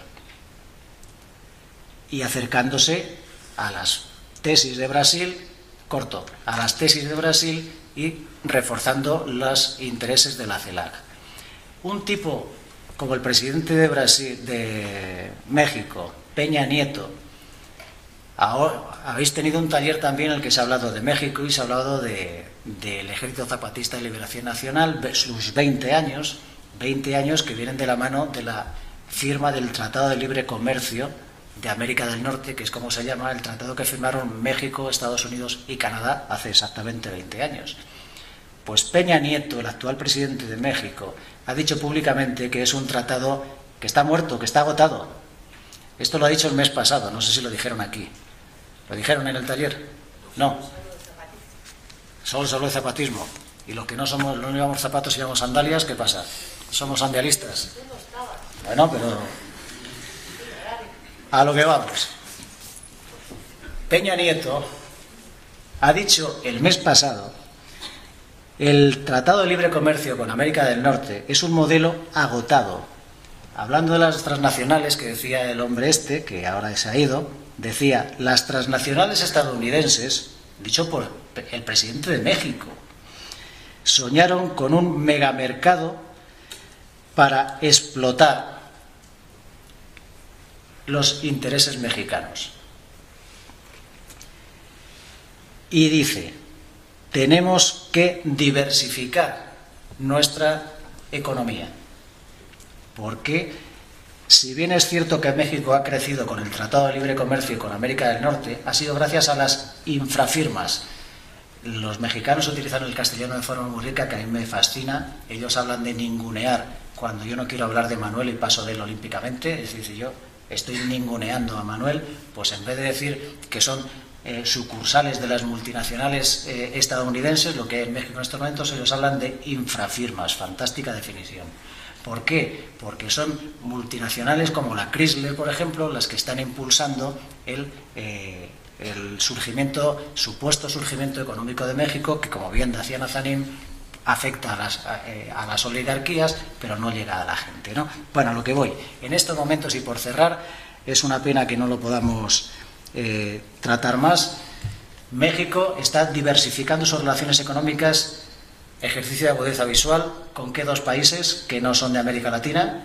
y acercándose a las tesis de Brasil, corto, a las tesis de Brasil y reforzando los intereses de la CELAC. Un tipo como el presidente de Brasil, de México, Peña Nieto. Ahora, habéis tenido un taller también en el que se ha hablado de México y se ha hablado de, del Ejército Zapatista de Liberación Nacional, sus veinte años, veinte años que vienen de la mano de la firma del Tratado de Libre Comercio de América del Norte, que es como se llama, el tratado que firmaron México, Estados Unidos y Canadá hace exactamente veinte años. Pues Peña Nieto, el actual presidente de México, ha dicho públicamente que es un tratado que está muerto, que está agotado. Esto lo ha dicho el mes pasado, no sé si lo dijeron aquí. ¿Lo dijeron en el taller? No. Solo se habló de zapatismo. Y los que no somos, no llevamos zapatos y llevamos sandalias, ¿qué pasa? Somos sandalialistas. Bueno, pero a lo que vamos. Peña Nieto ha dicho el mes pasado: el Tratado de Libre Comercio con América del Norte es un modelo agotado. Hablando de las transnacionales, que decía el hombre este, que ahora se ha ido, decía: las transnacionales estadounidenses, dicho por el presidente de México, soñaron con un megamercado para explotar los intereses mexicanos. Y dice, tenemos que diversificar nuestra economía, porque si bien es cierto que México ha crecido con el Tratado de Libre Comercio con América del Norte, ha sido gracias a las infrafirmas. Los mexicanos utilizan el castellano de forma muy rica, que a mí me fascina. Ellos hablan de ningunear, cuando yo no quiero hablar de Manuel y paso de él olímpicamente. Es decir, yo estoy ninguneando a Manuel, pues en vez de decir que son eh, sucursales de las multinacionales eh, estadounidenses, lo que hay en México en estos momentos, ellos hablan de infrafirmas. Fantástica definición. ¿Por qué? Porque son multinacionales como la Chrysler, por ejemplo, las que están impulsando el, eh, el surgimiento, supuesto surgimiento económico de México, que, como bien decía Nazanin, afecta a las, a, eh, a las oligarquías, pero no llega a la gente, ¿no? Bueno, a lo que voy. En estos momentos, y por cerrar, es una pena que no lo podamos eh, tratar más. México está diversificando sus relaciones económicas. Ejercicio de agudeza visual, ¿con qué dos países que no son de América Latina?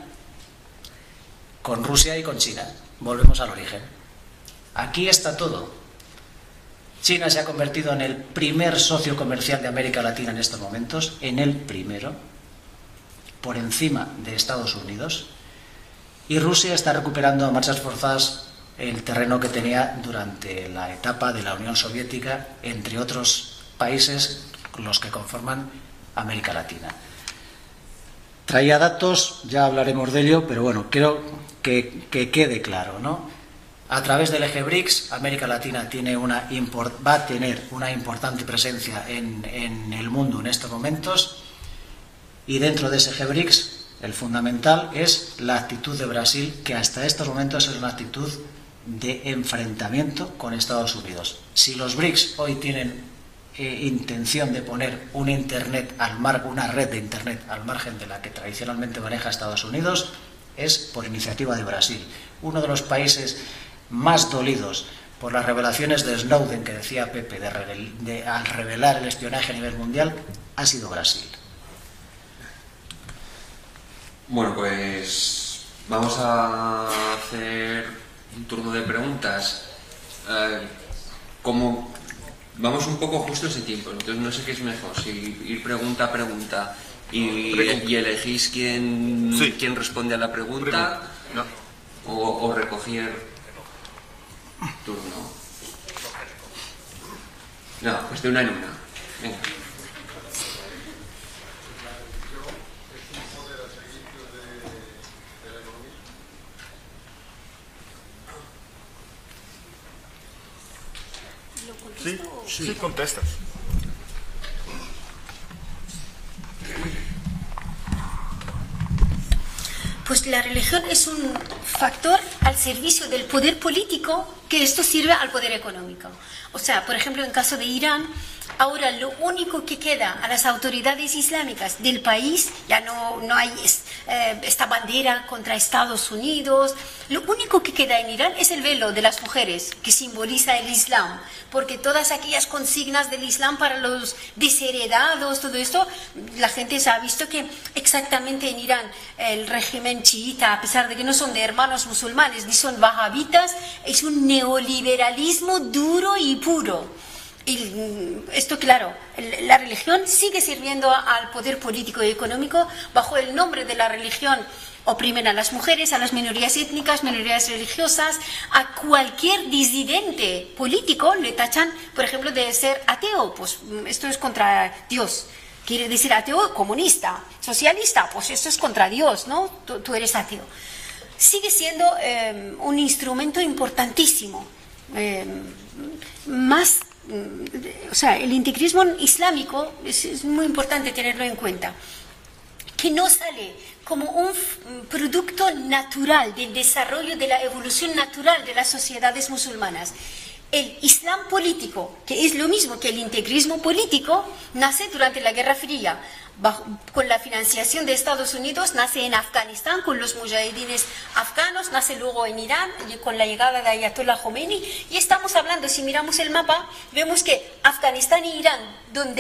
Con Rusia y con China. Volvemos al origen. Aquí está todo. China se ha convertido en el primer socio comercial de América Latina en estos momentos, en el primero, por encima de Estados Unidos. Y Rusia está recuperando a marchas forzadas el terreno que tenía durante la etapa de la Unión Soviética, entre otros países los que conforman América Latina. Traía datos, ya hablaremos de ello, pero bueno, quiero que, que quede claro, ¿no? A través del eje BRICS, América Latina tiene una import, va a tener una importante presencia en, en el mundo en estos momentos, y dentro de ese eje BRICS, el fundamental es la actitud de Brasil, que hasta estos momentos es una actitud de enfrentamiento con Estados Unidos. Si los BRICS hoy tienen Eh, intención de poner un internet al mar, una red de internet al margen de la que tradicionalmente maneja Estados Unidos, es por iniciativa de Brasil. Uno de los países más dolidos por las revelaciones de Snowden, que decía Pepe, de, revel, de al revelar el espionaje a nivel mundial, ha sido Brasil.
Bueno, pues vamos a hacer un turno de preguntas. Eh, como Vamos un poco justos en tiempo, entonces no sé qué es mejor, si ir pregunta a pregunta y, y elegís quién, sí. quién responde a la pregunta, no. o, o recoger turno. No, pues de una en una. Venga.
Sí, sí, contestas.
Pues la religión es un factor al servicio del poder político, que esto sirve al poder económico. O sea, por ejemplo, en caso de Irán, ahora lo único que queda a las autoridades islámicas del país, ya no, no hay eh, esta bandera contra Estados Unidos, lo único que queda en Irán es el velo de las mujeres, que simboliza el Islam, porque todas aquellas consignas del Islam para los desheredados, todo esto, la gente se ha visto que exactamente en Irán el régimen chiita, a pesar de que no son de hermanos musulmanes ni son wahabitas, es un neoliberalismo duro y puro. Y esto, claro, la religión sigue sirviendo al poder político y económico. Bajo el nombre de la religión oprimen a las mujeres, a las minorías étnicas, minorías religiosas, a cualquier disidente político le tachan, por ejemplo, de ser ateo. Pues esto es contra Dios. Quiere decir ateo, comunista, socialista, pues esto es contra Dios, ¿no? Tú, tú eres ateo. Sigue siendo eh, un instrumento importantísimo. Eh, más O sea, el integrismo islámico es, es muy importante tenerlo en cuenta, que no sale como un producto natural del desarrollo, de la evolución natural de las sociedades musulmanas. El Islam político, que es lo mismo que el integrismo político, nace durante la Guerra Fría. Bajo, con la financiación de Estados Unidos, nace en Afganistán con los mujahidines afganos, nace luego en Irán con la llegada de Ayatollah Khomeini, y estamos hablando, si miramos el mapa, vemos que Afganistán e Irán, donde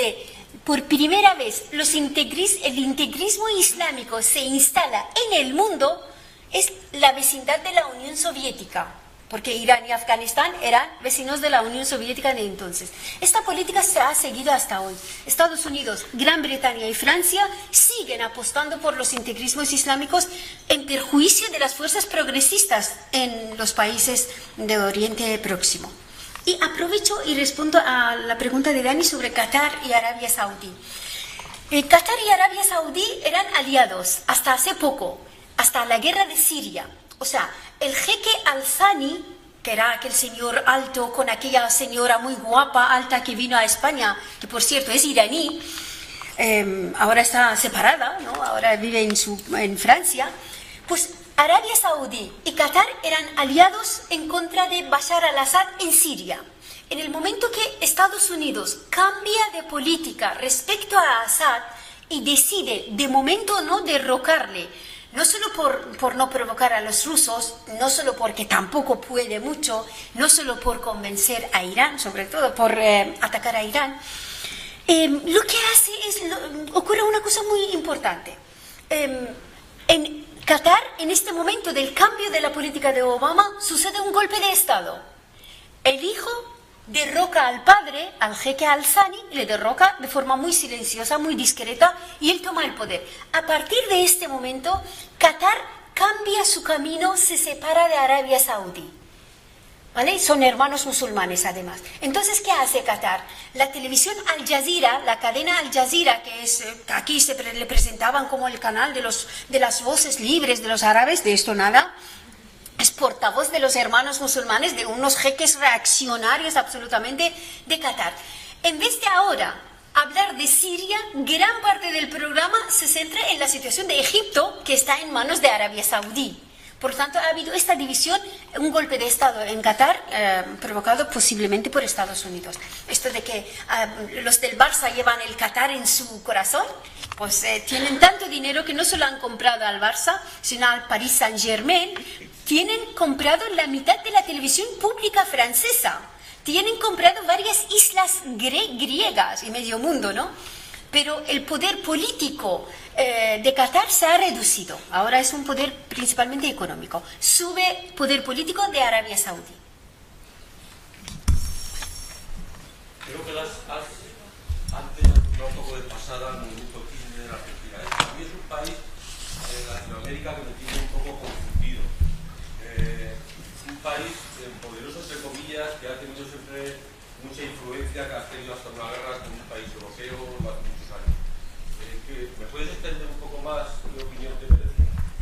por primera vez los integris, el integrismo islámico se instala en el mundo es la vecindad de la Unión Soviética, porque Irán y Afganistán eran vecinos de la Unión Soviética de entonces. Esta política se ha seguido hasta hoy. Estados Unidos, Gran Bretaña y Francia siguen apostando por los integrismos islámicos en perjuicio de las fuerzas progresistas en los países de Oriente Próximo. Y aprovecho y respondo a la pregunta de Dani sobre Qatar y Arabia Saudí. Eh, Qatar y Arabia Saudí eran aliados hasta hace poco, hasta la guerra de Siria. O sea, el jeque Al-Thani, que era aquel señor alto con aquella señora muy guapa, alta, que vino a España, que por cierto es iraní, eh, ahora está separada, ¿no? Ahora vive en, su, en Francia, pues Arabia Saudí y Qatar eran aliados en contra de Bashar al-Assad en Siria. En el momento que Estados Unidos cambia de política respecto a Assad y decide de momento no derrocarle, no solo por, por no provocar a los rusos, no solo porque tampoco puede mucho, no solo por convencer a Irán, sobre todo por eh, atacar a Irán, eh, lo que hace es, lo, ocurre una cosa muy importante. Eh, en Qatar, en este momento del cambio de la política de Obama, sucede un golpe de Estado. El hijo derroca al padre, al jeque Al-Thani, le derroca de forma muy silenciosa, muy discreta, y él toma el poder. A partir de este momento, Qatar cambia su camino, se separa de Arabia Saudí. ¿Vale? Son hermanos musulmanes, además. Entonces, ¿qué hace Qatar? La televisión Al Jazeera, la cadena Al Jazeera, que es, aquí se pre le presentaban como el canal de, los, de las voces libres de los árabes, de esto nada, es portavoz de los hermanos musulmanes, de unos jeques reaccionarios absolutamente de Qatar. En vez de ahora hablar de Siria, gran parte del programa se centra en la situación de Egipto, que está en manos de Arabia Saudí. Por tanto, ha habido esta división, un golpe de Estado en Qatar, eh, provocado posiblemente por Estados Unidos. Esto de que eh, los del Barça llevan el Qatar en su corazón, pues eh, tienen tanto dinero que no solo han comprado al Barça, sino al Paris Saint-Germain. Tienen comprado la mitad de la televisión pública francesa. Tienen comprado varias islas gre griegas y medio mundo, ¿no? Pero el poder político eh, de Qatar se ha reducido. Ahora es un poder principalmente económico. Sube poder político de Arabia Saudí.
Creo que las has antes un poco de pasada al movimiento Kirchner de Argentina. Para mí es un país en Latinoamérica que me tiene un poco confundido. Eh, un país eh, poderoso, entre comillas, que ha tenido siempre mucha influencia, que ha tenido hasta una guerra con un país europeo durante muchos años. Eh, que, ¿Me puedes extender un poco más qué opinión te merece?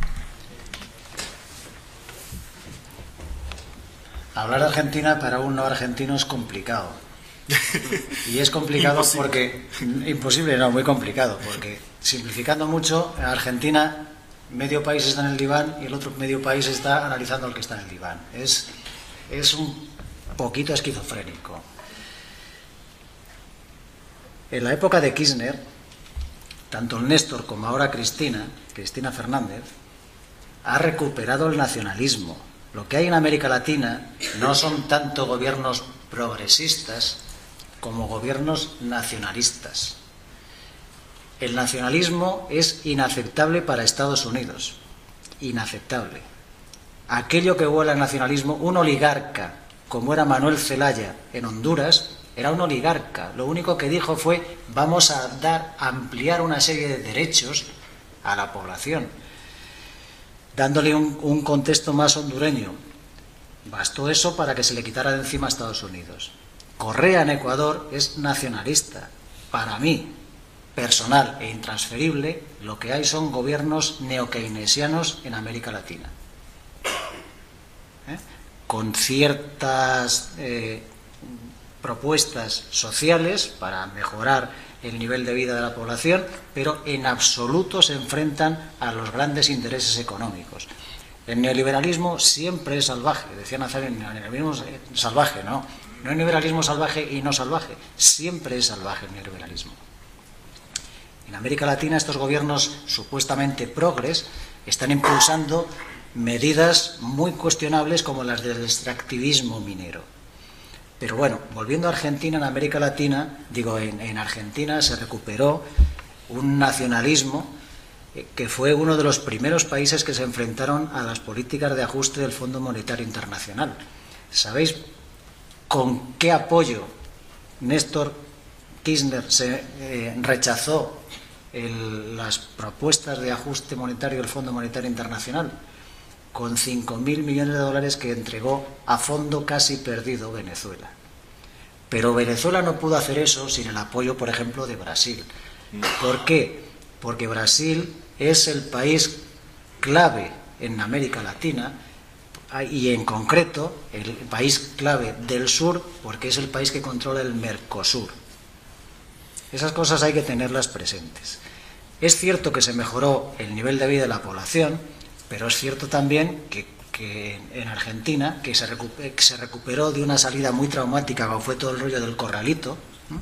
Hablar de Argentina para un no argentino es complicado. Y es complicado imposible. porque... Imposible, no, muy complicado, porque simplificando mucho, en Argentina medio país está en el diván y el otro medio país está analizando al que está en el diván. Es, es un poquito esquizofrénico. En la época de Kirchner, tanto el Néstor como ahora Cristina, Cristina Fernández, ha recuperado el nacionalismo. Lo que hay en América Latina no son tanto gobiernos progresistas como gobiernos nacionalistas. El nacionalismo es inaceptable para Estados Unidos. Inaceptable. Aquello que huele al nacionalismo, un oligarca, como era Manuel Zelaya en Honduras, era un oligarca. Lo único que dijo fue: vamos a dar, a ampliar una serie de derechos a la población, dándole un, un contexto más hondureño. Bastó eso para que se le quitara de encima a Estados Unidos. Correa en Ecuador es nacionalista. Para mí, personal e intransferible, lo que hay son gobiernos neokeynesianos en América Latina. ¿Eh? Con ciertas eh, propuestas sociales para mejorar el nivel de vida de la población, pero en absoluto se enfrentan a los grandes intereses económicos. El neoliberalismo siempre es salvaje, decían hacer el neoliberalismo salvaje, no, no hay neoliberalismo salvaje y no salvaje, siempre es salvaje el neoliberalismo. En América Latina estos gobiernos supuestamente progres están impulsando medidas muy cuestionables como las del extractivismo minero. Pero bueno, volviendo a Argentina, en América Latina, digo, en, en Argentina se recuperó un nacionalismo que fue uno de los primeros países que se enfrentaron a las políticas de ajuste del Fondo Monetario Internacional. ¿Sabéis con qué apoyo Néstor Kirchner se eh, rechazó el, las propuestas de ajuste monetario del Fondo Monetario Internacional? Con cinco mil millones de dólares que entregó a fondo casi perdido Venezuela. Pero Venezuela no pudo hacer eso sin el apoyo, por ejemplo, de Brasil. ¿Por qué? Porque Brasil es el país clave en América Latina y en concreto el país clave del sur porque es el país que controla el Mercosur. Esas cosas hay que tenerlas presentes. Es cierto que se mejoró el nivel de vida de la población, pero es cierto también que, que en Argentina que se, recu que se recuperó de una salida muy traumática como fue todo el rollo del corralito, ¿no?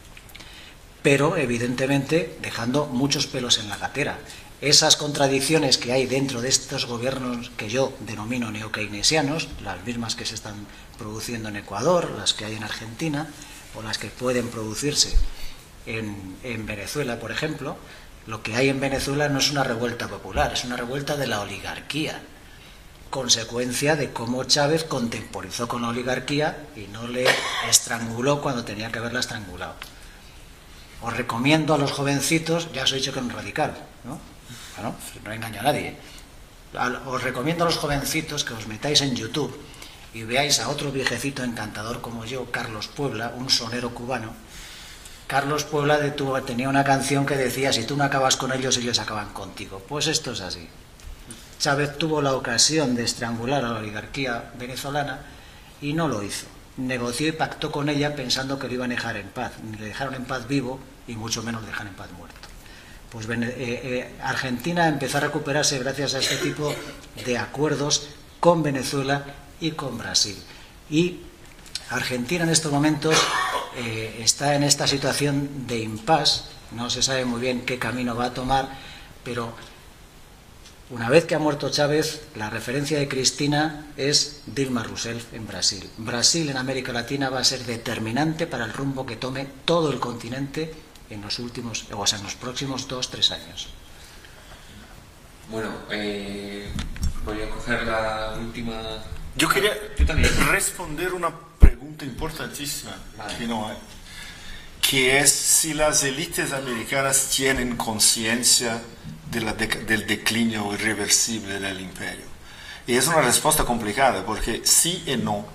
Pero evidentemente dejando muchos pelos en la gatera. Esas contradicciones que hay dentro de estos gobiernos que yo denomino neokeynesianos, las mismas que se están produciendo en Ecuador, las que hay en Argentina o las que pueden producirse en, en Venezuela, por ejemplo. Lo que hay en Venezuela no es una revuelta popular, es una revuelta de la oligarquía, consecuencia de cómo Chávez contemporizó con la oligarquía y no le estranguló cuando tenía que haberla estrangulado. Os recomiendo a los jovencitos, ya os he dicho que no es radical, ¿no? Bueno, no engaño a nadie. Os recomiendo a los jovencitos que os metáis en YouTube y veáis a otro viejecito encantador como yo, Carlos Puebla, un sonero cubano. Carlos Puebla de tu, tenía una canción que decía: si tú no acabas con ellos, ellos acaban contigo. Pues esto es así. Chávez tuvo la ocasión de estrangular a la oligarquía venezolana y no lo hizo. Negoció y pactó con ella pensando que lo iban a dejar en paz. Ni le dejaron en paz vivo y mucho menos le dejan en paz muerto. Pues eh, eh, Argentina empezó a recuperarse gracias a este tipo de acuerdos con Venezuela y con Brasil. Y Argentina en estos momentos eh, está en esta situación de impasse, no se sabe muy bien qué camino va a tomar, pero una vez que ha muerto Chávez, la referencia de Cristina es Dilma Rousseff en Brasil. Brasil en América Latina va a ser determinante para el rumbo que tome todo el continente en los últimos, o sea, en los próximos dos, tres años.
Bueno, eh, voy a coger la última.
Yo quería
¿Tú también?
responder una pregunta importantísima
Vale.
que no hay, que es si las élites americanas tienen conciencia de la de, del declinio irreversible del imperio. Y es una respuesta complicada porque sí y no.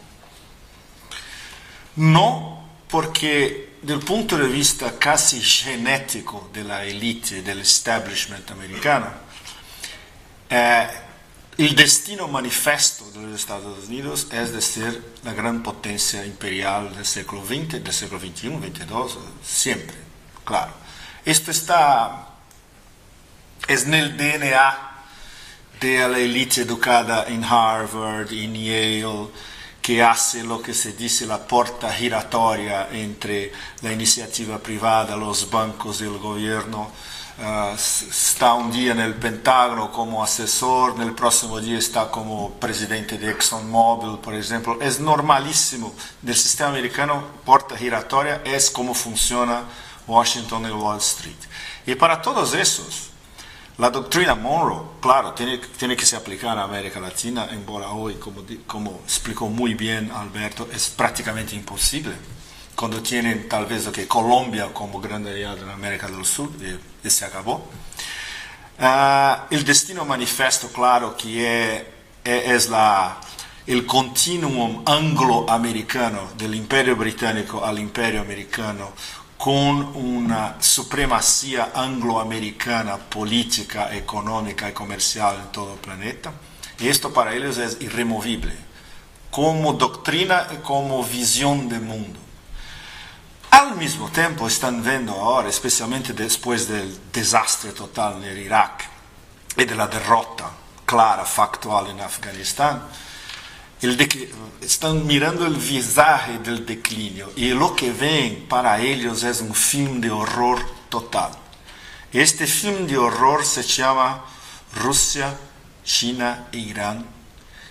No porque del punto de vista casi genético de la élite, del establishment americano, eh, el destino manifiesto de los Estados Unidos es de ser la gran potencia imperial del siglo veinte, del siglo veintiuno, veintidós, siempre, claro. Esto está, es en el D N A de la élite educada en Harvard, en Yale, que hace lo que se dice la puerta giratoria entre la iniciativa privada, los bancos y el gobierno. Uh, está un día en el Pentágono como asesor, en el próximo día está como presidente de ExxonMobil, por ejemplo. Es normalísimo del sistema americano, puerta giratoria, es como funciona Washington y Wall Street. Y para todos esos, la doctrina Monroe, claro, tiene, tiene que se aplicar a América Latina, embora hoy, como, como explicó muy bien Alberto, es prácticamente imposible. Cuando tienen tal vez lo que Colombia como gran aliado en América del Sur, y, y se acabó. Uh, el destino manifiesto, claro, que es, es la, el continuum anglo-americano del imperio británico al imperio americano, con una supremacía anglo-americana política, económica y comercial en todo el planeta. Y esto para ellos es irremovible, como doctrina y como visión de mundo. Al mismo tiempo están viendo ahora, especialmente después del desastre total en Irak y de la derrota clara, factual en Afganistán, el de, están mirando el visaje del declinio y lo que ven para ellos es un film de horror total. Este film de horror se llama Rusia, China e Irán,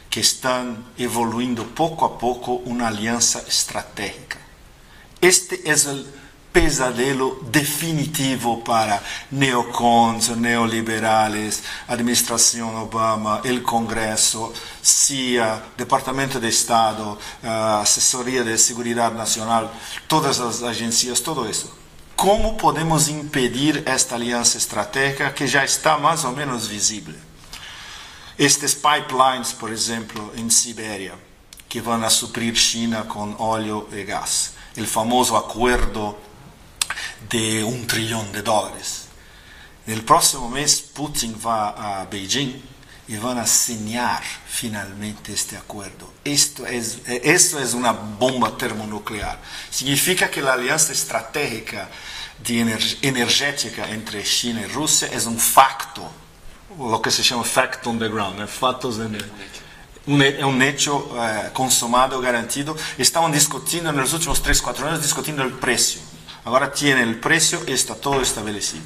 que están evolucionando poco a poco una alianza estratégica. Este es el pesadelo definitivo para neocons, neoliberales, administración Obama, el Congreso, C I A, Departamento de Estado, uh, Asesoría de Seguridad Nacional, todas las agencias, todo eso. ¿Cómo podemos impedir esta alianza estratégica que ya está más o menos visible? Estos pipelines, por ejemplo, en Siberia, que van a suplir China con óleo y gas. El famoso acuerdo de un trillón de dólares. El próximo mes Putin va a Beijing y van a señalar finalmente este acuerdo. Esto es, esto es una bomba termonuclear. Significa que la alianza estratégica de ener, energética entre China y Rusia es un facto, lo que se llama fact on the ground, ¿eh? Factos en el, un, un hecho eh, consumado, garantido. Estaban discutiendo en los últimos tres, cuatro años, discutiendo el precio. Ahora tiene el precio y está todo establecido.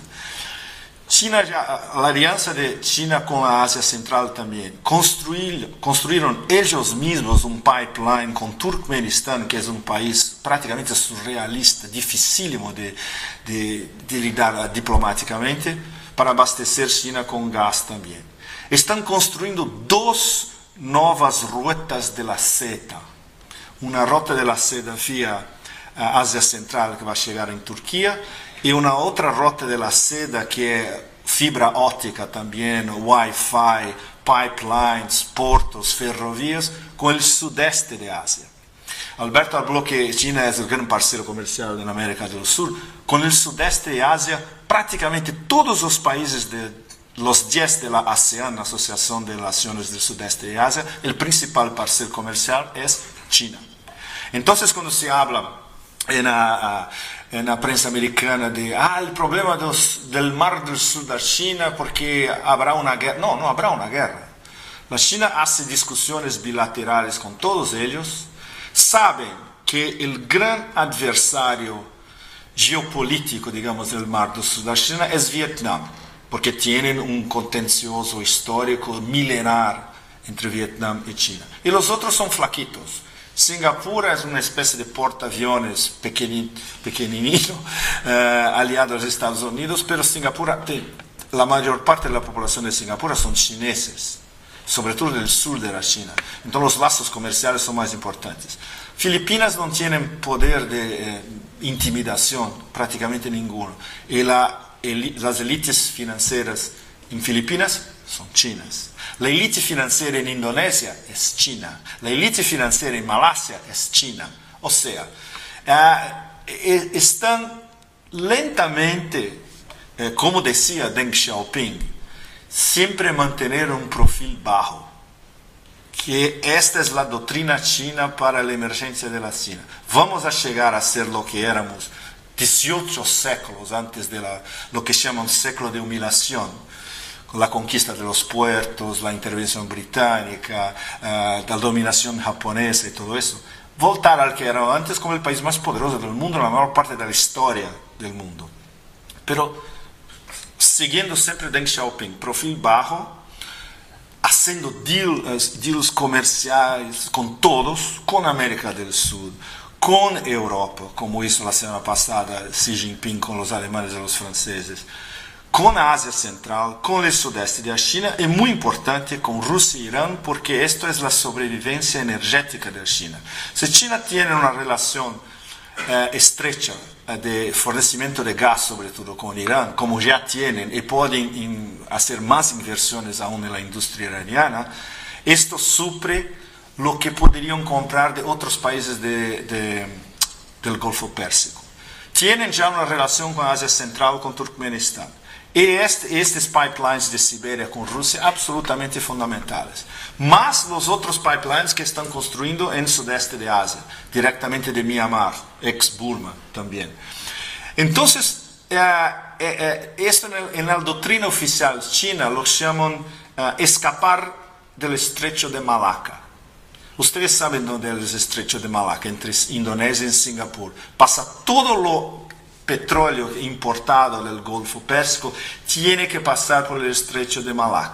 China ya, la alianza de China con la Asia Central también. Construir, construyeron ellos mismos un pipeline con Turkmenistán, que es un país prácticamente surrealista, dificílimo de, de, de lidiar diplomáticamente, para abastecer China con gas también. Están construyendo dos nuevas rutas de la seda. Una ruta de la seda vía Asia Central que va a llegar en Turquía y una otra ruta de la seda que es fibra óptica también, Wi-Fi, pipelines, puertos, ferrovías con el sudeste de Asia. Alberto habló que China es el gran parcero comercial en América del Sur. Con el sudeste de Asia, prácticamente todos los países de los diez de la ASEAN, Asociación de Naciones del Sudeste de Asia, el principal parcero comercial es China. Entonces, cuando se habla en la, en la prensa americana de ah, el problema dos, del Mar del Sur de China porque habrá una guerra. No, no habrá una guerra. La China hace discusiones bilaterales con todos ellos. Saben que el gran adversario geopolítico, digamos, del Mar del Sur de China es Vietnam, porque tienen un contencioso histórico milenar entre Vietnam y China. Y los otros son flaquitos. Singapur es una especie de portaaviones pequeñito, pequeñito eh, aliado a los Estados Unidos, pero Singapur, la mayor parte de la población de Singapur son chineses, sobre todo del sur de la China. Entonces los lazos comerciales son más importantes. Filipinas no tienen poder de eh, intimidación, prácticamente ninguno. Y la, el, las élites financieras en Filipinas son chinas. La élite financiera en Indonesia es China. La élite financiera en Malasia es China. O sea, eh, están lentamente, eh, como decía Deng Xiaoping, siempre mantener un perfil bajo. Que esta es la doctrina china para la emergencia de la China. Vamos a llegar a ser lo que éramos dieciocho séculos antes de la, lo que llaman século de humillación. La conquista de los puertos, la intervención británica, uh, la dominación japonesa y todo eso. Voltar al que era antes como el país más poderoso del mundo, la mayor parte de la historia del mundo. Pero siguiendo siempre Deng Xiaoping, perfil bajo, haciendo deals, deals comerciales con todos, con América del Sur, con Europa, como hizo la semana pasada Xi Jinping con los alemanes y los franceses, con Asia Central, con el sudeste de China y muy importante con Rusia e Irán porque esto es la sobrevivencia energética de China. Si China tiene una relación eh, estrecha eh, de fornecimiento de gas, sobre todo con Irán, como ya tienen y pueden in, hacer más inversiones aún en la industria iraniana, esto supre lo que podrían comprar de otros países de, de, del Golfo Pérsico. Tienen ya una relación con Asia Central, con Turkmenistán. Y este, estos pipelines de Siberia con Rusia absolutamente fundamentales. Más los otros pipelines que están construyendo en el sudeste de Asia, directamente de Myanmar, ex-Burma también. Entonces, eh, eh, esto en, el, en la doctrina oficial china lo llaman eh, escapar del estrecho de Malaca. Ustedes saben dónde es el estrecho de Malaca, entre Indonesia y Singapur. Pasa todo lo petróleo importado del Golfo Pérsico tiene que pasar por el estrecho de Malaca.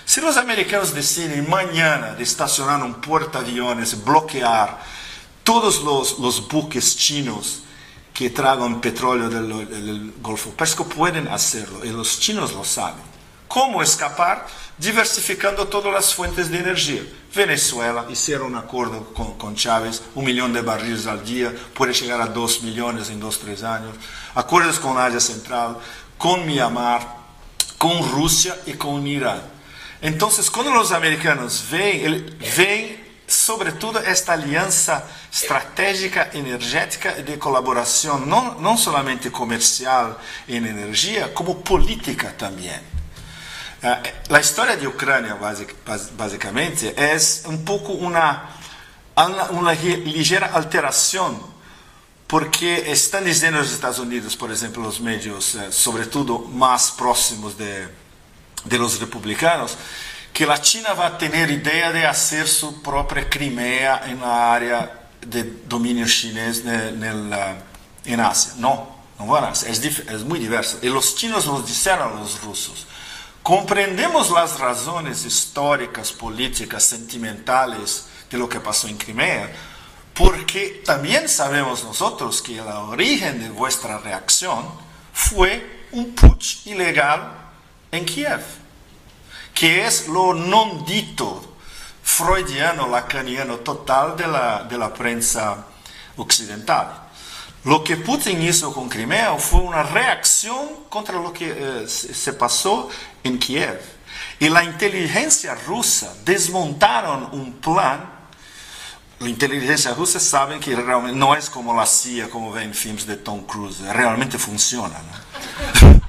Si los americanos deciden mañana de estacionar un portaaviones, bloquear todos los, los buques chinos que tragan petróleo del, del Golfo Pérsico, pueden hacerlo, y los chinos lo saben. ¿Cómo escapar? Diversificando todas las fuentes de energía. Venezuela hicieron un acuerdo con, con Chávez, un millón de barriles al día, puede llegar a dos millones en dos, tres años. Acuerdos con Asia Central, con Myanmar, con Rusia y con Irán. Entonces, cuando los americanos ven, ven sobre todo esta alianza estratégica, energética y de colaboración, no, no solamente comercial en energía, como política también. Uh, la historia de Ucrania, basic, básicamente, es un poco una, una, una ligera alteración, porque están diciendo los Estados Unidos, por ejemplo, los medios, uh, sobre todo más próximos de, de los republicanos, que la China va a tener idea de hacer su propia Crimea en la área de dominio chinés en, el, en Asia. No, no van a hacer, es, es muy diverso. Y los chinos nos dijeron a los rusos, comprendemos las razones históricas, políticas, sentimentales de lo que pasó en Crimea, porque también sabemos nosotros que el origen de vuestra reacción fue un putsch ilegal en Kiev, que es lo non dito, freudiano, lacaniano total de la, de la prensa occidental. Lo que Putin hizo con Crimea fue una reacción contra lo que eh, se pasó en Kiev. Y la inteligencia rusa desmontaron un plan. La inteligencia rusa sabe que realmente no es como la C I A, como ven en films de Tom Cruise, realmente funciona, ¿no?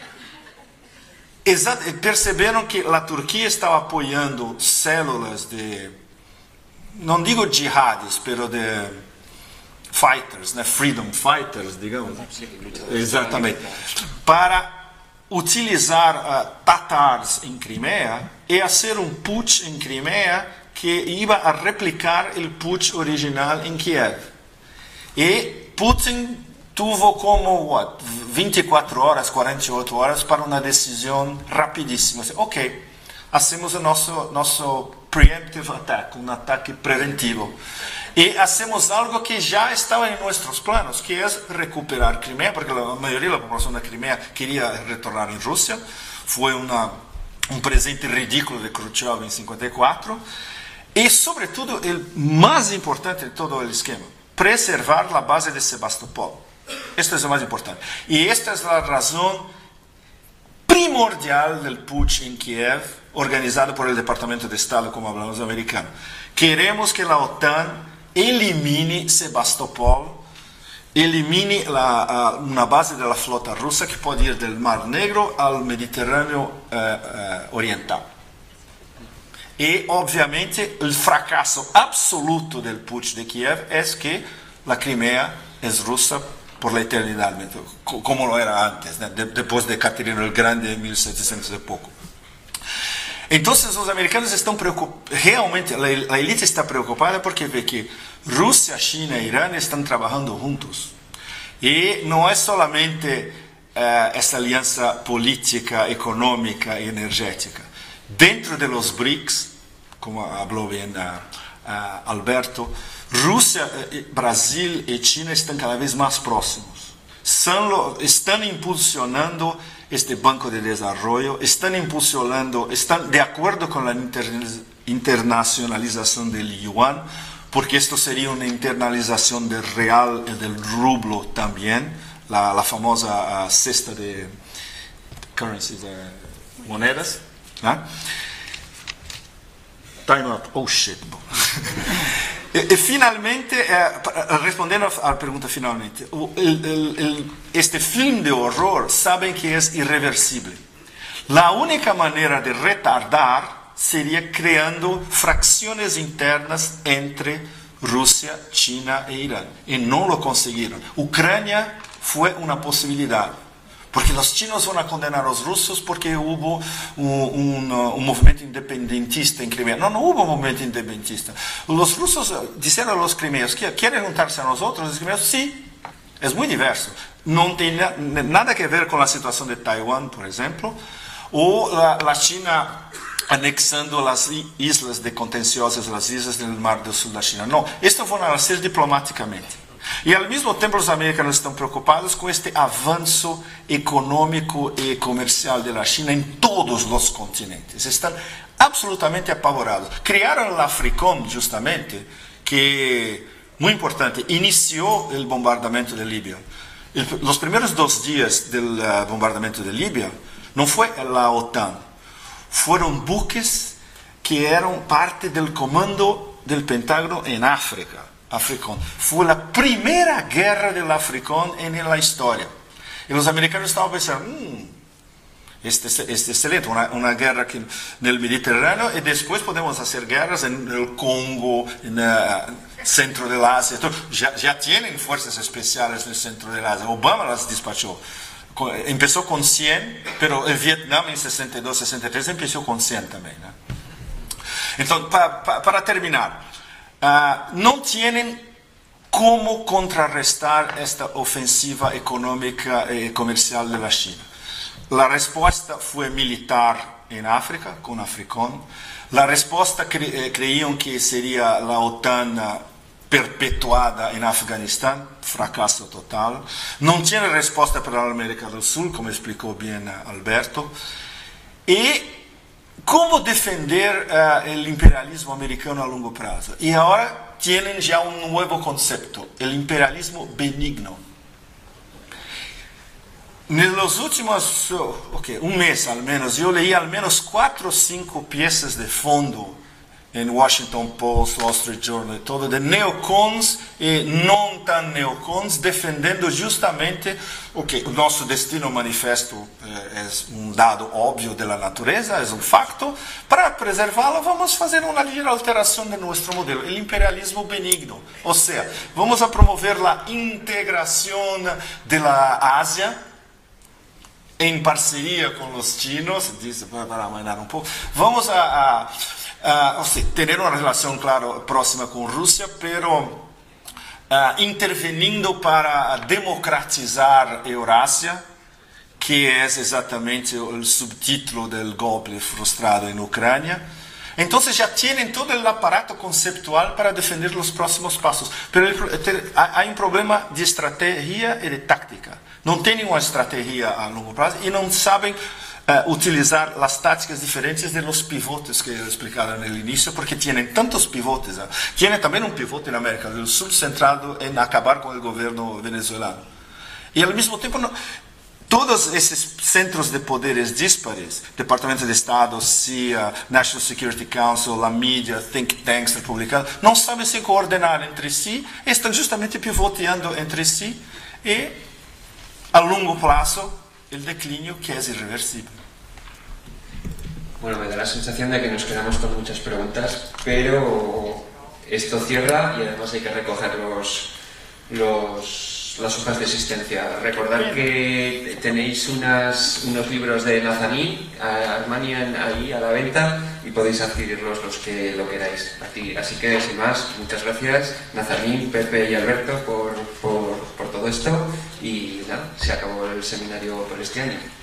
Exacto, percibieron que la Turquía estaba apoyando células de, no digo jihadis, pero de fighters, né? Freedom fighters, digamos. Exatamente. Para utilizar uh, tatars en Crimea y hacer un putsch en Crimea que iba a replicar el putsch original en Kiev. Y Putin tuvo como what, veinticuatro horas, cuarenta y ocho horas para una decisión rapidísima. Ok, hacemos nuestro, nuestro preemptive attack, un ataque preventivo. Y hacemos algo que ya estaba en nuestros planos, que es recuperar Crimea, porque la mayoría de la población de Crimea quería retornar en Rusia. Fue una, un presente ridículo de Khrushchev en cincuenta y cuatro. Y sobre todo, el más importante de todo el esquema, preservar la base de Sebastopol. Esto es lo más importante. Y esta es la razón primordial del putsch en Kiev, organizado por el Departamento de Estado, como hablamos americano. Queremos que la OTAN elimine Sebastopol, elimine la, uh, una base de la flota rusa que puede ir del Mar Negro al Mediterráneo uh, uh, Oriental. Y obviamente el fracaso absoluto del putsch de Kiev es que la Crimea es rusa por la eternidad, como lo era antes, ¿no? de, después de Caterina el Grande en mil setecientos y poco. Entonces los americanos están preocupados, realmente la, la élite está preocupada porque ve que Rusia, China e Irán están trabajando juntos. Y no es solamente uh, esta alianza política, económica y energética. Dentro de los BRICS, como habló bien uh, uh, Alberto, Rusia, Brasil y China están cada vez más próximos. Lo, están impulsionando este Banco de Desarrollo, están impulsionando, están de acuerdo con la inter, internacionalización del yuan, porque esto sería una internalización del real y del rublo también, la, la famosa uh, cesta de currencies, de monedas. ¿eh? Time up. Oh shit. E, e finalmente, eh, respondiendo a la pregunta finalmente, el, el, el, este film de horror saben que es irreversible. La única manera de retardar sería creando fracciones internas entre Rusia, China e Irán. Y no lo consiguieron. Ucrania fue una posibilidad. Porque los chinos van a condenar a los rusos porque hubo un, un, un movimiento independentista en Crimea. No, no hubo un movimiento independentista. Los rusos dijeron a los crimeos que quieren juntarse a nosotros. Los crimeos, sí, es muy diverso. No tiene nada que ver con la situación de Taiwán, por ejemplo, o la, la China anexando las islas de contenciosas, las islas del Mar del Sur de la China. No, esto van a hacer diplomáticamente. E ao mesmo tempo os americanos estão preocupados com este avanço econômico e comercial da China em todos os continentes. Estão absolutamente apavorados. Criaram o Africom, justamente, que, muito importante, iniciou o bombardamento de Líbia. Os primeiros dois dias do bombardamento de Líbia não foi a OTAN, foram buques que eram parte do comando do Pentágono em África. Africom. Foi a primeira guerra do Africom na história. E os americanos estavam pensando, hum, este, este é excelente, uma, uma guerra aqui no Mediterrâneo, e depois podemos fazer guerras no Congo, no centro da Ásia. Já, já têm forças especiais no centro da Ásia. Obama las despachou. Começou com cem, mas o Vietnã em sessenta e dois, sessenta e três começou com cem também. Né? Então, pa, pa, para terminar, Uh, não têm como contrarrestar esta ofensiva econômica e comercial da China. A resposta foi militar em África, com a Africom. A resposta cre creiam que seria a OTAN perpetuada em Afeganistão, fracasso total. Não tinha resposta para a América do Sul, como explicou bem Alberto. E como defender uh, o imperialismo americano a longo prazo? E agora têm já um novo conceito, o imperialismo benigno. Nos últimos, okay, um mês ao menos, eu li ao menos quatro ou cinco peças de fundo em Washington Post, Wall Street Journal, todo de neocons e não tão neocons, defendendo justamente o que o nosso destino manifesto eh, é um dado óbvio da natureza, é um facto. Para preservá-lo, vamos fazer uma ligeira alteração de nosso modelo, o imperialismo benigno. Ou seja, vamos a promover a integração da Ásia em parceria com os chinos, diz, para amainar um pouco, vamos a, a Uh, ou seja, ter uma relação, claro, próxima com a Rússia, pero uh, intervenindo para democratizar a Eurásia, que é exatamente o subtítulo do golpe frustrado em Ucrânia. Então, já têm todo o aparato conceptual para defender os próximos passos. Mas há um problema de estratégia e de tática. Não têm uma estratégia a longo prazo e não sabem Uh, utilizar as táticas diferentes de los pivotes que eu explicava no início, porque têm tantos pivotes. Uh. Têm também um pivote na América do Sul centrado em acabar com o governo venezuelano. E, ao mesmo tempo, não, todos esses centros de poderes díspares, Departamento de Estado, C I A, National Security Council, a mídia, think tanks republicanos, não sabem se coordenar entre si, estão justamente pivoteando entre si e, a longo prazo, el declinio que es irreversible.
Bueno, me da la sensación de que nos quedamos con muchas preguntas, pero esto cierra y además hay que recoger los, los, las hojas de existencia. Recordad que tenéis unas, unos libros de Nazanin, Armanian, ahí a la venta y podéis adquirirlos los que lo queráis. Así que, sin más, muchas gracias, Nazanin, Pepe y Alberto, por, por, por todo esto. Y nada, se acabó el seminario por este año.